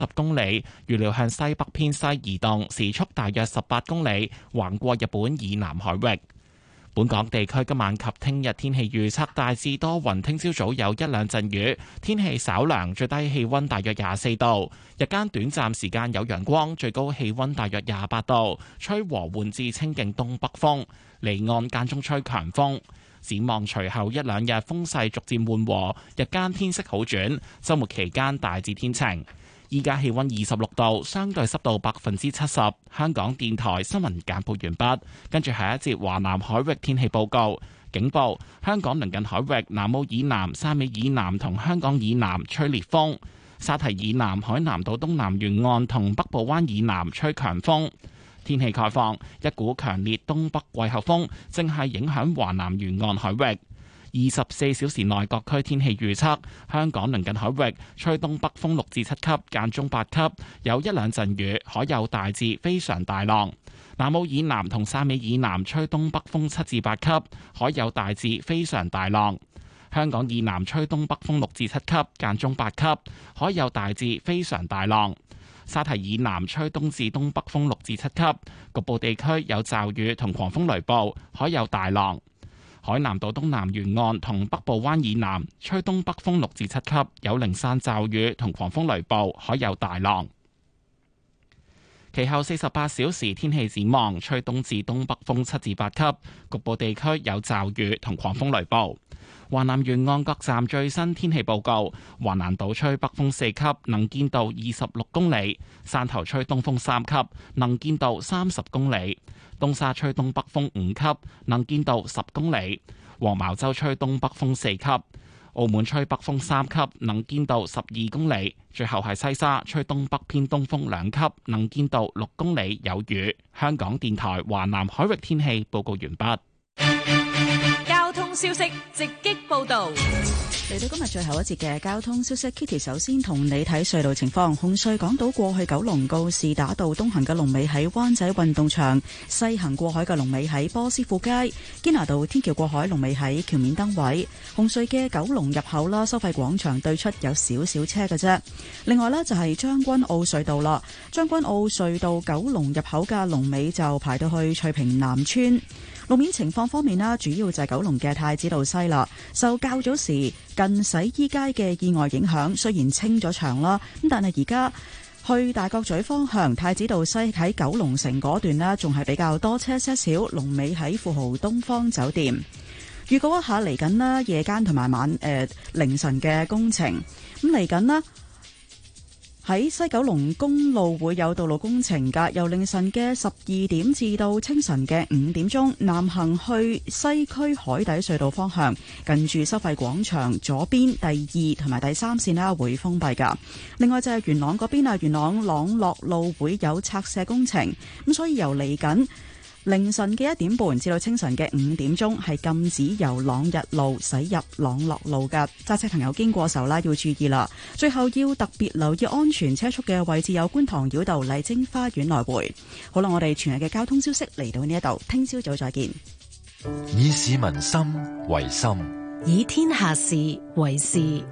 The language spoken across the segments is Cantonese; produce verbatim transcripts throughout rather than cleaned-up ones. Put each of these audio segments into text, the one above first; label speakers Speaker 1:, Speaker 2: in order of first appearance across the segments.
Speaker 1: 十公里，預料向西北偏西移動，時速大約十八公里，橫過日本以南海域。本港地區今晚及聽日天氣預測大致多雲，聽朝早有一兩陣雨，天氣稍涼，最低氣溫大約廿四度，日間短暫時間有陽光，最高氣溫大約廿八度，吹和緩至清勁東北風，離岸間中吹強風。展望隨後一兩日風勢逐漸緩和，日間天色好轉，週末期間大致天晴。依家氣溫二十六度，相對濕度百分之七十。香港電台新聞簡報完畢，跟住下一節華南海域天氣報告。警報：香港鄰近海域南澳以南、汕尾以南同香港以南吹烈風；沙堤以南海南島東南沿岸同北部灣以南吹強風。天氣概況：一股強烈東北季候風正係影響華南沿岸海域。二十四小時內各區天氣預測：香港鄰近海域吹東北風六至七級，間中八級，有一兩陣雨，海有大至非常大浪。南澳以南同汕尾以南吹東北風七至八級，海有大至非常大浪。香港以南吹東北風六至七級，間中八級，海有大至非常大浪。沙堤以南吹東至東北風六至七級，局部地區有驟雨同狂風雷暴，海有大浪。海南島東南沿岸同北部灣以南吹東北風六至七級，有零散驟雨同狂風雷暴，海有大浪。其後四十八小時天氣展望，吹東至東北風七至八級，局部地區有驟雨同狂風雷暴。華南沿岸各站最新天氣報告：華南島吹北風四級，能見度二十六公里；汕頭吹東風三級，能見度三十公里；東沙吹東北風五級，能見度十公里；黃茅洲吹東北風四級；澳門吹北風三級，能見度十二公里；最後係西沙吹東北偏東風兩級，能見度六公里，有雨。香港電台華南海域天氣報告完畢。
Speaker 2: 交通消息直擊報道，
Speaker 3: 嚟到今日最後一節嘅交通消息 ，Kitty 首先同你睇隧道情況。紅隧港島過去九龍告士打道東行嘅龍尾喺灣仔運動場，西行過海嘅龍尾喺波斯富街，堅拿道天橋過海龍尾喺橋面燈位。紅隧嘅九龍入口啦，收費廣場對出有少少車嘅啫。另外呢，就係將軍澳隧道啦，將軍澳隧道九龍入口嘅龍尾就排到去翠屏南村。路面情況方面啦，主要就係九龍嘅太子道西啦，受較早時近洗衣街嘅意外影響，雖然清咗場啦，咁但係而家去大角咀方向太子道西喺九龍城嗰段呢，仲係比較多車些少，龍尾喺富豪東方酒店。預告一下嚟緊啦，夜間同埋晚誒、呃、凌晨嘅工程，咁嚟緊啦。喺西九龍公路會有道路工程㗎，由凌晨嘅十二點至到清晨嘅五點鐘，南行去西區海底隧道方向，近住收費廣場左邊第二同埋第三線啦，會封閉㗎。另外就係元朗嗰邊啊，元朗朗樂路會有拆卸工程，咁所以由嚟緊凌晨嘅一點半至到清晨嘅五點鐘，係禁止由朗日路駛入朗樂路嘅揸車朋友經過時候啦，要注意啦。最後要特別留意安全車速嘅位置有觀塘繞道麗晶花園來回。好啦，我哋全日嘅交通消息嚟到呢一度，聽朝早再見。
Speaker 4: 以市民心為心，
Speaker 2: 以天下事為事。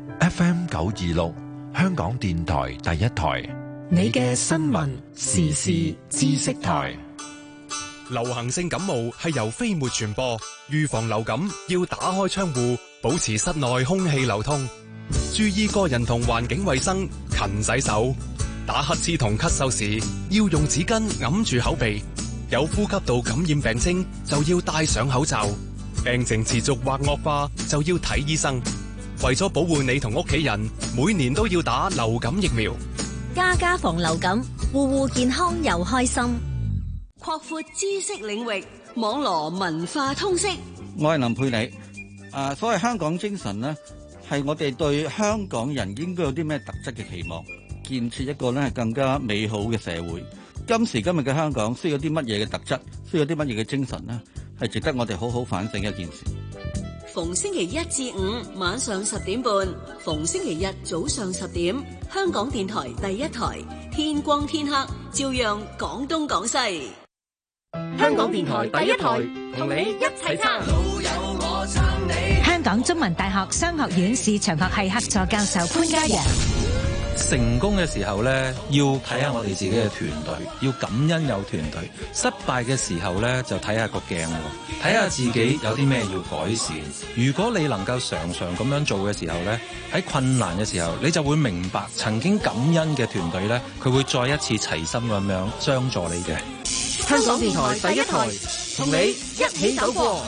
Speaker 4: F M 九二六，香港電台第一台，
Speaker 2: 你嘅新聞時事知識台。
Speaker 5: 流行性感冒係由飛沫傳播，預防流感要打開窗戶，保持室內空氣流通，注意個人同環境衛生，勤洗手。打乞嗤同咳嗽時要用紙巾揞住口鼻，有呼吸道感染病徵就要戴上口罩，病情持續或惡化就要睇醫生。為咗保護你同屋企人，每年都要打流感疫苗。
Speaker 6: 家家防流感，戶戶健康又開心。
Speaker 7: 擴闊知識領域，網羅文化通識。
Speaker 8: 我係林佩理。啊，所謂香港精神呢，係我哋對香港人應該有啲咩特質嘅期望，建設一個呢係更加美好嘅社會。今時今日嘅香港需要啲乜嘢嘅特質，需要啲乜嘢嘅精神呢？係值得我哋好好反省一件事。
Speaker 7: 逢星期一至五晚上十點半，逢星期日早上十點，香港電台第一台，天光天黑，照樣講東講西。
Speaker 2: 香港電台第一台，同你一齊撐。香港中文大學商學院市場學系客座教授潘嘉陽。
Speaker 9: 成功嘅時候呢，要睇下我哋自己嘅團隊，要感恩有團隊；失敗嘅時候呢，就睇下個鏡，睇下自己有啲咩要改善。如果你能夠常常咁樣做嘅時候呢，喺困難嘅時候，你就會明白曾經感恩嘅團隊呢，佢會再一次齊心咁樣相助你嘅。
Speaker 2: 香港電台第一台，同你一起走過。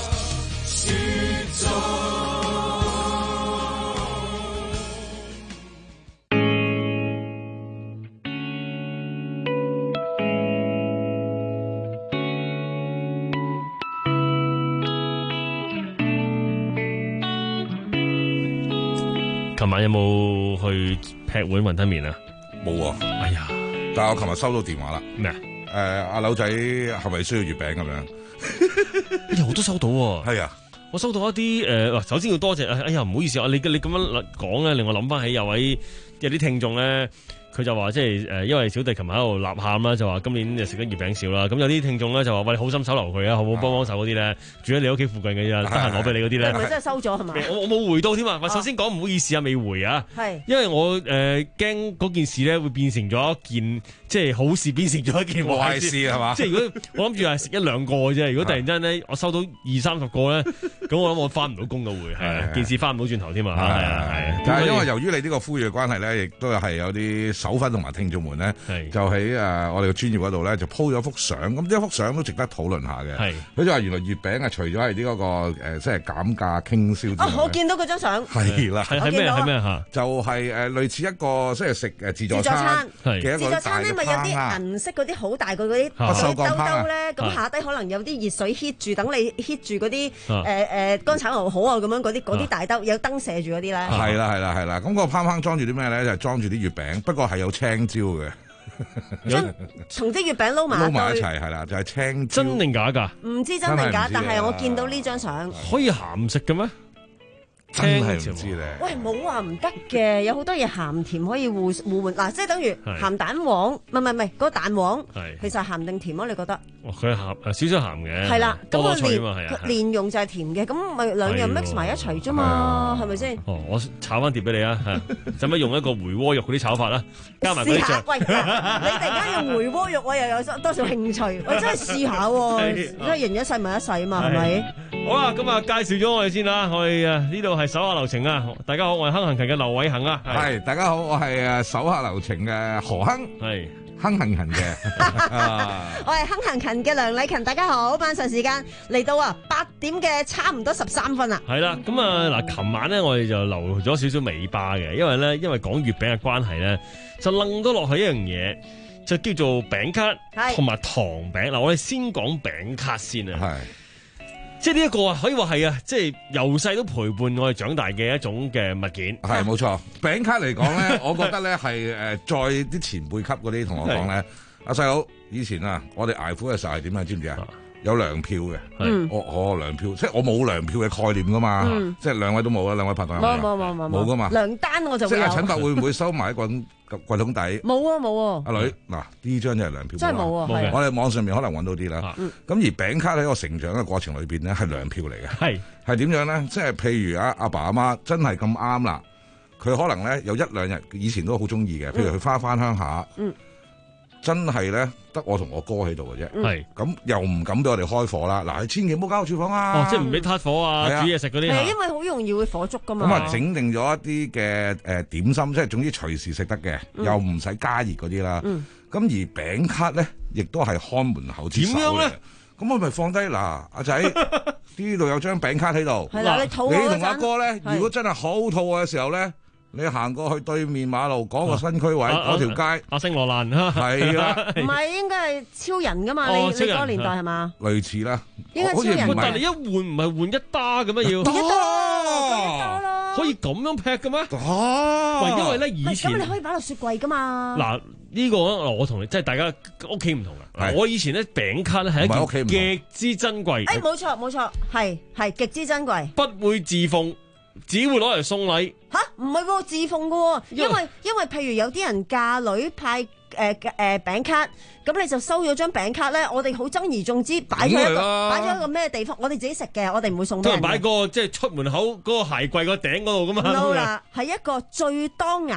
Speaker 10: 琴晚有冇去劈碗雲吞麵啊？
Speaker 11: 冇喎。
Speaker 10: 哎呀！
Speaker 11: 但係我琴日收到電話啦。
Speaker 10: 咩啊？
Speaker 11: 誒，阿柳仔係咪需要月餅咁樣？
Speaker 10: 哎呀，我都收到喎。
Speaker 11: 係啊，
Speaker 10: 我收到一啲誒，呃，首先要多謝。哎呀，唔好意思啊，你你咁樣講咧，令我諗翻起有位有啲聽眾咧。佢就話即係誒，因為小弟琴日喺度吶喊啦，就話今年就食得月餅少啦。咁有啲聽眾咧就話喂，好心收留佢啊，好唔好幫幫手嗰啲咧？住喺你屋企附近嘅啫，得閒攞俾你嗰啲咧。
Speaker 12: 係咪真係收咗係嘛？
Speaker 10: 我我冇回到添啊！我首先講唔好意思啊，未回啊。
Speaker 12: 係。
Speaker 10: 因為我誒驚嗰件事咧會變成咗一件即係好事，變成咗一件壞事係嘛？即係如果我諗住係食一兩個嘅啫，如果突然間咧我收到二三十個咧，咁我諗我翻唔到工嘅會係件事翻唔到轉頭添啊！係啊係。
Speaker 11: 但係因為由於你呢個呼籲嘅關係咧，亦都係有啲手粉同埋聽眾們咧，就喺誒我哋嘅專業嗰度咧，就 po 咗幅相，咁呢幅相都值得討論下嘅。佢就話原來月餅啊，除咗係呢嗰個誒，即係減價傾銷之外，
Speaker 12: 啊，我見到嗰張相
Speaker 11: 係啦，
Speaker 10: 係咩係咩嚇？
Speaker 11: 就係誒類似一個即係食誒自助餐嘅一個
Speaker 12: 自助餐咧，咪有啲銀色嗰啲好大個嗰啲
Speaker 11: 不鏽鋼
Speaker 12: 兜
Speaker 11: 烹
Speaker 12: 兜咧，咁下低可能有啲熱水 heat 住，等你 heat 住嗰啲誒誒乾炒牛河啊咁樣嗰啲嗰啲大兜有燈射住嗰啲咧。
Speaker 11: 係啦係啦係啦，咁個烹烹裝住啲咩咧？就係裝住啲月餅，不過係有青椒嘅。
Speaker 12: 將同啲月餅撈埋
Speaker 11: 撈埋一齊係啦，就係青椒。
Speaker 10: 真定假㗎？
Speaker 12: 唔知真定假，但係我見到呢張相
Speaker 10: 可以鹹食嘅咩？
Speaker 11: 真係唔知咧。
Speaker 12: 喂，冇話唔得嘅，有好多嘢鹹甜可以互互換。嗱，即係等於鹹蛋黃，唔係唔係唔係嗰個蛋黃，其實鹹定甜啊？你覺得？
Speaker 10: 哦，佢鹹誒少少鹹嘅。係
Speaker 12: 啦，咁
Speaker 10: 多
Speaker 12: 佢
Speaker 10: 脆啊嘛，係啊。
Speaker 12: 蓮蓉就係甜嘅，咁咪兩樣 mix 埋一齊啫嘛，係咪先？
Speaker 10: 哦，我炒翻碟俾你啊，使唔使用一個回鍋肉嗰啲炒法啦？加埋嗰啲醬。
Speaker 12: 喂，你突然間用回鍋肉，我又有多少興趣？我真係試下喎，因為人一世物一世啊嘛，係咪？
Speaker 10: 好啦，咁啊介紹咗我哋先啦，我哋啊呢度係手下留情啊！大家好，我係亨行勤嘅劉偉恒啊。
Speaker 11: 係，大家好，我係誒手下留情嘅何亨，
Speaker 10: 係
Speaker 11: 亨行勤嘅。
Speaker 12: 我係亨行勤嘅梁禮勤，大家好，晚上時間嚟到啊八點嘅差唔多十三分啦。
Speaker 10: 係啦，咁啊嗱，琴晚咧我哋就留咗少少尾巴嘅，因為咧因為講月餅嘅關係咧，就楞咗落去一樣嘢，就叫做餅卡同埋糖餅。嗱，我哋先講餅卡先啊。係。即係呢一個啊，可以話係啊，即係由細都陪伴我哋長大嘅一種嘅物件。
Speaker 11: 係冇錯，餅卡嚟講咧，我覺得咧係誒，再啲前輩級嗰啲同我講咧，阿細佬以前啊，我哋捱苦嘅時候係點啊？知唔知啊？有糧票嘅，我我糧票，即係我冇糧票嘅概念噶嘛，即係兩位都冇啊，兩位拍檔有冇？
Speaker 12: 冇冇冇
Speaker 11: 冇噶嘛。
Speaker 12: 糧單我就會有。
Speaker 11: 即係阿陳伯會唔會收埋一個櫃桶底？
Speaker 12: 冇啊冇啊。
Speaker 11: 阿女嗱，呢張就係糧票。
Speaker 12: 真係冇啊！
Speaker 11: 我哋網上面可能揾到啲啦。咁而餅卡喺我成長嘅過程裏邊咧，係糧票嚟嘅。係係點樣咧？即係譬如啊，阿爸阿媽真係咁啱啦，佢可能咧有一兩日以前都好中意嘅，譬如佢翻翻鄉下。真係咧，得我同我哥喺度嘅啫。係咁又唔敢俾我哋開火啦。嗱，你千祈唔好搞個廚房啊！
Speaker 10: 哦，即係唔俾撻火啊，煮嘢食嗰啲。
Speaker 12: 係因為好容易會火燭噶嘛。
Speaker 11: 咁啊，整定咗一啲嘅誒點心，即係總之隨時食得嘅，又唔使加熱嗰啲啦。咁而餅卡咧，亦都係看門口之手。點樣咧？咁我咪放低嗱，阿仔呢度有張餅卡喺度。
Speaker 12: 係啦，你肚餓嗰陣。
Speaker 11: 你同阿哥咧，如果真係好肚餓嘅時候咧。你行過去對面馬路嗰個新區位嗰條街，
Speaker 10: 阿星羅蘭係
Speaker 11: 啦，
Speaker 12: 唔係應該係超人噶嘛？你你嗰個年代係嘛？
Speaker 11: 類似啦，
Speaker 12: 應該超人。
Speaker 10: 但係你一換唔係換一打嘅咩要？
Speaker 12: 一打咯，
Speaker 10: 可以咁樣劈嘅咩？
Speaker 11: 哦，
Speaker 10: 因為咧以前
Speaker 12: 咁你可以擺落雪櫃噶嘛？
Speaker 10: 嗱呢個我同你即係大家屋企唔同啊！我以前咧餅卡咧係一件極之珍貴。
Speaker 12: 誒冇錯冇錯，係係極之珍貴，
Speaker 10: 不會自奉。只會攞嚟送禮
Speaker 12: 吓，唔係喎，自奉嘅喎，因為因為譬如有啲人嫁女派誒誒餅卡，咁你就收咗張餅卡咧，我哋好珍而重之，擺咗一個擺咗一個咩地方，我哋自己食嘅，我哋唔會送俾人。
Speaker 10: 都係擺個即係出門口嗰個鞋櫃個頂嗰度噶嘛。
Speaker 12: no 啦，係一個最當眼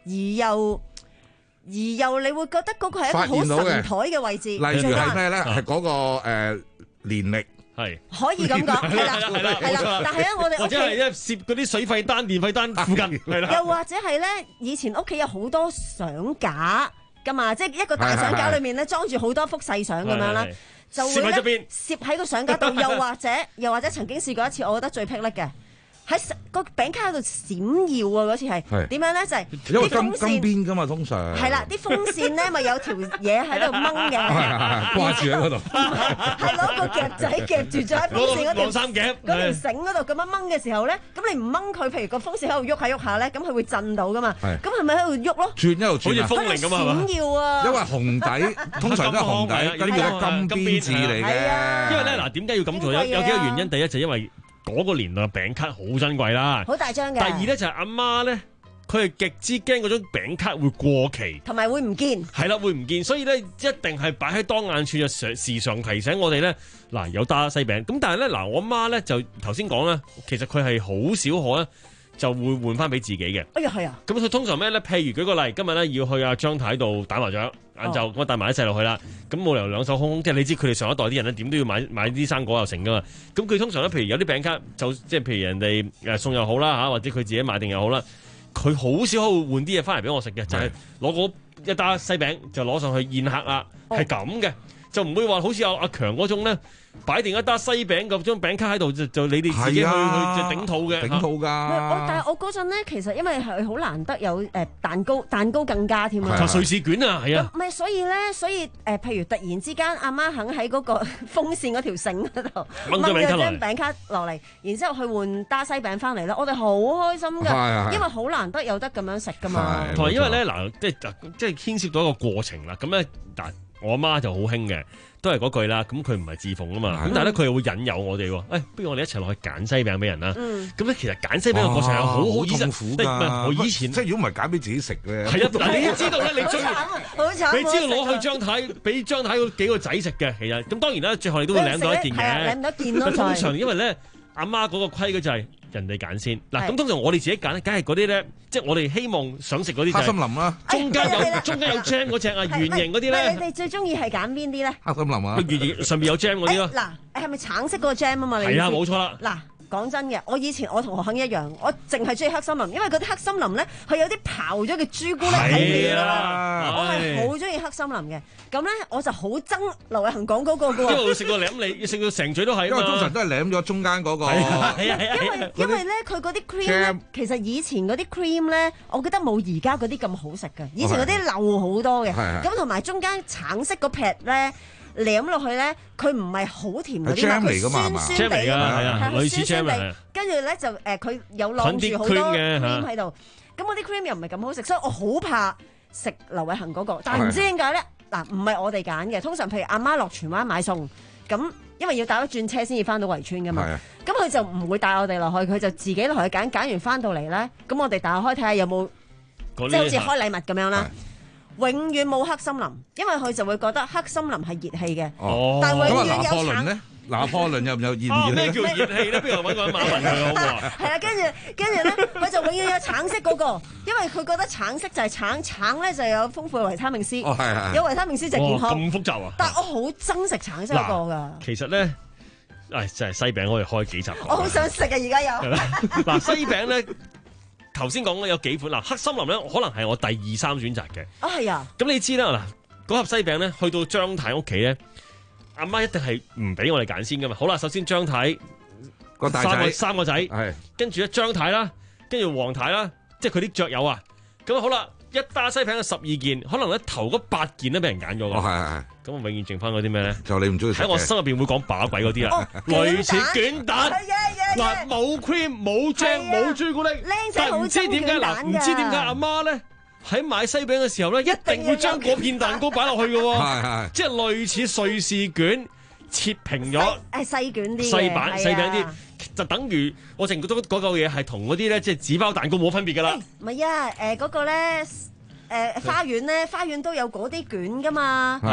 Speaker 12: 而又而又你會覺得嗰個係一個好神台嘅位置。例
Speaker 11: 如係咩咧？係嗰個誒年歷。
Speaker 10: 係
Speaker 12: 可以咁講，係啦，係啦，係啦。但係咧，我哋
Speaker 10: 或者係咧攝嗰啲水費單、電費單附近，係啦。
Speaker 12: 又或者係咧，以前屋企有好多相架噶嘛，即係一個大相架裏面咧裝住好多幅細相咁樣啦，就會咧攝喺個相架度。又或者，又或者曾經試過一次，我覺得最霹靂嘅。喺個餅卡喺度閃耀啊！嗰次係點樣咧？就係
Speaker 11: 因為金金邊噶嘛，通常
Speaker 12: 係啦，啲風扇咧咪有條嘢喺度掹嘅，
Speaker 11: 掛住喺嗰度，
Speaker 12: 係攞個夾仔夾住咗喺風扇嗰條
Speaker 10: 三夾
Speaker 12: 嗰條繩嗰度咁樣掹嘅時候咧，咁你唔掹佢，譬如個風扇喺度喐下喐下咧，咁佢會震到噶嘛，咁係咪喺度喐咯？
Speaker 11: 轉一路轉，
Speaker 10: 好似風鈴咁啊！
Speaker 12: 閃耀啊！
Speaker 11: 因為紅底通常都係紅底，跟住咧金邊字嚟嘅。
Speaker 10: 因為咧嗱，點解要咁做？有有幾個原因。第一就因為嗰個年代嘅餅卡好珍貴啦，
Speaker 12: 好大張嘅。
Speaker 10: 第二咧就係阿媽咧，佢係極之驚嗰張餅卡會過期，
Speaker 12: 同埋會唔見。
Speaker 10: 係啦，會唔見，所以咧一定係擺喺當眼處，就時時常提醒我哋咧，嗱有打西餅。咁但係咧嗱，我媽咧就頭先講咧，其實佢係好少可咧就會換翻俾自己嘅。
Speaker 12: 哎呀係啊！
Speaker 10: 咁佢通常咩咧？譬如舉個例，今日咧要去阿張太度打麻雀。晏晝我帶埋啲細路去啦，咁冇理由兩手空空，即係你知佢哋上一代啲人咧點都要買買啲生果又成噶嘛。咁佢通常咧，譬如有啲餅卡，就即係譬如人哋誒送又好啦嚇，或者佢自己買定又好啦，佢好少可會換啲嘢翻嚟俾我食嘅，就係攞嗰一打西餅就攞上去宴客啦，係咁嘅，就唔會話好似有阿強嗰種咧。擺定一打西餅嗰張餅卡喺度，就就你哋自己去、啊、去就頂肚嘅，
Speaker 11: 頂肚㗎。
Speaker 12: 我但係我嗰陣咧，其實因為係好難得有誒蛋糕，蛋糕更加添啊。
Speaker 10: 瑞士卷啊，係啊。
Speaker 12: 唔係，所以咧，所以誒、呃，譬如突然之間，阿媽肯喺嗰個風扇嗰條繩嗰度掹咗張餅卡落嚟，然之後去換打西餅翻嚟咧，我哋好開心㗎，因為好難得有得咁樣食㗎嘛。
Speaker 10: 同埋因為咧嗱，即係即係牽涉到一個過程啦。咁咧嗱，我阿媽就好興嘅。都係嗰句啦，咁佢唔係自奉啊嘛，咁、嗯、但係咧佢又會引誘我哋喎，誒、哎，不如我哋一齊落去揀西餅俾人啦。咁、嗯、咧其實揀西餅嘅過程係好好痛苦㗎。我以前
Speaker 11: 即係如果唔係揀俾自己食嘅，
Speaker 10: 係啊，嗱你知道咧，你中意，
Speaker 12: 好慘，
Speaker 10: 你知道攞去張太俾張太嗰幾個仔食嘅，其實咁當然啦，最後你都會領到一件嘅，
Speaker 12: 領到一件咯。
Speaker 10: 通常因為咧阿媽嗰個規矩就係人哋揀先，嗱咁通常我哋自己揀，梗係嗰啲咧，即係我哋希望想食嗰啲就係
Speaker 11: 黑森林啦，
Speaker 10: 中間有中間有 jam 嗰隻啊，圓形嗰啲咧。
Speaker 12: 你哋最中意係揀邊啲咧？
Speaker 11: 黑森林啊，
Speaker 10: 圓形上面有 jam 嗰啲咯。
Speaker 12: 嗱，係咪橙色嗰個 jam 啊嘛？你
Speaker 10: 係啊，冇錯啦。
Speaker 12: 嗱。講真嘅，我以前我同何肯一樣，我淨係中意黑森林，因為嗰啲黑森林咧，佢有啲刨咗嘅朱古力喺面啊，我係好中意黑森林嘅。咁咧，我就好憎劉偉恒講嗰個嘅喎，
Speaker 10: 因為會食到舐你，食到成嘴都係，
Speaker 11: 因為通常都係舐咗中間嗰個。
Speaker 10: 係啊係啊，
Speaker 12: 因為因為咧，佢嗰啲 cream 咧，其實以前嗰啲 cream 咧，我覺得冇而家嗰啲咁好食嘅，以前嗰啲漏好多嘅。咁同埋中間橙色嗰撇咧。舐落去咧，佢唔係好甜嗰啲嘛，佢酸酸地㗎嘛，係啊，類似 jam 嚟。跟住咧就誒，佢有晾住好多 cream 喺度。咁我啲 cream 又唔係咁好食，所以我好怕食劉偉恒嗰個。但係唔知點解咧？嗱，唔係我哋揀嘅。通常譬如阿媽落荃灣買餸，咁因為要打咗轉車先至翻到圍村㗎嘛。咁佢就唔會帶我哋落去，佢就自己落去揀。揀完翻到嚟咧，咁我哋打開睇下有冇，即係好似開禮物咁樣啦。永遠冇黑森林，因為佢就會覺得黑森林係熱氣嘅。
Speaker 11: 哦，
Speaker 12: 但係永遠有
Speaker 11: 拿破崙咧，拿破崙有唔有熱唔熱？
Speaker 10: 咩叫熱氣咧？不如揾個馬雲佢好唔好啊？
Speaker 12: 係啊，跟住跟住咧，佢就永遠有橙色嗰個，因為佢覺得橙色就係橙，橙咧就有豐富嘅維他命 C。
Speaker 11: 哦，係係。
Speaker 12: 有維他命 C 就健康。
Speaker 10: 咁複雜啊！
Speaker 12: 但係我好憎食橙色嗰個㗎。
Speaker 10: 其實咧，誒真係西餅可以開幾集。
Speaker 12: 我好想食啊！而家有。
Speaker 10: 嗱，西餅咧。頭先講有幾款嗱，黑森林咧可能係我第二三選擇嘅。
Speaker 12: 啊係啊！
Speaker 10: 咁你知啦嗱，嗰盒西餅咧去到張太屋企咧，阿媽一定係唔俾我哋揀先噶嘛。好啦，首先張太
Speaker 11: 個大
Speaker 10: 三個
Speaker 11: 仔
Speaker 10: 三個仔，跟住咧張太啦，跟住黃太啦，即係佢啲雀友啊。咁好啦，一打西餅嘅十二件，可能咧頭嗰八件都俾人揀咗㗎。
Speaker 11: 哦係係係。
Speaker 10: 咁我永遠剩翻嗰啲咩咧？
Speaker 11: 就你唔中意食嘅。
Speaker 10: 喺我心入邊會講把鬼嗰啲啦，類似卷蛋，嗱冇 cream 冇 jam 冇朱古力，但係唔知點解嗱，唔知點解阿媽咧喺買西餅嘅時候咧，一定會將嗰片蛋糕擺落去嘅喎，即係類似瑞士卷切平咗，
Speaker 12: 誒細卷啲，
Speaker 10: 細版細餅啲，就等於我淨覺得嗰嚿嘢係同嗰啲咧即係紙包蛋糕冇分別㗎啦。
Speaker 12: 唔係啊，誒嗰個咧誒花園咧，花園都有嗰啲卷㗎嘛。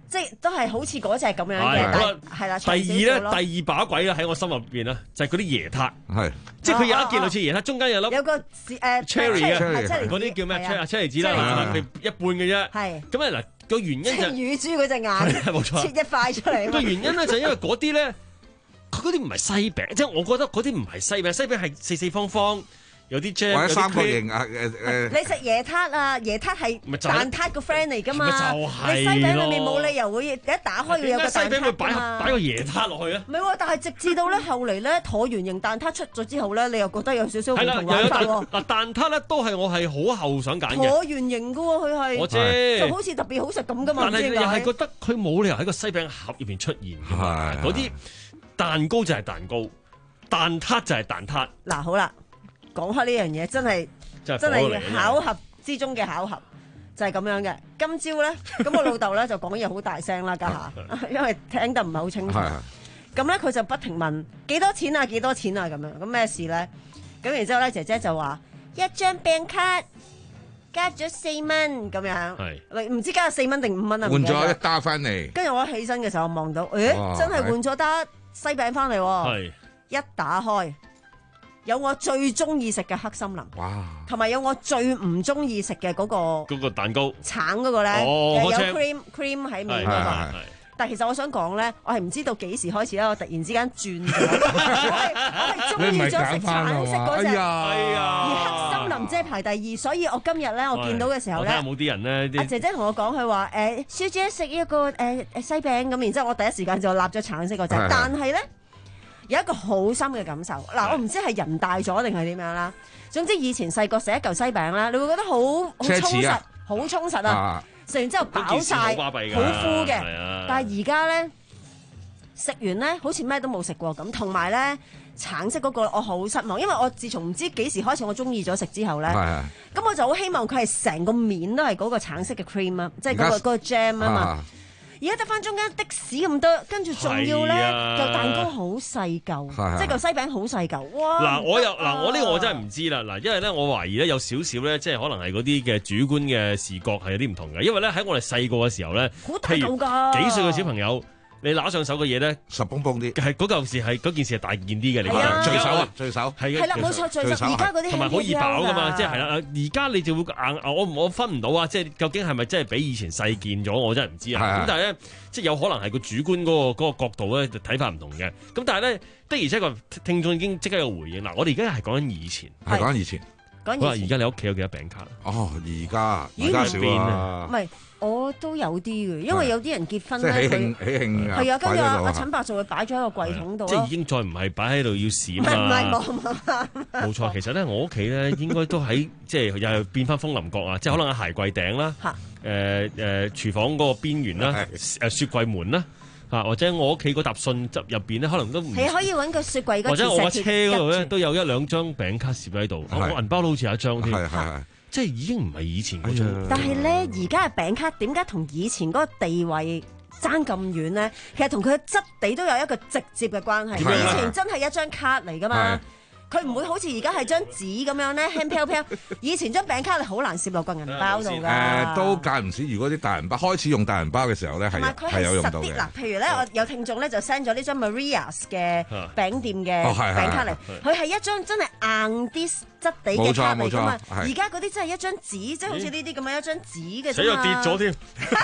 Speaker 12: 即係都係好似嗰隻咁樣嘅，但係係啦。
Speaker 10: 第二咧，第二把鬼咧喺我心入邊咧，就係嗰啲椰撻，
Speaker 11: 係
Speaker 10: 即係佢有一件類似椰撻，中間有粒
Speaker 12: 有個誒
Speaker 10: cherry 嘅，
Speaker 12: 嗰
Speaker 10: 嗰啲叫咩 cherry 車厘子啦，你一半嘅啫。
Speaker 12: 係
Speaker 10: 咁咧嗱個原因就
Speaker 12: 乳豬嗰隻眼，
Speaker 10: 冇錯，
Speaker 12: 切一塊出嚟。
Speaker 10: 個原因咧就因為嗰啲咧，佢嗰啲唔係西餅，即係我覺得嗰啲唔係西餅，西餅係四四方方。有啲 jam
Speaker 11: 或者三角形啊誒誒，
Speaker 12: 你食椰撻啊，椰撻係蛋撻個 friend 嚟㗎嘛？
Speaker 10: 就係
Speaker 12: 你西餅裏面冇理由會一打開會有個蛋撻㗎嘛？
Speaker 10: 西餅會擺擺個椰撻落去啊？
Speaker 12: 唔係喎，但係直至到咧後嚟咧橢圓形蛋撻出咗之後咧，你又覺得有少少唔同玩法喎。
Speaker 10: 嗱蛋撻咧都係我係好後想揀嘅。
Speaker 12: 橢圓形㗎喎，佢係
Speaker 10: 我知
Speaker 12: 就好似特別好食咁㗎嘛。
Speaker 10: 但係又係覺得佢冇理由喺個西餅盒入邊出現㗎嘛。嗰啲蛋糕就係蛋糕，蛋撻就係蛋撻。
Speaker 12: 嗱好啦。講開呢樣嘢真係真係巧合之中嘅巧合，就係咁樣嘅。今朝咧，咁我老豆咧就講嘢好大聲啦，家下，因為聽得唔係好清楚。咁咧佢就不停問幾多錢啊，幾多錢啊咁樣。咁咩事咧？咁然之後咧，姐姐就話一張餅卡加咗四蚊咁樣。係，唔知加咗四蚊定五蚊啊？
Speaker 11: 換咗一打翻嚟。
Speaker 12: 跟住我起身嘅時候望到，誒，真係換咗打西餅翻嚟。係，一打開。有我最中意食嘅黑森林，同埋有我最唔中意食嘅嗰個
Speaker 10: 嗰個蛋糕，
Speaker 12: 橙嗰個咧，
Speaker 10: 哦、
Speaker 12: 有 cream cream 喺面嗰個。但其實我想講咧，我係唔知道幾時開始咧，我突然之間轉咗，我係我係中意咗食橙色嗰隻，而黑森林即係排第二，所以我今日咧我見到嘅時候咧，
Speaker 10: 有冇啲人咧？
Speaker 12: 阿姐姐同我講佢話誒，小姐食一個誒誒、呃、西餅咁，然之後我第一時間就立咗橙色嗰隻，但係咧。有一個好深嘅感受，嗱，我唔知係人大咗定係點樣啦。總之以前細個食一嚿西餅啦，你會覺得好好充實，好充實啊！食完之後飽晒，好敷嘅。但係而家咧食完咧，好似咩都冇食過咁。同埋咧橙色嗰個我好失望，因為我自從唔知幾時開始我中意咗食之後咧，咁我就好希望佢係成個面都係嗰個橙色嘅 cream 啊，即係嗰個嗰個 jam 啊嘛。而家得翻中間的士咁多，跟住仲要咧嚿蛋糕好細嚿，即係嚿西餅好細嚿。哇！
Speaker 10: 嗱，我又嗱，我呢個我真係唔知啦。嗱，因為咧，我懷疑咧有少少咧，即係可能係嗰啲嘅主觀嘅視覺係有啲唔同嘅。因為咧喺我哋細個嘅時候咧，
Speaker 12: 好大嚿㗎，
Speaker 10: 幾歲嘅小朋友。你拿上手嘅嘢咧，
Speaker 11: 實崩崩啲，
Speaker 10: 係嗰嚿事係嗰件事係大件啲嘅，你
Speaker 11: 講聚手啊，聚手
Speaker 10: 係
Speaker 12: 係啦，冇錯，聚手。而家嗰啲
Speaker 10: 同埋可以飽噶嘛，即係係啦。而家你就會硬，我我分唔到啊，即係究竟係咪真係比以前細件咗？我真係唔知啊。咁但係咧，即係有可能係個主觀嗰個嗰個角度咧睇法唔同嘅。咁但係咧的而且確聽眾已經即刻有回應嗱，我哋而家係講緊以前，
Speaker 11: 係講緊以前。
Speaker 10: 好啦，而家你屋企有幾多餅卡？
Speaker 11: 哦，而家而家少啊。
Speaker 12: 唔係。我都有啲嘅，因為有啲人結婚咧，
Speaker 11: 佢喜慶喜慶
Speaker 12: 係啊，跟住阿阿陳伯就會擺咗喺個櫃桶度，
Speaker 10: 即係已經再唔係擺喺度要閃啊！
Speaker 12: 唔係冇冇
Speaker 10: 冇錯，其實咧我屋企咧應該都喺即係又係變翻風林閣啊！即係可能喺鞋櫃頂啦，誒誒廚房嗰個邊緣啦，誒雪櫃門啦。啊，或者我屋企嗰沓信執入邊咧，可能都唔
Speaker 12: 你可以揾個雪櫃嗰，
Speaker 10: 或者我車嗰度咧都有一兩張餅卡攝喺度，我銀包都好似有一張添。
Speaker 11: 係係
Speaker 10: 即係已經唔係以前嗰種，
Speaker 12: 但係咧而家嘅餅卡點解同以前嗰個地位爭咁遠咧？其實同佢嘅質地都有一個直接嘅關係。以前真係一張卡嚟㗎嘛。佢唔會好似而家係張紙咁樣咧，輕飄飄。以前張餅卡你好難攝落個銀包度㗎。
Speaker 11: 誒，都間唔時。如果啲大銀包開始用大銀包嘅時候咧，係係有用到嘅。
Speaker 12: 嗱，譬如咧，我有聽眾咧就 send 咗呢張 Maria's 嘅餅店嘅餅卡嚟，佢係一張真係硬啲質地嘅卡嚟㗎嘛。而家嗰啲真係一張紙，即係好似呢啲咁樣一張紙嘅啫嘛。
Speaker 10: 死又跌咗添！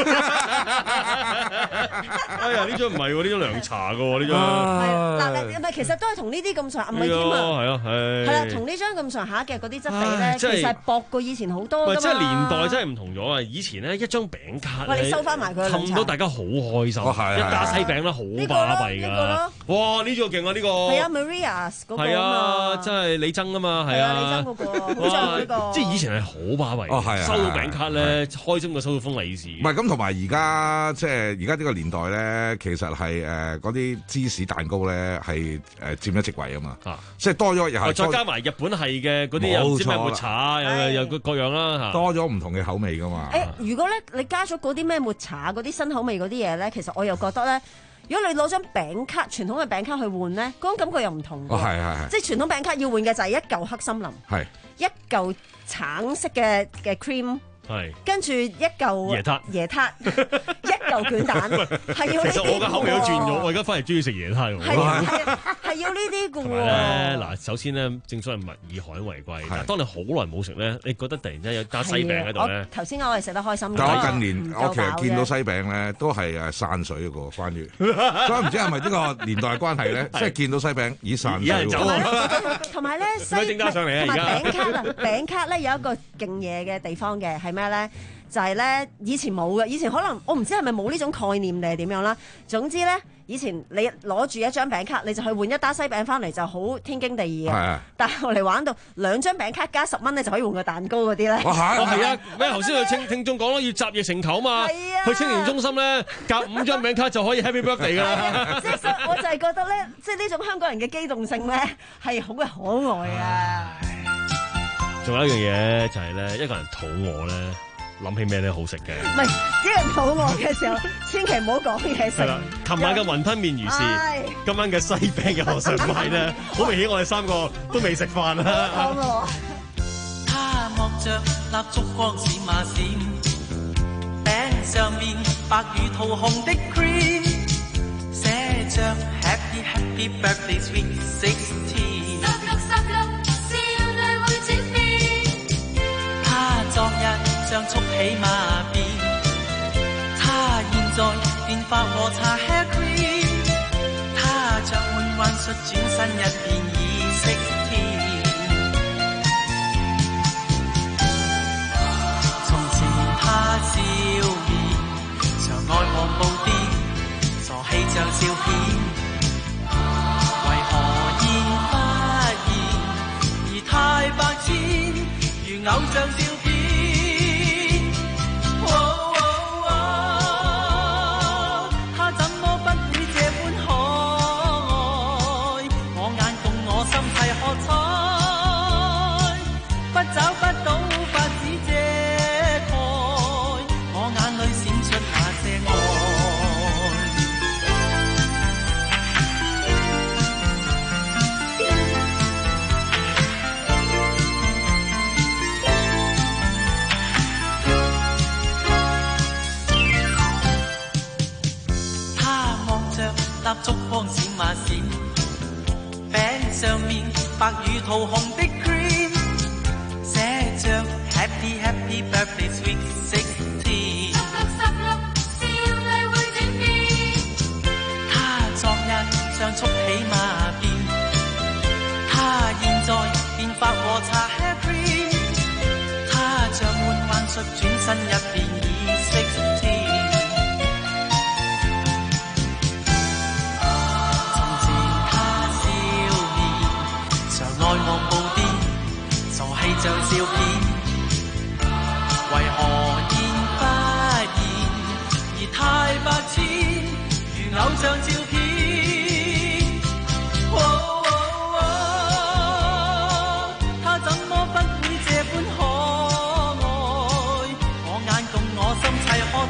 Speaker 10: 哎呀，呢張唔係喎，呢張涼茶㗎喎，呢張。
Speaker 12: 嗱，唔係，其實都係同呢啲咁上下，唔係添啊。
Speaker 10: 係啊。係
Speaker 12: 係啦，同呢張咁上下嘅嗰啲質地咧，其實係薄過以前好多㗎嘛。
Speaker 10: 即係年代真係唔同咗啊！以前咧一張餅卡，
Speaker 12: 喂，你收翻埋佢，
Speaker 10: 氹到大家好開心，一打西餅啦，好巴閉㗎。哇！呢個勁啊，呢個
Speaker 12: 係啊 ，Maria's 嗰個
Speaker 10: 係啊，真係李爭啊嘛，係啊，
Speaker 12: 李爭嗰個好正呢個。
Speaker 10: 即係以前係好巴閉，收到餅卡咧，開心過收到封利是。
Speaker 11: 唔係咁，同埋而家即係而家呢個年代咧，其實係誒嗰啲芝士蛋糕咧係誒佔咗席位啊嘛，即係多咗。
Speaker 10: 再加埋日本係嘅嗰啲又唔知咩抹茶，又又各樣啦，
Speaker 11: 多咗唔同嘅口味噶嘛。
Speaker 12: 誒，如果咧你加咗嗰啲咩抹茶嗰啲新口味嗰啲嘢咧，其實我又覺得咧，如果你攞張餅卡傳統嘅餅卡去換咧，嗰種感覺又唔同。
Speaker 11: 哦，係係係。即
Speaker 12: 係傳統餅卡要換嘅就係一嚿黑森林，係一嚿橙色嘅嘅 cream。 跟住一嚿
Speaker 10: 椰撻，
Speaker 12: 椰撻一嚿卷蛋，係要呢啲。
Speaker 10: 其實我嘅口味都轉咗，我而家翻嚟中意食椰撻喎。
Speaker 12: 係係要呢啲嘅喎。
Speaker 10: 同埋咧，嗱，首先咧，正所謂物以罕為貴。但係當你好耐冇食咧，你覺得突然之間有加西餅喺度咧？
Speaker 12: 頭先我係食得開心。
Speaker 11: 但我近年我其實見到西餅咧，都係誒散水嘅喎，關於，所以唔知係咪呢個年代關係咧，即係見到西餅已散水喎。
Speaker 12: 同埋咧，西同埋餅卡啊，餅卡咧有一個勁嘢嘅地方嘅係咩咧？就係咧，以前冇嘅，以前可能我唔知係咪冇呢種概念定係點樣啦。總之咧，以前你攞住一張餅卡，你就去換一打西餅翻嚟就好天經地義嘅。但係我哋玩到兩張餅卡加十蚊咧，就可以換個蛋糕嗰啲咧。
Speaker 10: 哦係啊，咩頭先佢聽聽眾講咯，要集腋成裘嘛。係啊。去青年中心咧，夾五張餅卡就可以 Happy Birthday 㗎啦。
Speaker 12: 即係所以我就係覺得咧，即係呢種香港人嘅機動性咧，係好嘅可愛啊！
Speaker 10: 仲有一樣嘢就係咧，一個人肚餓咧。諗起咩都好食嘅，
Speaker 12: 唔係啲人肚餓嘅時候，千祈唔好講嘢食。
Speaker 10: 係啦，琴晚嘅雲吞麵如是，今晚嘅西餅嘅河上米咧，好明顯我哋三個都未食飯啦。
Speaker 12: 講咯。
Speaker 13: 他望着蠟燭光閃啊閃，餅上面白如桃紅的 cream， 寫着 Happy Happy Birthday Sweet Sixteen。十六十六，少女會轉變。他昨日像速起馬變，他現在變化和搽 hair cream， 他像滿幻術轉身一變已識天。從前他笑面常愛望布甸，傻氣像笑片，為何現發現而太白痴，如偶像照片。蠟燭光閃啊閃，餅上面白如桃紅的 cream， 寫着 Happy Happy Birthday Sweet Sixteen。十六十六，少女會轉變。他昨日像速起馬變，他現在變髮和搽 hair cream， 他像滿幻術轉身一變已識天。愛望布甸，傻氣像笑片，為何現發現而太白痴，如偶像照片。哦哦哦，他怎麼不會這般可愛？我眼共我心齊喝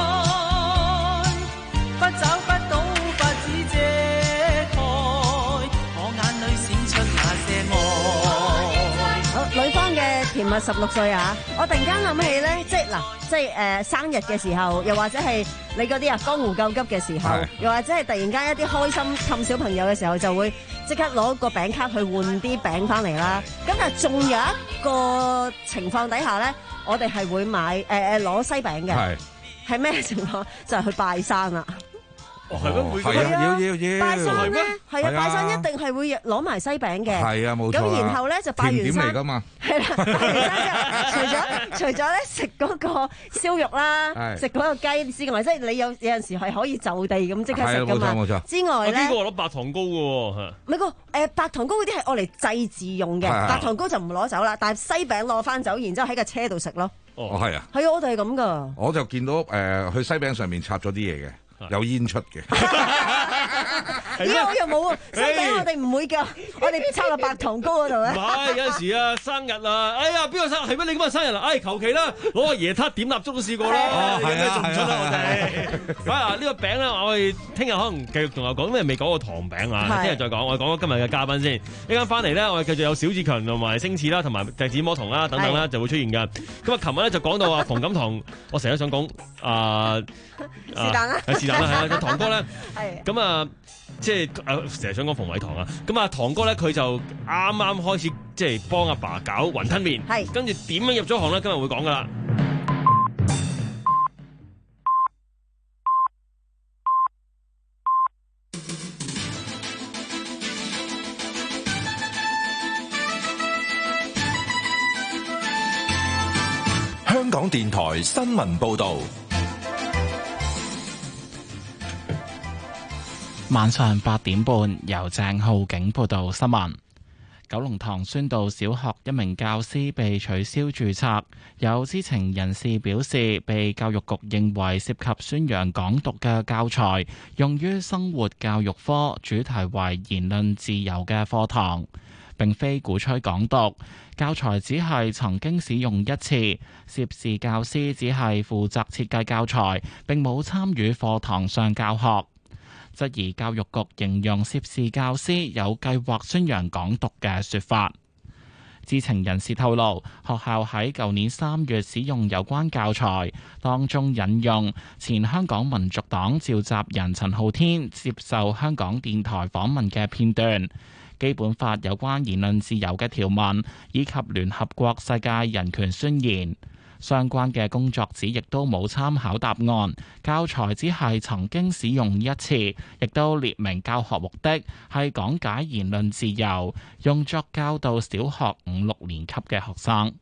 Speaker 13: 彩，不找不到法子遮蓋，我眼裏閃出那些
Speaker 12: 女方嘅甜蜜十六歲啊！我突然間諗起咧，即係嗱，即係誒、呃、生日嘅時候，又或者係你嗰啲啊江湖救急嘅時候，又或者係突然間一啲開心氹小朋友嘅時候，就會即刻攞個餅卡去換啲餅翻嚟啦。咁但係仲有一個情況底下咧，我哋係會買誒誒攞西餅嘅，係咩情況？就係、是、去拜山啦。
Speaker 10: 哦，係咩？
Speaker 11: 係啊，要要要。
Speaker 12: 拜山咧，係啊，拜山一定係會攞埋西餅嘅。係啊，冇錯。咁然後咧就拜完山。甜點嚟㗎嘛。係啦，拜完山之後，除咗除咗咧食嗰個燒肉啦，食嗰個雞之外，即係你有有陣時係可以就地咁即刻食㗎嘛。冇錯冇錯。之外咧，
Speaker 10: 邊個攞白糖糕㗎喎？
Speaker 12: 唔係個誒白糖糕嗰啲係愛嚟祭祀用嘅，白糖糕就唔攞走啦，但係西餅攞翻走，然之後喺個車度食咯。
Speaker 11: 哦，係啊。
Speaker 12: 係啊，我哋係咁㗎。
Speaker 11: 我就見到誒，去西餅上面插咗啲嘢嘅。有煙出嘅，
Speaker 12: 而家我又冇喎，新餅我哋唔會㗎，我哋抄落白糖糕嗰度咧。
Speaker 10: 唔係有陣時啊，生日啊，哎呀邊個生日係咩？你今日生日啦？哎求其啦，攞個椰撻點蠟燭都試過啦，有咩做唔出啦我哋？啊呢個餅咧，我哋聽日可能繼續仲有講，因為未講過糖餅啊，聽日再講。我哋講咗今日嘅嘉賓先，一陣翻嚟咧，我哋繼續有小志強同埋星矢啦，同埋笛子魔童啦等等啦就會出現㗎。咁啊，琴日咧就講到啊馮錦棠，我成日想講啊是但啦，係是但啦，係啊，堂哥咧，咁啊，即係誒成日想講馮偉棠啊，咁啊堂哥咧佢就啱啱開始即係幫阿爸搞雲吞麵，係跟住點樣入咗行咧？今日會講噶啦。
Speaker 4: 香港電台新聞報導。
Speaker 1: 晚上八點半，由鄭浩景報道新聞。九龍塘宣道小學一名教師被取消註冊，有知情人士表示，被教育局認為涉及宣揚港獨嘅教材，用於生活教育科，主題為言論自由嘅課堂，並非鼓吹港獨。教材只係曾經使用一次，涉事教師只係負責設計教材，並冇參與課堂上教學。質疑教育局形容涉事教師有計劃宣揚港獨嘅說法。知情人士透露，學校喺舊年三月使用有關教材，當中引用前香港民族黨召集人陳浩天接受香港電台訪問嘅片段、基本法有關言論自由嘅條文，以及聯合國世界人權宣言。相關嘅工作紙亦都冇參考答案，教材只係曾經使用一次，亦都列明教學目的係講解言論自由，用作教導小學五六年級嘅學生。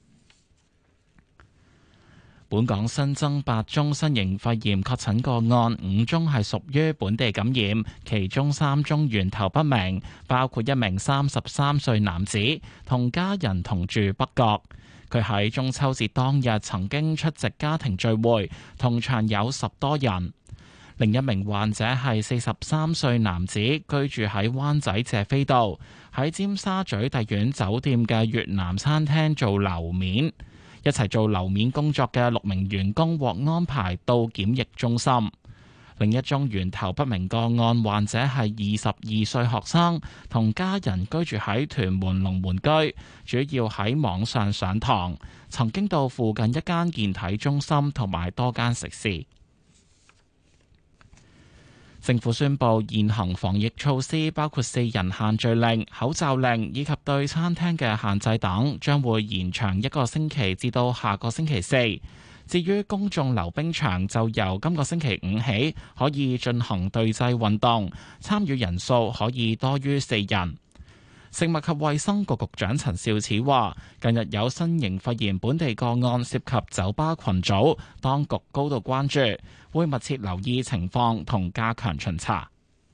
Speaker 1: 本港新增八宗新型肺炎確診個案，五宗係屬於本地感染，其中三宗源頭不明，包括一名三十三歲男子，同家人同住北角。佢喺中秋節當日曾經出席家庭聚會，同場有十多人。另一名患者係四十三歲男子，居住喺灣仔謝斐道，喺尖沙咀帝苑酒店嘅越南餐廳做樓面。一齊做樓面工作嘅六名員工獲安排到檢疫中心。另一宗源頭不明個案患者係二十二歲學生，同家人居住喺屯門龍門居，主要喺網上上堂，曾經到附近一間健體中心同埋多間食肆。政府宣布現行防疫措施包括四人限聚令、口罩令以及對餐廳嘅限制等，將會延長一個星期至到下個星期四。至於公眾溜冰場，就由今個星期五起可以進行對制運動，參與人數可以多於四人。食物及衛生局局長陳肇始話，近日有新型肺炎本地個案涉及酒吧群組，當局高度關注，會密切留意情況同加強巡查。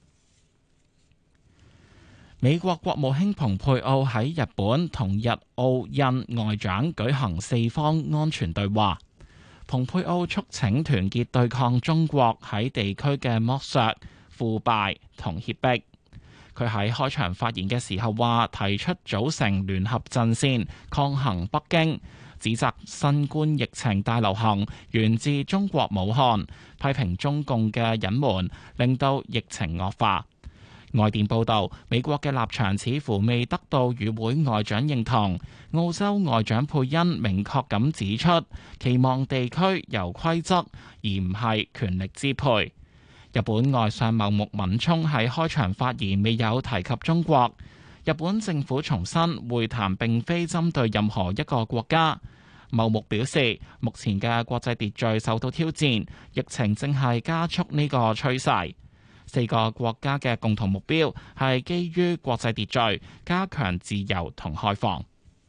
Speaker 1: 美國國務卿蓬佩奧喺日本同日澳印外長舉行四方安全對話。蓬佩奧促請團結對抗中國喺地區嘅剝削、腐敗同脅迫。佢喺開場發言嘅時候話，提出組成聯合陣線抗衡北京，指責新冠疫情大流行源自中國武漢，批評中共嘅隱瞞令到疫情惡化。外電報道，美國嘅立場似乎未得到與會外長認同。澳洲外長佩恩明確咁指出，期望地區由規則而唔係權力支配。日本外相茂木敏充喺開場發言未有提及中國。日本政府重申會談並非針對任何一個國家。茂木表示，目前嘅國際秩序受到挑戰，疫情正係加速呢個趨勢。四個國家嘅共同目標係基於國際秩序，加強自由同開放。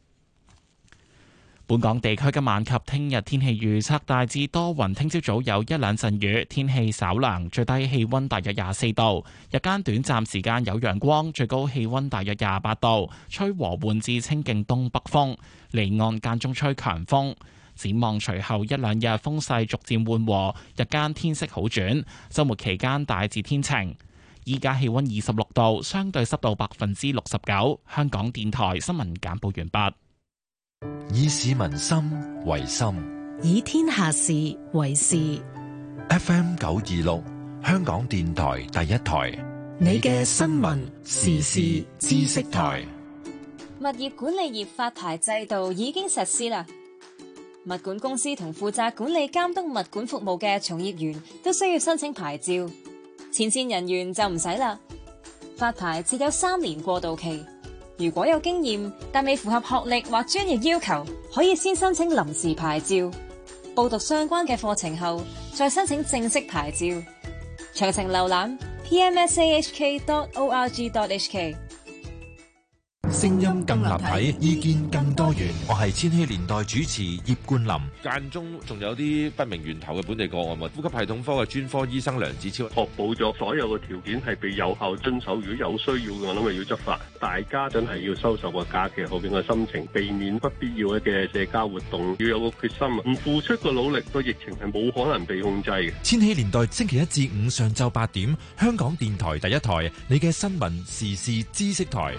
Speaker 1: 本港地區今晚及聽日天氣預測大致多雲，聽朝早有一兩陣雨，天氣稍涼，最低氣溫大約廿四度，日間短暫時間有陽光，最高氣溫大約廿八度，吹和緩至清勁東北風，離岸間中吹強風。展望隨後一兩日風勢逐漸緩和，日間天色好轉，週末期間大致天晴。 依家氣溫二十六度，相對濕度百分之六十九。香港電台新聞簡報完畢。
Speaker 4: 以市民心為心，
Speaker 14: 以天下事為事。
Speaker 4: F M 九二六，香港電台第一台，
Speaker 14: 你嘅新聞時事知識台。
Speaker 15: 物業管理業發牌制度已經實施啦。物管公司同負責管理監督物管服務嘅從業員都需要申請牌照，前線人員就唔使啦。發牌設有三年過渡期，如果有經驗但未符合學歷或專業要求，可以先申請臨時牌照，報讀相關嘅課程後再申請正式牌照。詳情瀏覽 p m s a h k dot org dot h k。
Speaker 4: 聲音更立體，意見更多元。我係千禧年代主持葉冠霖。
Speaker 16: 間中仲有啲不明源頭嘅本地個案，呼吸系統科嘅專科醫生梁子超
Speaker 17: 確保咗所有嘅條件係被有效遵守。如果有需要嘅，我諗咪要執法。大家真係要收拾個假期後邊嘅心情，避免不必要嘅社交活動，要有個決心。唔付出個努力，個疫情係冇可能被控制嘅。
Speaker 4: 千禧年代星期一至五上晝八點，香港電台第一台，你嘅新聞時事知識台。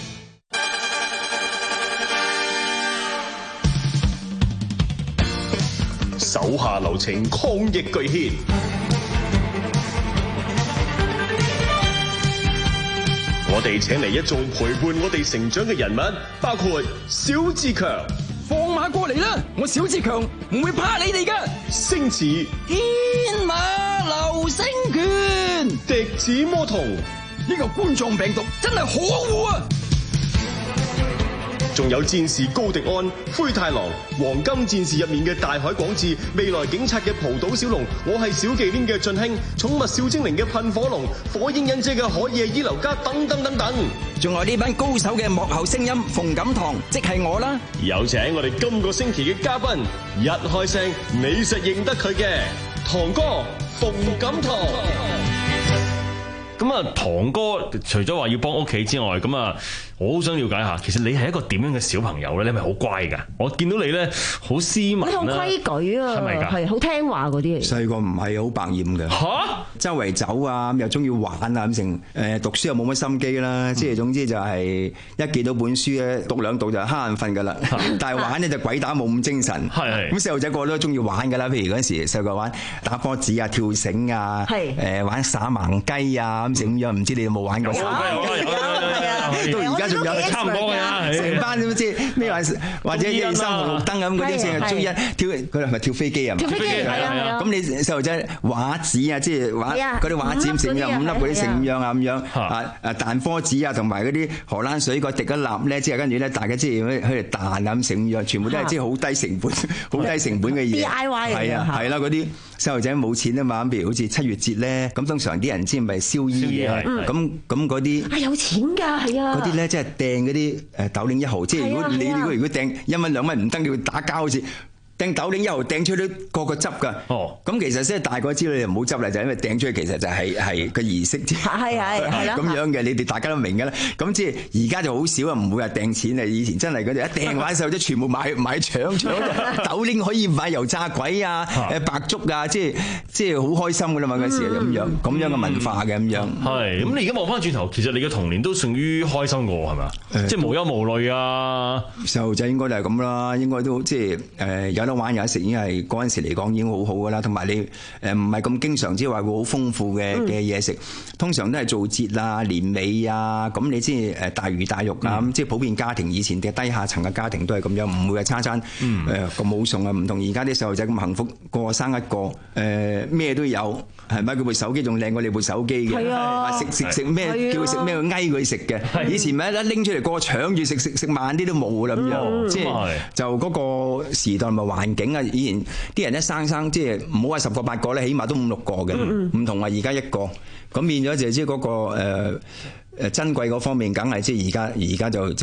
Speaker 18: 手下留情，抗疫巨獻。我哋請嚟一眾陪伴我哋成長嘅人物，包括小志強。
Speaker 19: 放馬過嚟啦！我小志強唔會怕你哋噶。
Speaker 18: 星馳
Speaker 19: 天馬流星拳，
Speaker 18: 笛子魔童。
Speaker 19: 呢個冠狀病毒真係可惡啊！
Speaker 18: 仲有戰士高迪安、灰太狼、黃金戰士入面嘅大海廣志、未來警察嘅蒲島小龍，我係小忌廉嘅俊興，寵物小精靈嘅噴火龍，火影忍者嘅可夜伊流加等等等等。
Speaker 19: 仲有呢班高手嘅幕後聲音馮錦棠，即係我啦。
Speaker 18: 有請我哋今個星期嘅嘉賓，一開聲你實認得佢嘅堂哥馮錦棠。
Speaker 10: 咁啊，堂哥除咗話要幫屋企之外，咁啊，我好想了解下，其實你係一個點樣嘅小朋友咧？你係咪好乖噶？我見到你咧好斯文啦，
Speaker 12: 好規矩啊，
Speaker 10: 係咪㗎？
Speaker 12: 係好聽話嗰啲嚟。
Speaker 20: 細個唔係好百厭嘅，
Speaker 10: 嚇，周
Speaker 20: 圍走啊，又中意玩啊，咁成誒讀書又冇乜心機啦，即係總之就係一見到本書咧，讀兩讀就瞌眼瞓㗎啦。但係玩咧就鬼打冇咁精神。係咁細路仔個個都中意玩㗎啦，譬如嗰陣時細個玩打波子啊、跳繩啊，誒玩耍盲雞啊。咁成樣唔知你有冇玩過？有啊有啊，到而家仲有，差唔多嘅，成班都知咩話，或者一二三紅綠燈咁嗰啲成日追一跳，佢係咪跳飛機啊？跳飛機係啊係啊！咁你細路仔畫紙啊，即係畫嗰啲畫紙成樣五粒嗰啲成樣啊咁樣啊啊彈波子啊，同埋嗰啲荷蘭水個滴一粒咧，即係跟住咧大家即係喺度彈啊咁成樣，全部都係即係好低成本、好低成本嘅嘢。D I Y 嚟嘅係啊係啦，嗰啲細路仔冇錢啊嘛，譬如好似七月節咧，咁通常啲人知咪燒衣嘅。咁咁嗰啲
Speaker 12: 啊有錢㗎，係啊！
Speaker 20: 嗰啲咧即係掟嗰啲誒豆領一毫，即係如果你如果如果掟一蚊兩蚊唔得，你要打交好似。掟豆領一毫掟出去個個執㗎，哦，咁其實即係大個知道你唔好執啦，就因為掟出去其實就係係個儀式啫，係係係咁樣嘅，你哋大家都明㗎啦。咁即係而家就好少啊，唔會話掟錢啊。以前真係嗰啲一掟玩手即全部買買搶搶，豆領可以買油炸鬼啊、誒白粥啊，即係即係好開心㗎啦嘛嗰時咁樣咁樣嘅文化嘅咁樣。
Speaker 10: 係咁，你而家望翻轉頭，其實你嘅童年都屬於開心過係咪？即係無憂無慮啊！
Speaker 20: 細路仔應該就係咁啦，應該都即係誒有。有得玩有得食已經係嗰陣時嚟講已經好好㗎啦，同埋你誒唔係咁經常即係話會好豐富嘅嘅嘢食，通常都係做節啊、年尾啊，咁你先誒大魚大肉啊，咁、嗯、即係普遍家庭以前嘅低下層嘅家庭都係咁樣，唔會係餐餐誒咁好餸啊，唔同而家啲細路仔咁幸福，個個生一個誒咩、呃、都有，係咪？佢部手機仲靚過你部手機嘅，食食食咩叫佢食咩佢翳佢食嘅，以前咪一拎出嚟個個搶住食食食慢啲都冇啦咁樣，嗯、即係就嗰個時代咪話。環境啊！以前啲人一生生即係唔好話十個八個咧，起碼都五六個嘅，唔、嗯、同話而家一個咁變咗就即係嗰個誒誒、呃、珍貴嗰方面，梗係即係而家而家就就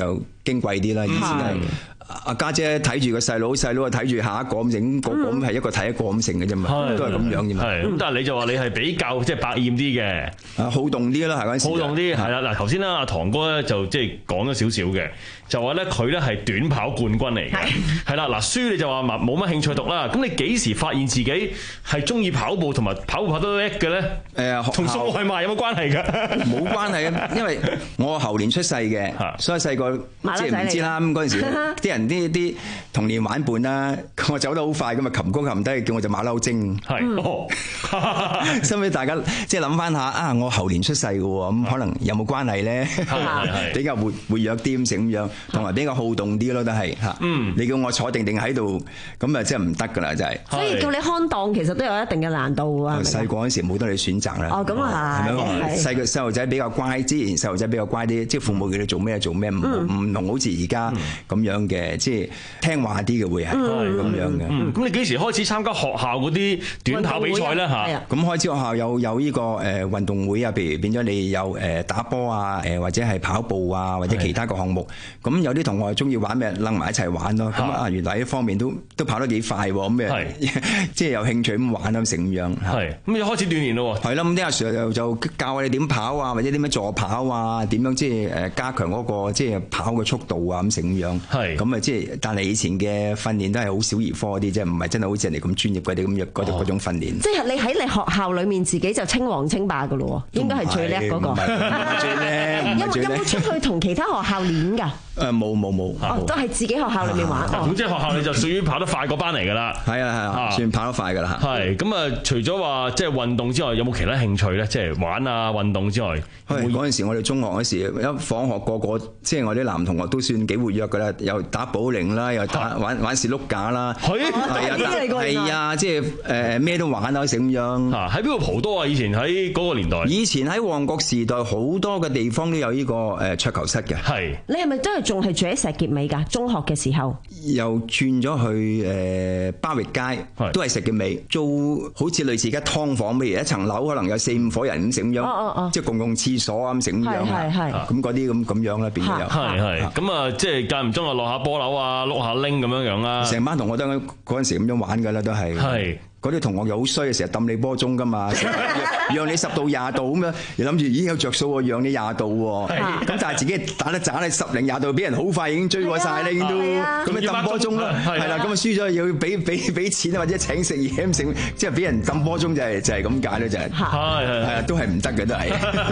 Speaker 20: 矜貴啲啦。以前係阿家姐睇住個細佬，細佬啊睇住下一個咁整，個個咁係一個睇一個咁成嘅啫嘛，都係咁樣啫嘛。
Speaker 10: 係咁，但係你就話你係比較即係百厭啲嘅，
Speaker 20: 啊好動啲啦，係嗰陣時。
Speaker 10: 好動啲係啦。嗱頭先啦，阿堂哥咧就即係講咗少少嘅，就話咧佢咧係短跑冠軍嚟嘅，係啦。嗱書你就話冇乜興趣讀啦，咁你幾時發現自己係中意跑步同埋跑步跑得叻嘅咧？
Speaker 20: 誒，
Speaker 10: 同數外賣有冇關係㗎？
Speaker 20: 冇關係啊，因為我後年出世嘅，所以細個即係唔知啦。咁嗰陣時啲人啲啲童年玩伴啦，我走得好快咁啊，擒高擒低，叫我就馬騮精。係，收尾大家即係諗翻下啊，我後年出世嘅喎，咁可能有冇關係咧？比較活活躍啲咁成咁樣，同埋比較好動啲咯，都係嚇。嗯，你叫我坐定定喺度，咁啊真係唔得㗎啦，真係。
Speaker 12: 所以叫你看檔其實都有一定嘅難度啊。
Speaker 20: 細個嗰陣時冇得你選擇啦。
Speaker 12: 哦，咁啊係。係咪？
Speaker 20: 細個細路仔比較乖，之前細路仔比較乖啲，即係父母叫你做咩做咩，唔唔同好似而家咁樣嘅，即係聽話啲嘅會係咁樣嘅。
Speaker 10: 咁你幾時開始參加學校嗰啲短跑比賽咧？嚇，
Speaker 20: 咁開始學校有有呢個誒運動會啊，譬如變咗你有誒打波啊，誒或者係跑步啊，或者其他個項目。咁有啲同學中意玩咩，擸埋一齊玩咯。咁啊，原來呢方面都都跑得幾快喎，咁誒，即係有興趣咁玩咁成咁樣。
Speaker 10: 係，咁就開始鍛鍊咯喎。
Speaker 20: 係啦，咁啲阿 Sir 就就教我哋點跑啊，或者點樣助跑啊，點樣即係誒加強嗰個即係跑嘅速度啊，咁成咁樣。係，咁啊即係，但係以前嘅訓練都係好小兒科啲，即係唔係真係好似人哋咁專業嗰啲咁嘅嗰種嗰種訓練。即係
Speaker 12: 你喺你學校裡面自己就稱王稱霸㗎咯喎，應該係最叻嗰個。
Speaker 20: 唔係最叻，唔係最叻。
Speaker 12: 有冇出去同其他學校練㗎？
Speaker 20: 誒冇冇冇，
Speaker 12: 哦都係自己學校裏面玩。
Speaker 10: 咁即係學校你就屬於跑得快嗰班嚟㗎啦。
Speaker 20: 係啊係啊，算跑得快㗎啦。
Speaker 10: 係咁啊，除咗話即係運動之外，有冇其他興趣咧？即係玩啊運動之外，
Speaker 20: 嗰陣時我哋中學嗰時一放學個個即係我啲男同學都算幾活躍㗎啦，又打保齡啦，又打玩玩士碌架啦。係啊，係啊，即係誒咩都玩啊，成咁樣。
Speaker 10: 喺邊度蒲多啊？以前喺嗰個年代。
Speaker 20: 以前喺旺角時代好多嘅地方都有呢個誒桌球室嘅。係。
Speaker 12: 你係咪真係仲係住喺石硤尾㗎？中學嘅時候
Speaker 20: 又轉咗去誒巴域街，都係石硤尾，租好似類似而家劏房，譬如一層樓可能有四五伙人咁成樣，即係共用廁所啊咁成樣，咁嗰啲咁咁樣啦，變咗又
Speaker 10: 係係咁啊！即係間唔中啊落下波樓啊，碌下拎咁樣樣啦。
Speaker 20: 成班同學都嗰陣時咁樣玩㗎啦，都係。係。嗰啲同學又好衰，成日揼你波鐘㗎嘛，讓你十度廿度咁樣，又諗住已經有着數喎，讓你廿度喎，咁但係自己打得渣咧十零廿度，俾人好快已經追過晒咧，已經都咁啊揼波鐘啦，係啦，咁啊輸咗要俾俾俾錢啊，或者請食嘢咁成，即係俾人揼波鐘就係就係咁解咧，就係係係係啊，都係唔得嘅都係。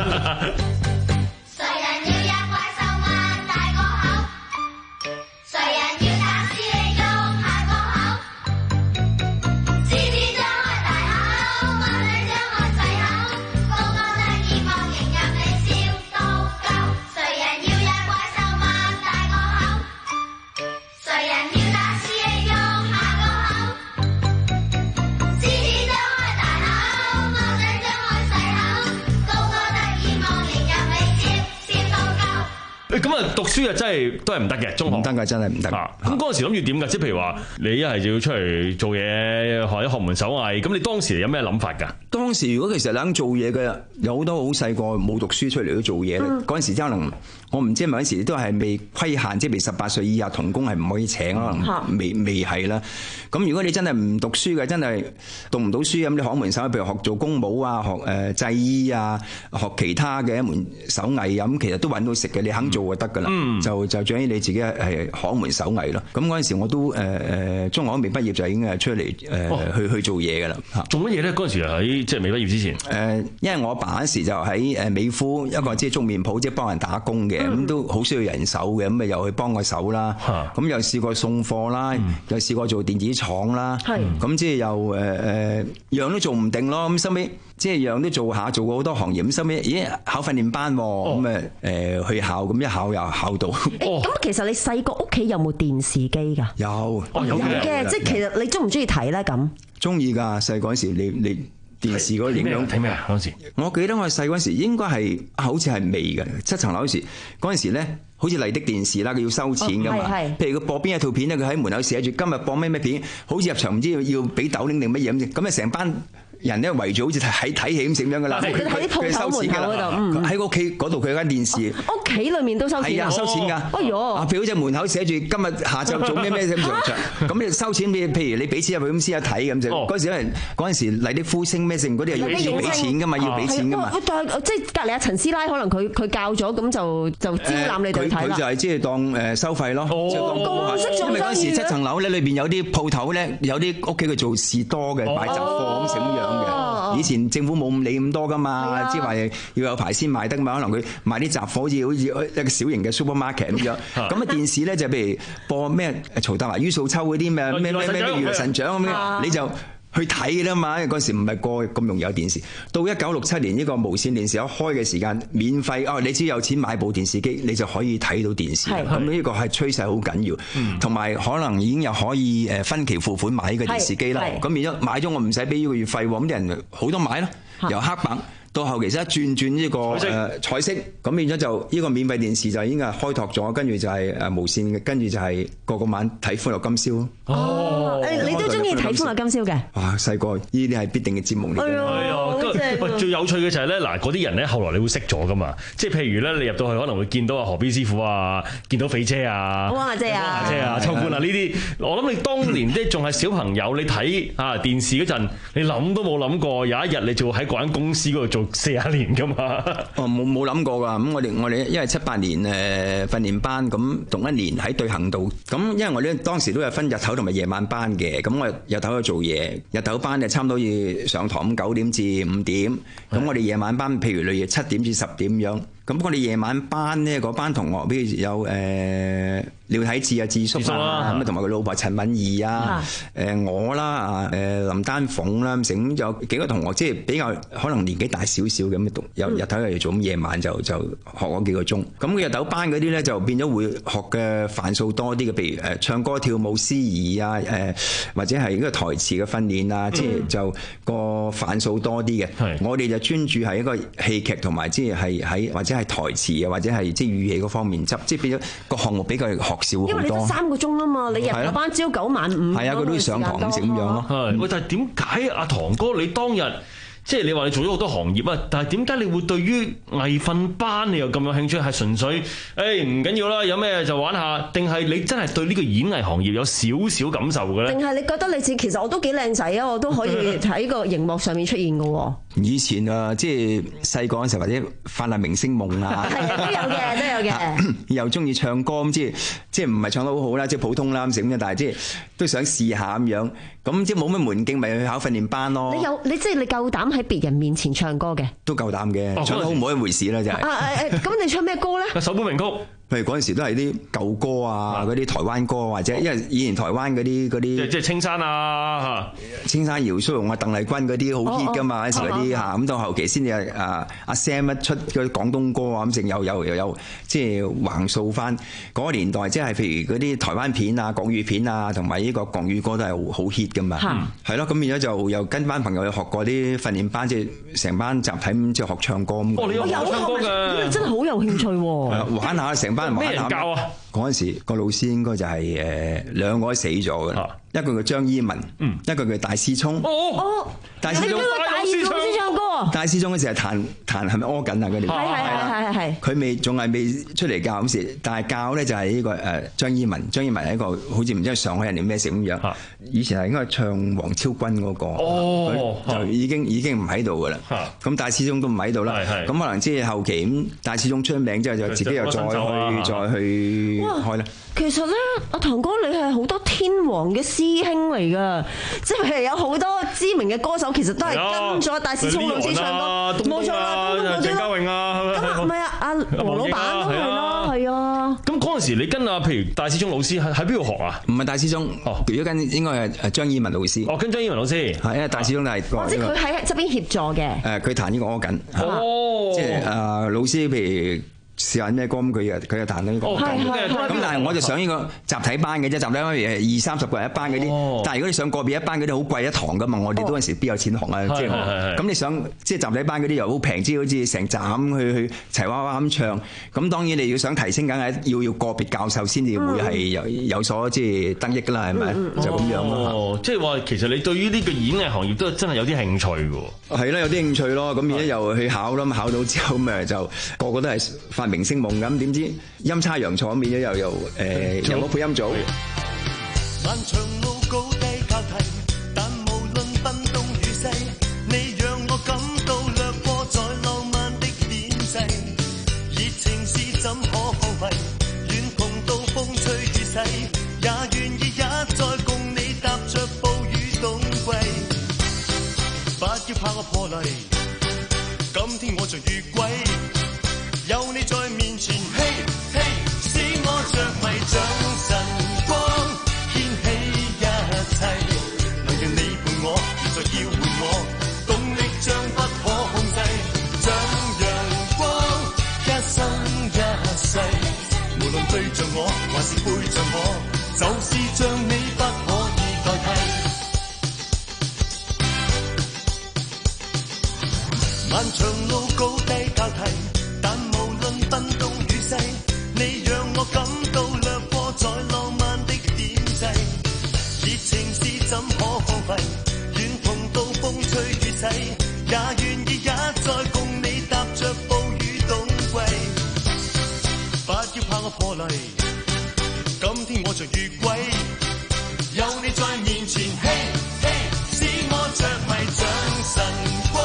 Speaker 10: 咁啊，讀書啊真係都係唔得嘅，中學
Speaker 20: 唔得㗎，真係唔得。咁
Speaker 10: 嗰陣時諗住點㗎？即係譬如話，你一係就要出嚟做嘢，學一學門手藝。咁你當時有咩諗法㗎？
Speaker 20: 當時如果其實諗做嘢嘅，有好多好細個冇讀書出嚟都做嘢咧。嗰陣時可能我唔知係咪嗰陣時都係未規限，即係未十八歲以下童工係唔可以請，可能未未係啦。咁如果你真係唔讀書嘅，真係讀唔到書咁，你學門手藝，譬如學做工務啊，學誒製衣啊，學其他嘅一門手藝啊，咁其實都揾到食嘅，你肯做就得㗎啦。嗯、就就最緊要你自己係學門手藝咯。咁嗰陣時我都誒誒、呃、中學都未畢業就已經係出嚟誒、呃哦、去去做嘢㗎啦。
Speaker 10: 做乜嘢咧？嗰陣時喺即係未畢業之前。誒、
Speaker 20: 呃，因為我阿爸嗰時就喺誒美孚一個即係粥麵鋪，即係幫人打工嘅，咁、嗯、都好需要人手嘅，咁咪又去幫個手啦。咁、嗯、又試過送貨啦，嗯、又試過做電子廠啦。咁即係又誒誒、呃、樣都做唔定咯。咁收尾即係樣都做下，做過好多行業。咁收尾咦考訓練班，咁誒誒去考，咁一考又考到。咁、
Speaker 12: 欸、其實你細個屋企有冇電視機㗎？
Speaker 20: 有，
Speaker 12: 哦有嘅，即係其實你中唔中意睇咧？咁
Speaker 20: 中意㗎，細個嗰時你你。電視嗰個影響
Speaker 10: 睇咩啊？嗰陣時，
Speaker 20: 我記得我細嗰陣時應該係好似係未嘅七層樓嗰時，嗰陣時咧好似麗的電視啦，佢要收錢㗎嘛。哦、譬如佢播邊一套片咧，佢喺門口寫住今日播咩咩片，好似入場唔知要要俾豆鈴定乜嘢咁，咁啊成班人咧圍住好似睇睇戲咁成樣噶啦，
Speaker 12: 佢喺鋪頭門口嗰度，
Speaker 20: 喺屋企嗰度佢有間電視，
Speaker 12: 屋企裏面都收錢，
Speaker 20: 係啊收錢㗎。
Speaker 12: 哎呦，
Speaker 20: 啊譬如好似門口寫住今日下晝做咩咩咁做，咁你收錢，譬如你俾錢入去咁先一睇咁就，嗰陣時有人嗰陣時麗的呼聲咩剩嗰啲係要要俾錢㗎嘛，要俾錢㗎嘛。
Speaker 12: 但係即係隔離阿陳師奶，可能佢佢教咗咁就就招攬你哋睇啦。
Speaker 20: 佢就係即係當誒收費咯，
Speaker 12: 哦，
Speaker 20: 因為嗰陣時七層樓咧，裏邊有啲鋪頭咧，有啲屋企佢做士多嘅擺雜貨咁成樣嘅。以前政府冇咁理咁多噶嘛，即係話要有牌先賣得嘛。可能佢賣啲雜貨好似好似一個小型嘅 supermarket 咁樣。咁啊電視咧就譬如播咩曹達華于素秋嗰啲咩咩咩咩如來神掌咁樣，你就去睇啦嘛，因為嗰時唔係個咁容易有電視。到一九六七年呢個無線電視一開嘅時間，免費哦，你只要有錢買部電視機，你就可以睇到電視。咁呢個係趨勢好緊要，同埋可能已經有可以誒分期付款買呢個電視機啦。咁變咗買咗我唔使俾呢個月費喎，咁啲人好多買啦，由黑白到後期一轉轉呢個誒彩色，咁變咗就呢個免費電視就已經係開拓咗，跟住就係誒無線嘅，跟住就係個個晚睇歡樂今宵咯。
Speaker 12: 哦，誒你都中意睇歡樂今宵嘅？
Speaker 20: 哇！細個呢啲係必定嘅節目嚟嘅。
Speaker 10: 係啊，喂，最有趣嘅就係咧，嗱嗰啲人咧，後來你會識咗噶嘛？即係譬如咧，你入到去可能會見到阿何邊師傅啊，見到肥車啊，
Speaker 12: 汪阿姐啊，
Speaker 10: 汪阿姐啊，秋官啊呢啲，我諗你當年即係仲係小朋友，你睇啊電視嗰陣，你諗都冇諗過有一日你就會喺嗰間公司嗰度做四十年噶嘛？
Speaker 20: 哦，冇冇諗過㗎。咁我哋我哋因為七八年誒訓練班，咁讀一年喺對行度，咁因為我哋當時都有分日頭同埋夜晚班嘅，咁我日頭去做嘢，日頭班就差唔多要上堂九點至五點，咁我哋夜晚班譬如例如七點至十點樣。咁我哋夜晚班咧，嗰班同學，譬如有誒廖體智啊、智叔啊，咁啊同埋佢老婆陳敏儀啊，誒我啦，誒林丹鳳啦，成有幾個同學，即係比較可能年紀大少少咁讀，有日頭又做，咁夜晚就就學嗰幾個鐘。咁佢日頭班嗰啲咧就變咗會學嘅範數多啲嘅，譬如誒唱歌、跳舞、司儀啊，誒或者係呢個台詞嘅訓練啊，即係就個範數多啲嘅。我哋就專注係一個戲劇同埋即係係喺或者係台詞啊，或者係即係語氣嗰方面執，即係變咗個項目比較學少好多。
Speaker 12: 因為你得三個鐘啦嘛，你入班朝九晚五，
Speaker 20: 係啊，佢都要上堂咁樣咯。
Speaker 10: 係，喂，但係點解阿唐哥你當日即係你話你做咗好多行業啊，但係點解你會對於藝訓班你又咁有興趣？係純粹誒唔緊要啦，有咩就玩下，定係你真係對呢個演藝行業有少少感受嘅咧？定
Speaker 12: 係你覺得你自己其實我都幾靚仔啊，我都可以喺個熒幕上面出現嘅喎。
Speaker 20: 以前啊，即係細個嗰陣時或者發爛明星夢啊，
Speaker 12: 係都有嘅，都有嘅。
Speaker 20: 又中意唱歌咁，即係即係唔係唱得好好啦，即係普通啦咁嘅，但係即係都想試下咁樣。咁即係冇乜門徑，咪去考訓練班咯。
Speaker 12: 你有你即係你夠膽喺別人面前唱歌嘅？
Speaker 20: 都夠膽嘅，唱得好唔好一回事啦，就係。
Speaker 12: 啊誒誒，咁你唱咩歌咧？
Speaker 10: 首本名曲。
Speaker 20: 譬如嗰陣時都係啲舊歌啊，嗰啲台灣歌，或者因為以前台灣嗰啲嗰啲，
Speaker 10: 即係即係青山啊，
Speaker 20: 青山姚蘇蓉啊、鄧麗君嗰啲好 hit 噶嘛，嗰時嗰啲嚇，咁到後期先至啊阿 Sam 一出嗰啲廣東歌啊，咁成又又又有即係橫掃翻嗰個年代，即係譬如嗰啲台灣片啊、國語片啊，同埋呢個國語歌都係好 hit 噶嘛，係咯，咁變咗就又跟班朋友去學過啲訓練班，即係成班集體咁即係學唱歌咁。
Speaker 10: 哦，你有學唱歌㗎？
Speaker 12: 你真係好有興趣喎！
Speaker 20: 玩下成班人玩下。
Speaker 10: 咩人教啊？
Speaker 20: 嗰陣時個老師應該就係誒兩個都死咗嘅，一個叫張依文，一個叫戴思聰。
Speaker 12: 哦哦，
Speaker 20: 戴思聰，
Speaker 12: 你叫個大老師唱歌啊？
Speaker 20: 戴思聰嗰時係彈彈係咪 organ 啊？嗰啲
Speaker 12: 係係係係係。
Speaker 20: 佢未仲係未出嚟教嗰時，但係教咧就係呢個誒張依文。張依文係一個好似唔知係上海人定咩成咁樣。以前係應該係唱黃超君嗰個，
Speaker 10: 哦，
Speaker 20: 就已經已經唔喺度㗎啦。咁戴思聰都唔喺度啦。咁可能即係後期咁，戴思聰出名之後就自己又再去再去開啦。
Speaker 12: 其實咧，阿唐哥你係好多天王嘅師兄嚟㗎，即係有好多知名嘅歌手，其實都係跟咗戴思聰老師唱歌，冇錯啦，
Speaker 10: 鄭嘉穎啊，
Speaker 12: 咁啊唔係啊，阿黃老闆都係咯，係啊。
Speaker 10: 咁嗰陣時你跟啊，譬如戴思聰老師喺喺邊度學啊？
Speaker 20: 唔係戴思聰，哦，如果跟應該係誒張依文老師。
Speaker 10: 哦，跟張依文老師，
Speaker 20: 係因為戴思聰係
Speaker 12: 即係佢喺側邊協助嘅。
Speaker 20: 誒，佢彈呢個 organ，
Speaker 10: 哦，
Speaker 20: 即係誒老師譬如。 試下咩歌，咁佢又佢又彈到呢個。咁但係我就上呢個集體班嘅啫，集體班係二三十個人一班嗰啲。但係如果你上個別一班嗰啲好貴一堂噶嘛，我哋嗰陣時邊有錢學啊？即係咁你想即係集體班嗰啲又好平，即係好似成站去去齊娃娃咁唱。咁當然你要想提升，梗係要要個別教授先至會係有有所即係得益噶啦，係咪？就咁樣咯。
Speaker 10: 即係話其實你對於呢個演藝行業都真係有啲興趣㗎。
Speaker 20: 係啦，有啲興趣咯。咁而家又去考啦，考到之後咁誒就個個都係發明星夢咁，點知陰差陽錯咁變咗又又誒入咗配音組。
Speaker 13: 漫長路高低交替，但無論奔東與西，你讓我感到掠過在浪漫的邊際。熱情是怎可放棄？願同到風吹雨洗，也願意一再共你踏着暴雨冬季。不要怕我破例，今天我像雨季，有你在面前，嘿嘿，使我着迷像晨光，掀起一切，能讓你伴我，別再叫喚我，動力將不可控制，像陽光，一生一世，無論對着我還是背着我，就是像你不可以代替。漫長路高低交替，但無論奔東與西，你讓我感到掠過在浪漫的點際。熱情是怎可荒廢？願同到風吹雨洗，也願意一再共你踏着暴雨冬季。不要怕我破例，今天我像雨季，有你在面前，嘿嘿，使我着迷像晨光。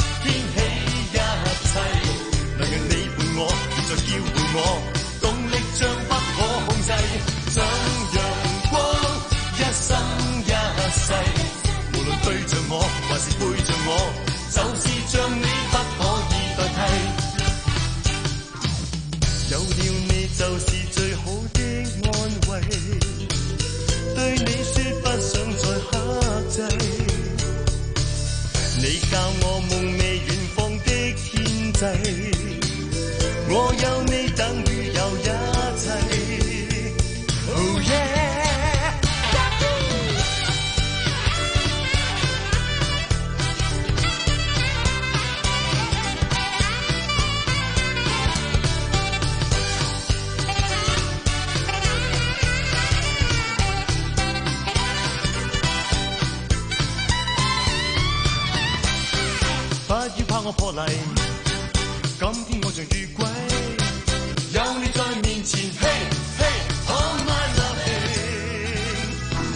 Speaker 13: 再叫喚我，動力將不可控制，像陽光，一生一世，無論對着我還是背着我，就是像你不可以代替。有了你就是最好的安慰，對你說不想再克制，你教我夢寐遠方的天際。我有你等於有一切 ，Oh yeah！ 不要怕我破例，今天我像雨季。有你在面前，嘿嘿 ，All my loving，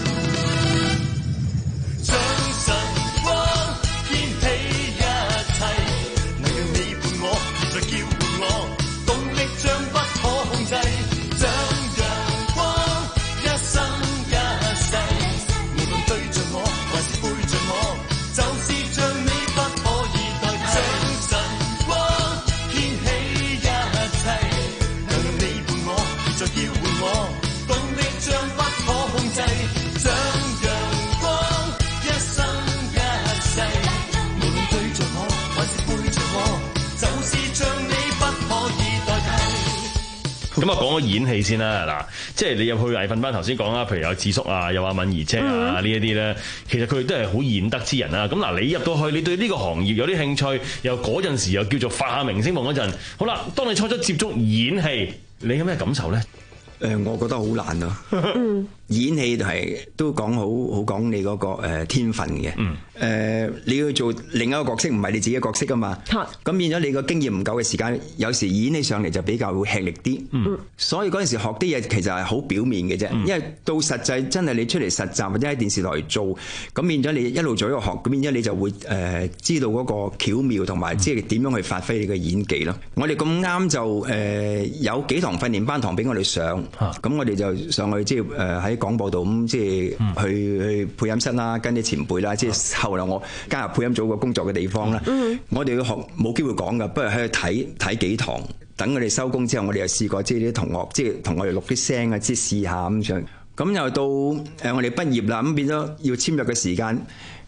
Speaker 13: 像晨光掀起一切，能讓你伴我，別再叫喚我，動力將不可控制，像陽光，一生一世，無論對着我還是背着我，就是像你不可以代替，像晨光掀起一切。再叫喚我，動力將不可控制，像陽光，一生一世，無論對着我還是背着我，就是像你不可以代替。
Speaker 10: 咁啊，講咗演戲先啦，嗱，即係你入去藝訓班，頭先講啦，譬如有智叔啊，有阿敏儀姐啊呢一啲咧，其實佢哋都係好演得之人啦。咁嗱，你入到去，你對呢個行業有啲興趣，又嗰陣時又叫做發下明星夢嗰陣，好啦，當你初初接觸演戲，你有咩感受咧？
Speaker 20: 誒、呃，我覺得好難啊！演戲係都講好好講你嗰、那個、呃、天分嘅。誒、嗯呃，你要做另一個角色，唔係你自己嘅角色啊嘛。咁、嗯、變咗你個經驗唔夠嘅時間，有時演起上嚟就比較會吃力啲。嗯、所以嗰陣時學啲嘢其實係好表面嘅啫。嗯、因為到實際真係你出嚟實習或者喺電視台做，咁變咗你一路做一個學，咁變咗你就會誒、呃、知道嗰個巧妙同埋即係點樣去發揮你嘅演技咯。嗯、我哋咁啱就誒、呃、有幾堂訓練班堂俾我哋上，咁、啊、我哋就上去即係誒喺廣播度咁即係去去配音室啦，跟啲前輩啦，即係後來我加入配音組個工作嘅地方啦。嗯、我哋要學冇機會講噶，不如喺度睇睇幾堂，等我哋收工之後，我哋又試過即係啲同學即係同我哋錄啲聲啊，即係試下咁樣。咁又到誒我哋畢業啦，咁變咗要簽約嘅時間。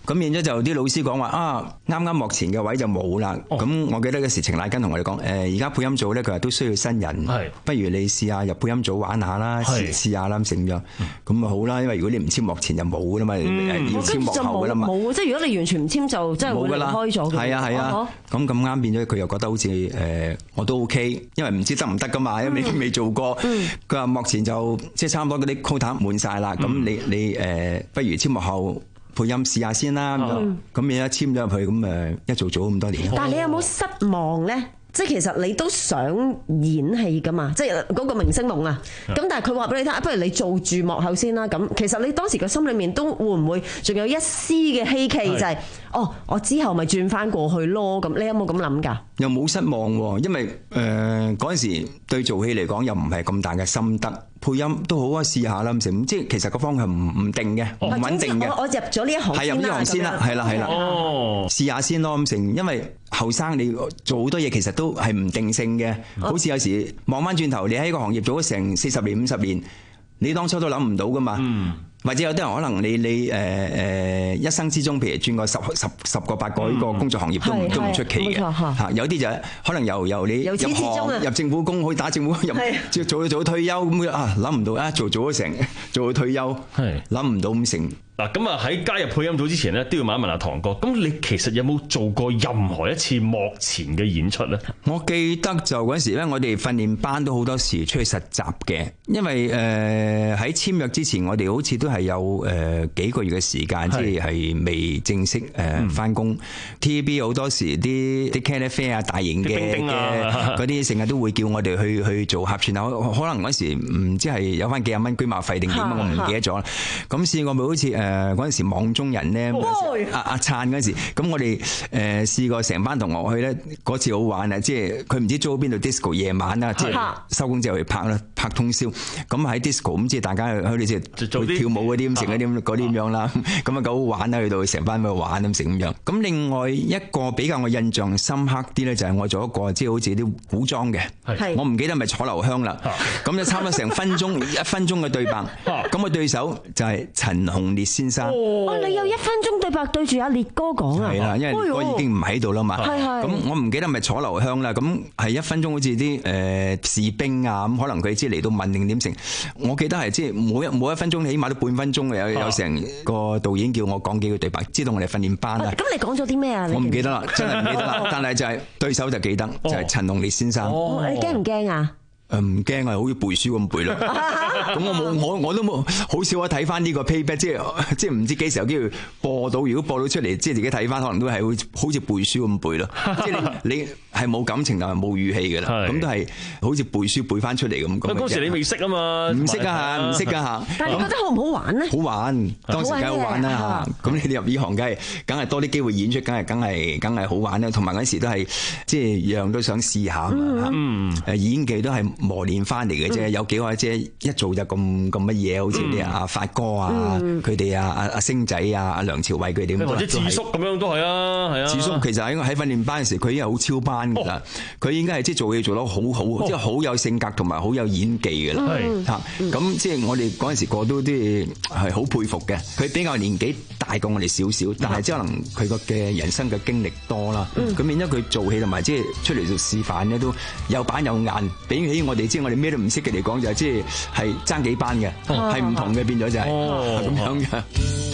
Speaker 20: 咁變咗就啲老師講話啊，啱啱幕前嘅位就冇啦。咁、哦、我記得嗰時程乃根同我哋講，誒而家配音組咧，佢話都需要新人，不如你試下入配音組玩下啦，試試下啦咁成咗。咁啊好啦，因為如果你唔簽幕前就冇噶啦嘛，嗯、要簽幕後噶啦嘛。
Speaker 12: 冇，即係如果你完全唔簽就真係會離開咗嘅。係
Speaker 20: 啊係啊，咁咁啱變咗佢又覺得好似誒、呃、我都 OK， 因為唔知得唔得噶嘛，因為未未做過。佢話幕前就即係差唔多嗰啲 quota 滿晒啦，咁、嗯、你你誒、呃、不如簽幕後配音試下先啦。咁咁你一簽咗入去，咁誒一做做咁多年。
Speaker 12: 但係你有冇失望咧？即係其實你都想演戲噶嘛，即係嗰個明星夢啊。咁但係佢話俾你聽，不如你做住幕後先啦。咁其實你當時個心裏面都會唔會仲有一絲嘅希冀，就係、是、哦，我之後咪轉翻過去咯。咁你有冇咁諗㗎？
Speaker 20: 又冇失望喎，因為誒嗰陣時對做戲嚟講又唔係咁大嘅心得。配音都好啊，試下啦咁成，即係其實個方向唔唔定嘅，唔穩定嘅。
Speaker 12: 我我入咗呢一行，
Speaker 20: 係入呢行先啦，係啦係啦，試下先咯咁成。因為後生你做好多嘢，其實都係唔定性嘅。好似有時望翻轉頭，你喺個行業做咗成四十年、五十年，你當初都諗唔到噶嘛。嗯或者有啲人可能你你誒誒、呃、一生之中，譬如轉過十十十個八個呢個工作行業都、嗯、都唔出奇嘅嚇。有啲就可能由由你入行入政府工可以打政府入做做做退休咁啊，諗唔到啊，做做咗成做到退休，諗唔到咁成。
Speaker 10: 嗱咁啊喺加入配音組之前咧，都要問一問阿唐哥，咁你其實有冇做過任何一次幕前嘅演出咧？
Speaker 20: 我記得就嗰陣時咧，我哋訓練班都好多時出去實習嘅，因為誒喺簽約之前，我哋好似都係有誒、呃、幾個月嘅時間，即係係未正式誒翻工。T V B 好多時啲啲茄喱啡啊，大型嘅嘅嗰啲，成日都會叫我哋去去做客串啊。可能嗰時唔知係有翻幾廿蚊居馬費定點啊，我唔記得咗啦。咁試過咪好似誒嗰陣時網中人咧，阿阿燦嗰陣時，咁我哋誒試過成班同學去咧，嗰次好玩啊！即係佢唔知租邊度 disco 夜晚啦，即係收工之後去拍啦，拍通宵。咁喺 disco 咁即係大家去去即係跳舞嗰啲咁成嗰啲嗰啲咁樣啦。咁啊夠好玩啦，去到成班去玩咁成咁樣。咁另外一個比較我印象深刻啲咧，就係我做一個即係好似啲古裝嘅，我唔記得係咪楚留香啦。咁就差唔多成分鐘一分鐘嘅對白。咁個對手就係陳鴻烈先生。
Speaker 12: 哦，你有一分鐘對白對住阿烈哥講啊？
Speaker 20: 係啦，因為烈哥已經唔喺度啦嘛。係係。咁我唔記得係咪楚留香啦。咁係一分鐘好似啲誒士兵啊，咁可能佢即係嚟到問定點成。我記得係即係每一每一分鐘起碼都半分鐘嘅，有有成個導演叫我講幾句對白，知道我哋訓練班啊。咁你講咗啲咩啊？我唔記得啦，真係唔記得啦。但係就係對手就記得，就係陳鴻烈先生。
Speaker 12: 哦，你驚唔驚啊？
Speaker 20: 誒唔驚啊，好似背書咁背咯。咁我冇我我都冇好少我睇翻呢個 playback， 即係即係唔知幾時有機會播到。如果播到出嚟，即係自己睇翻，可能都係會好似背書咁背咯。即係你你係冇感情但係冇語氣嘅啦。咁都係好似背書背翻出嚟咁。咁
Speaker 10: 嗰時你未識啊嘛？
Speaker 20: 唔識啊嚇，唔識啊嚇。
Speaker 12: 但係你覺得好唔好玩咧？
Speaker 20: 好玩，當時梗係好玩啦嚇。咁你哋入呢行梗係梗係多啲機會演出，梗係梗係梗係好玩啦。同埋嗰時都係即係樣樣都想試下啊嘛。誒演技都係磨練翻嚟嘅啫，有幾個姐一做就咁咁乜嘢，好似啲阿發哥啊，佢哋啊阿阿星仔啊，阿梁朝偉佢哋咁，
Speaker 10: 或者智叔咁樣都係啊，係啊。
Speaker 20: 智叔其實喺喺訓練班嘅時，佢已經係好超班㗎啦，佢應該係即係做嘢做得好好，即係好有性格同埋好有演技㗎啦。嚇咁即係我哋嗰陣時個都啲係好佩服嘅。佢比較年紀大過我哋少少，但係即係可能佢個嘅人生嘅經歷多啦。咁變咗佢做戲同埋即係出嚟做示範咧，都有板有眼。比起我哋即係我哋咩都唔識嘅嚟講，就係即係係爭幾班嘅，係唔同嘅，變咗就係咁樣嘅。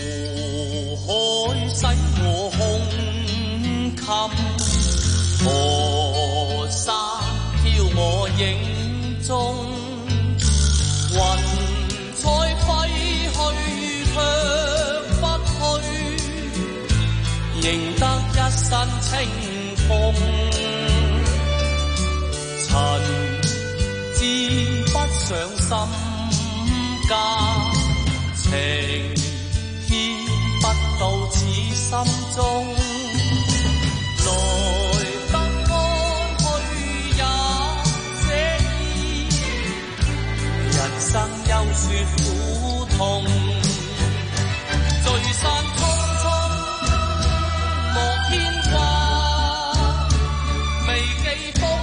Speaker 13: 海洗我胸襟，河沙飄我影中，雲彩揮去卻不去，贏得一身清風。塵知不上心間，情牽不到此心中，來得安去也寫意，人生休說苦痛，聚散匆匆莫牽掛，未記風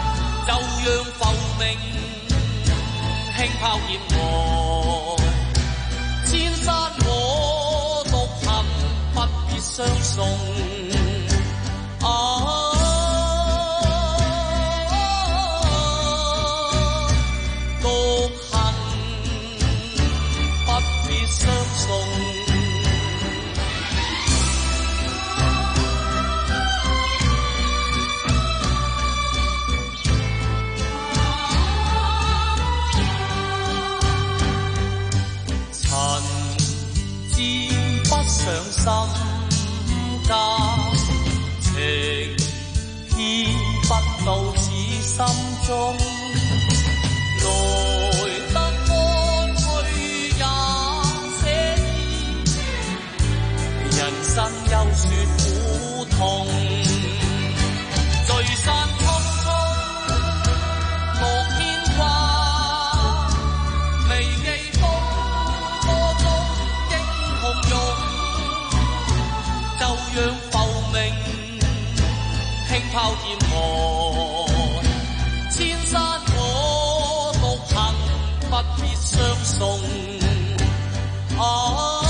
Speaker 13: 讓浮名輕拋葉和相送。啊上心間情牽不到此心中，來得安去也寫意，人生休說苦痛，聚散匆匆莫牽掛，未記風波中英雄勇，就讓浮名輕拋天河，千山我獨行，不必相送。啊！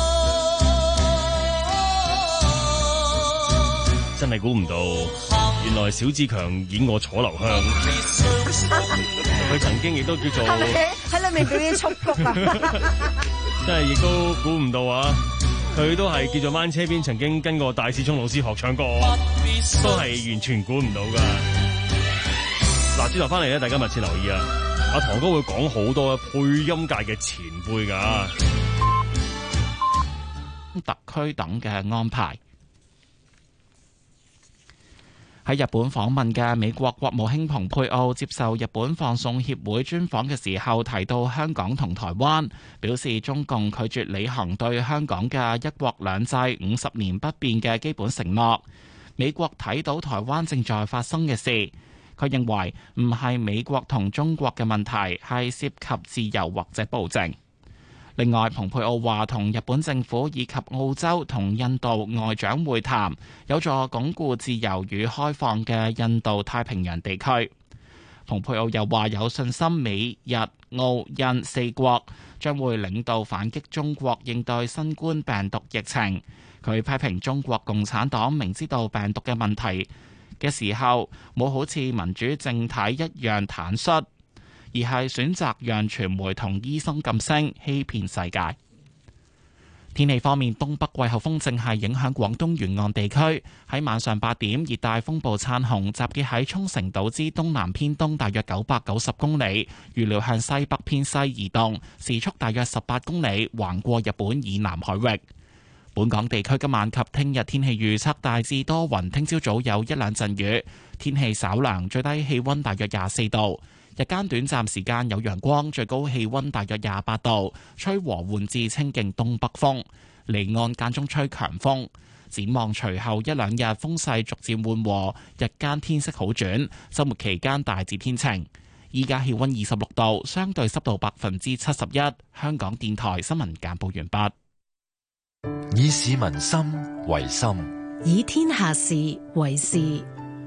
Speaker 10: 真係估唔到，原來小志強演我楚留香，佢曾經亦都叫做
Speaker 12: 喺裏面表演蹴鞠啊！
Speaker 10: 真係亦都估唔到啊！佢都係叫做掹車邊曾經跟過戴志聰老師學唱歌，都係完全估唔到噶。嗱，轉頭翻嚟咧，大家密切留意啊！阿唐哥會講好多配音界嘅前輩噶，
Speaker 1: 特區等嘅安排。喺日本訪問嘅美國國務卿蓬佩奧接受日本放送協會專訪嘅時候，提到香港同台灣，表示中共拒絕履行對香港嘅一國兩制五十年不變嘅基本承諾。美國睇到台灣正在發生嘅事，佢認為唔係美國同中國嘅問題，係涉及自由或者暴政。另外，蓬佩奧話同日本政府以及澳洲同印度外長會談，有助鞏固自由與開放嘅印度太平洋地區。蓬佩奧又話有信心美日澳印四國將會領導反擊中國應對新冠病毒疫情。佢批評中國共產黨明知道病毒嘅問題嘅時候，冇好似民主政體一樣坦率，而係選擇讓傳媒同醫生噤聲，欺騙世界。天氣方面，東北季候風正係影響廣東沿岸地區。喺晚上八點，熱帶風暴燦紅集結喺沖繩島之東南偏東大約九百九十公里，預料向西北偏西移動，時速大約十八公里，橫過日本以南海域。本港地區今晚及聽日天氣預測大致多雲，聽朝早有一兩陣雨，天氣稍涼，最低氣溫大約廿四度。日間短暫時間有陽光，最高氣溫大約廿八度，吹和緩至清勁東北風，離岸間中吹強風。展望隨後一兩日風勢逐漸緩和，日間天色好轉，週末期間大致天晴。依家氣溫二十六度，相對濕度百分之七十一。香港電台新聞簡報完畢。
Speaker 4: 以市民心為心，
Speaker 14: 以天下事為事。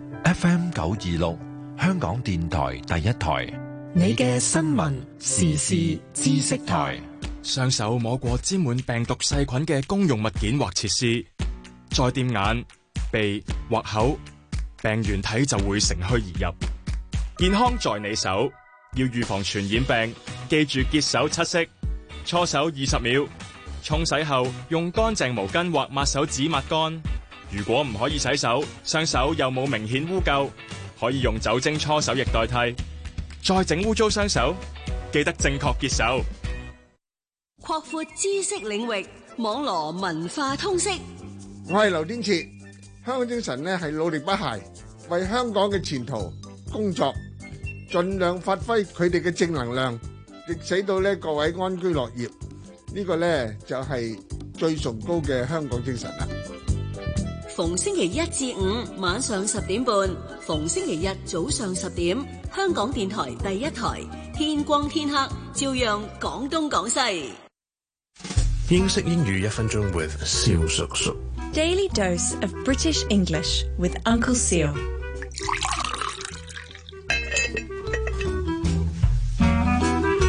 Speaker 4: F M 九二六。香港電台第一台，
Speaker 14: 你嘅新聞時事知識台。
Speaker 21: 雙手摸過沾滿病毒細菌嘅公用物件或設施，再掂眼、鼻或口，病原體就會乘虛而入。健康在你手，要預防傳染病，記住潔手七式：搓手二十秒，沖洗後用乾淨毛巾或抹手紙抹乾。如果唔可以洗手，雙手又冇明顯污垢，可以用酒精搓手液代替。再整污糟雙手，記得正確潔手。
Speaker 7: 擴闊知識領域，網羅文化通識。
Speaker 22: 我係劉天賜，香港精神呢係努力不懈，為香港嘅前途工作，盡量發揮佢哋嘅正能量，亦使到呢各位安居樂業。呢個呢就係最崇高嘅香港精神啦。
Speaker 7: 逢星期一至五晚上十點半，逢星期日早上十點，香港電台第一台，天光天黑，照樣講東講西。
Speaker 23: 英式英語一分鐘 with 蕭叔叔。
Speaker 24: Daily dose of British English with Uncle Seal。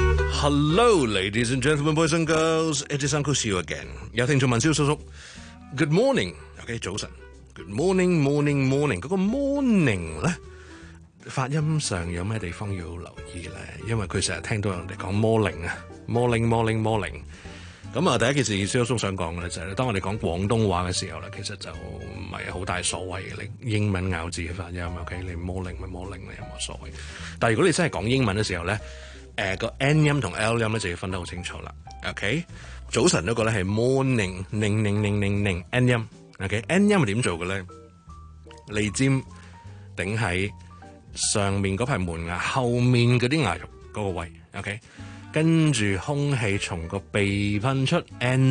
Speaker 23: Hello, ladies and gentlemen, boys and girls. It is Uncle Seal again. 有聽眾問蕭叔叔。 Good morning，OK、okay, 早晨。Good morning，morning，morning 嗰個 morning 咧，發音上有咩地方要留意咧？因為佢成日聽到人哋講 morning 啊 ，morning，morning，morning。咁啊，第一件事蕭叔想講嘅咧就係、是，當我哋講廣東話嘅時候咧，其實就唔係好大所謂嘅。你英文咬字嘅發音 ，OK， 你 morning 咪 morning 咧，有冇所謂？但係如果你真係講英文嘅時候咧，誒、呃、個 N 音同 L 音咧就要分得好清楚啦。OK， 早晨嗰個咧係 morning， 寧寧寧寧寧 N 音。OK，N 音係點做嘅咧？脷尖頂喺上面嗰排門牙後面嗰啲牙肉嗰個位。OK。跟住空氣從個鼻噴出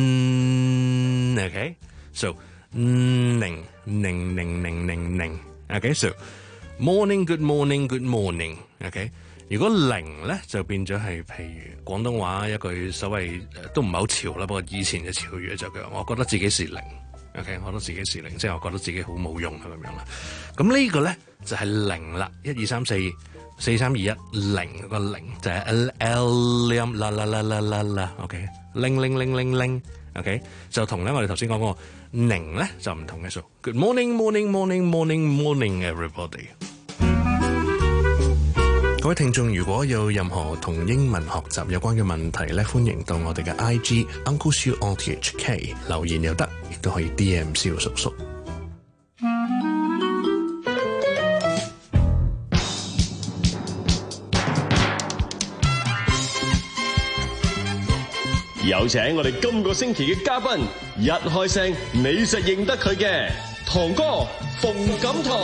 Speaker 23: N，OK，so 寧寧寧寧寧寧 ，OK，so morning good morning good morning，OK， 如果零咧就變咗係譬如廣東話一句所謂都唔係好潮啦，不過以前嘅潮語就叫我覺得自己是零 ，OK， 我覺得自己是零，即係我覺得自己好冇用啊咁樣啦。咁呢個咧就係零啦，一二三四。四三二一零個零就係 L L 音啦啦啦啦啦啦 ，OK， 零零零零零 ，OK， 就同咧我哋頭先講個寧咧就唔同嘅數。Good morning, morning, morning, morning, morning, everybody。各位聽眾，如果有任何同英文學習有關嘅問題咧，歡迎到我哋嘅 I G Uncle Siu R T H K 留言又得，亦都可以 D M 蕭叔叔。
Speaker 18: 有請我哋今個星期嘅嘉賓，一開聲你實認得佢嘅堂哥馮錦棠。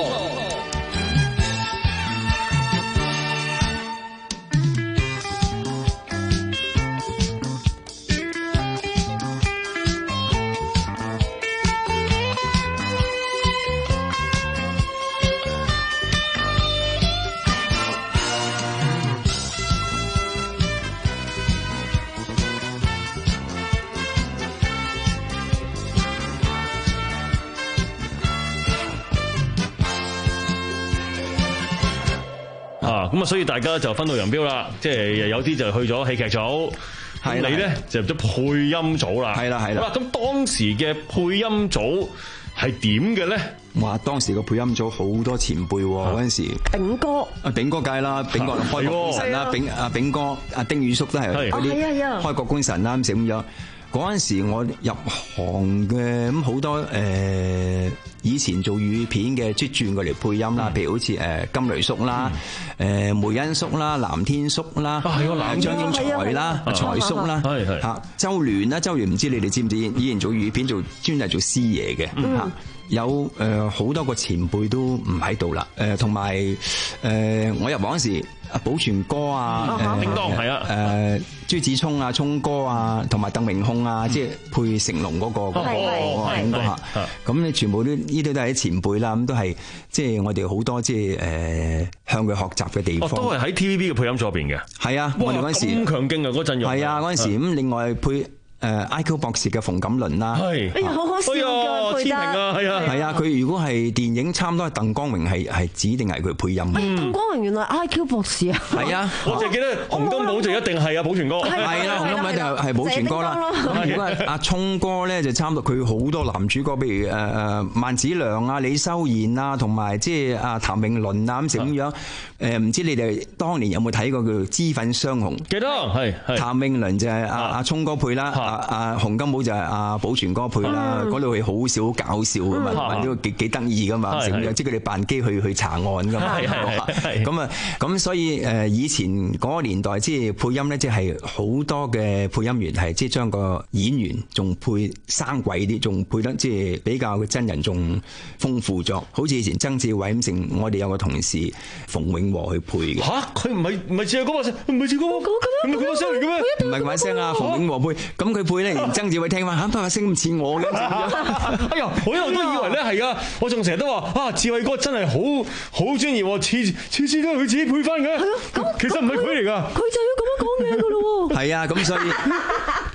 Speaker 10: 咁啊，所以大家就分道揚鑣啦，即係有啲就去咗戲劇組，咁你咧就入咗配音組啦。係啦係啦。咁當時嘅配音組係點嘅咧？
Speaker 20: 哇！當時個配音組好多前輩喎，嗰陣時。炳哥。啊，炳哥計啦，炳哥開國功臣啦，炳阿炳哥、阿丁宇叔都係嗰啲開國功臣啦，咁成咁樣。嗰陣時我入行嘅咁好多誒、呃，以前做粵語片嘅即係轉過嚟配音啦，譬如好似誒金雷叔啦、誒、嗯呃、梅恩叔啦、藍天叔啦、張英才啦、財叔啦，嚇周聯啦，周聯唔知你哋知唔知？以前做粵語片做專係做師爺嘅嚇。嗯有誒好、呃、多個前輩都唔喺度啦，誒同埋誒我入行嗰時，阿寶全哥啊，
Speaker 10: 叮當係啊，
Speaker 20: 誒朱子聰啊、聰哥啊，同埋鄧榮控啊，嗯、即係配成龍嗰、嗰個嗰個慶哥嚇，咁你全部都呢啲都係啲前輩啦，咁都係即係我哋好多即係誒、呃、向佢學習嘅地方。哦，都係
Speaker 10: 喺 T V B 嘅配音組入邊嘅。係啊，
Speaker 20: 我哋嗰陣時
Speaker 10: 咁強勁啊嗰陣容。
Speaker 20: 係啊，嗰陣時咁另外配。誒 I Q 博士嘅馮錦麟啦，
Speaker 12: 係，哎呀好可笑㗎，配得，
Speaker 20: 係啊，係啊，佢如果係電影，差唔多係鄧光榮係係指定係佢配音。
Speaker 12: 鄧光榮原來 I Q 博士啊，
Speaker 20: 係啊，
Speaker 10: 我就記得洪金寶就一定係阿寶全哥，
Speaker 20: 係啦，洪金寶一定係係寶全哥啦。咁如果阿聰哥咧就差唔多，佢好多男主角，譬如誒誒萬梓良啊、李修賢啊，同埋即係阿譚詠麟啊咁成咁樣。誒唔知你哋當年有冇睇過叫做《脂粉雙雄》？記得係係。譚詠麟就係阿阿聰哥配啦。阿阿洪金寶就係阿寶全哥配啦，嗰度係好少好搞笑噶嘛，呢個幾幾得意噶嘛，成日即係佢哋扮機去去查案噶嘛，咁啊咁所以誒以前嗰個年代即係配音咧，即係好多嘅配音員係即係將個演員仲配生鬼啲，仲配得即係比較嘅真人仲豐富咗。好似以前曾志偉咁成，我哋有個同事馮永和去配嘅。嚇，佢唔係唔係似係嗰把聲，唔係似嗰個，唔係嗰把聲嚟嘅咩？唔係嗰把聲啊，馮永和配，咁佢配咧。曾志偉聽翻嚇，把聲咁似我嘅，
Speaker 10: 哎呀，我一路都以為咧係啊，我仲成日都話啊，志偉哥真係好好專業，次次次都係佢自己配翻嘅。係啊，咁其實唔係佢嚟㗎，
Speaker 12: 佢就要咁樣講嘢㗎咯喎。
Speaker 20: 係啊，咁所以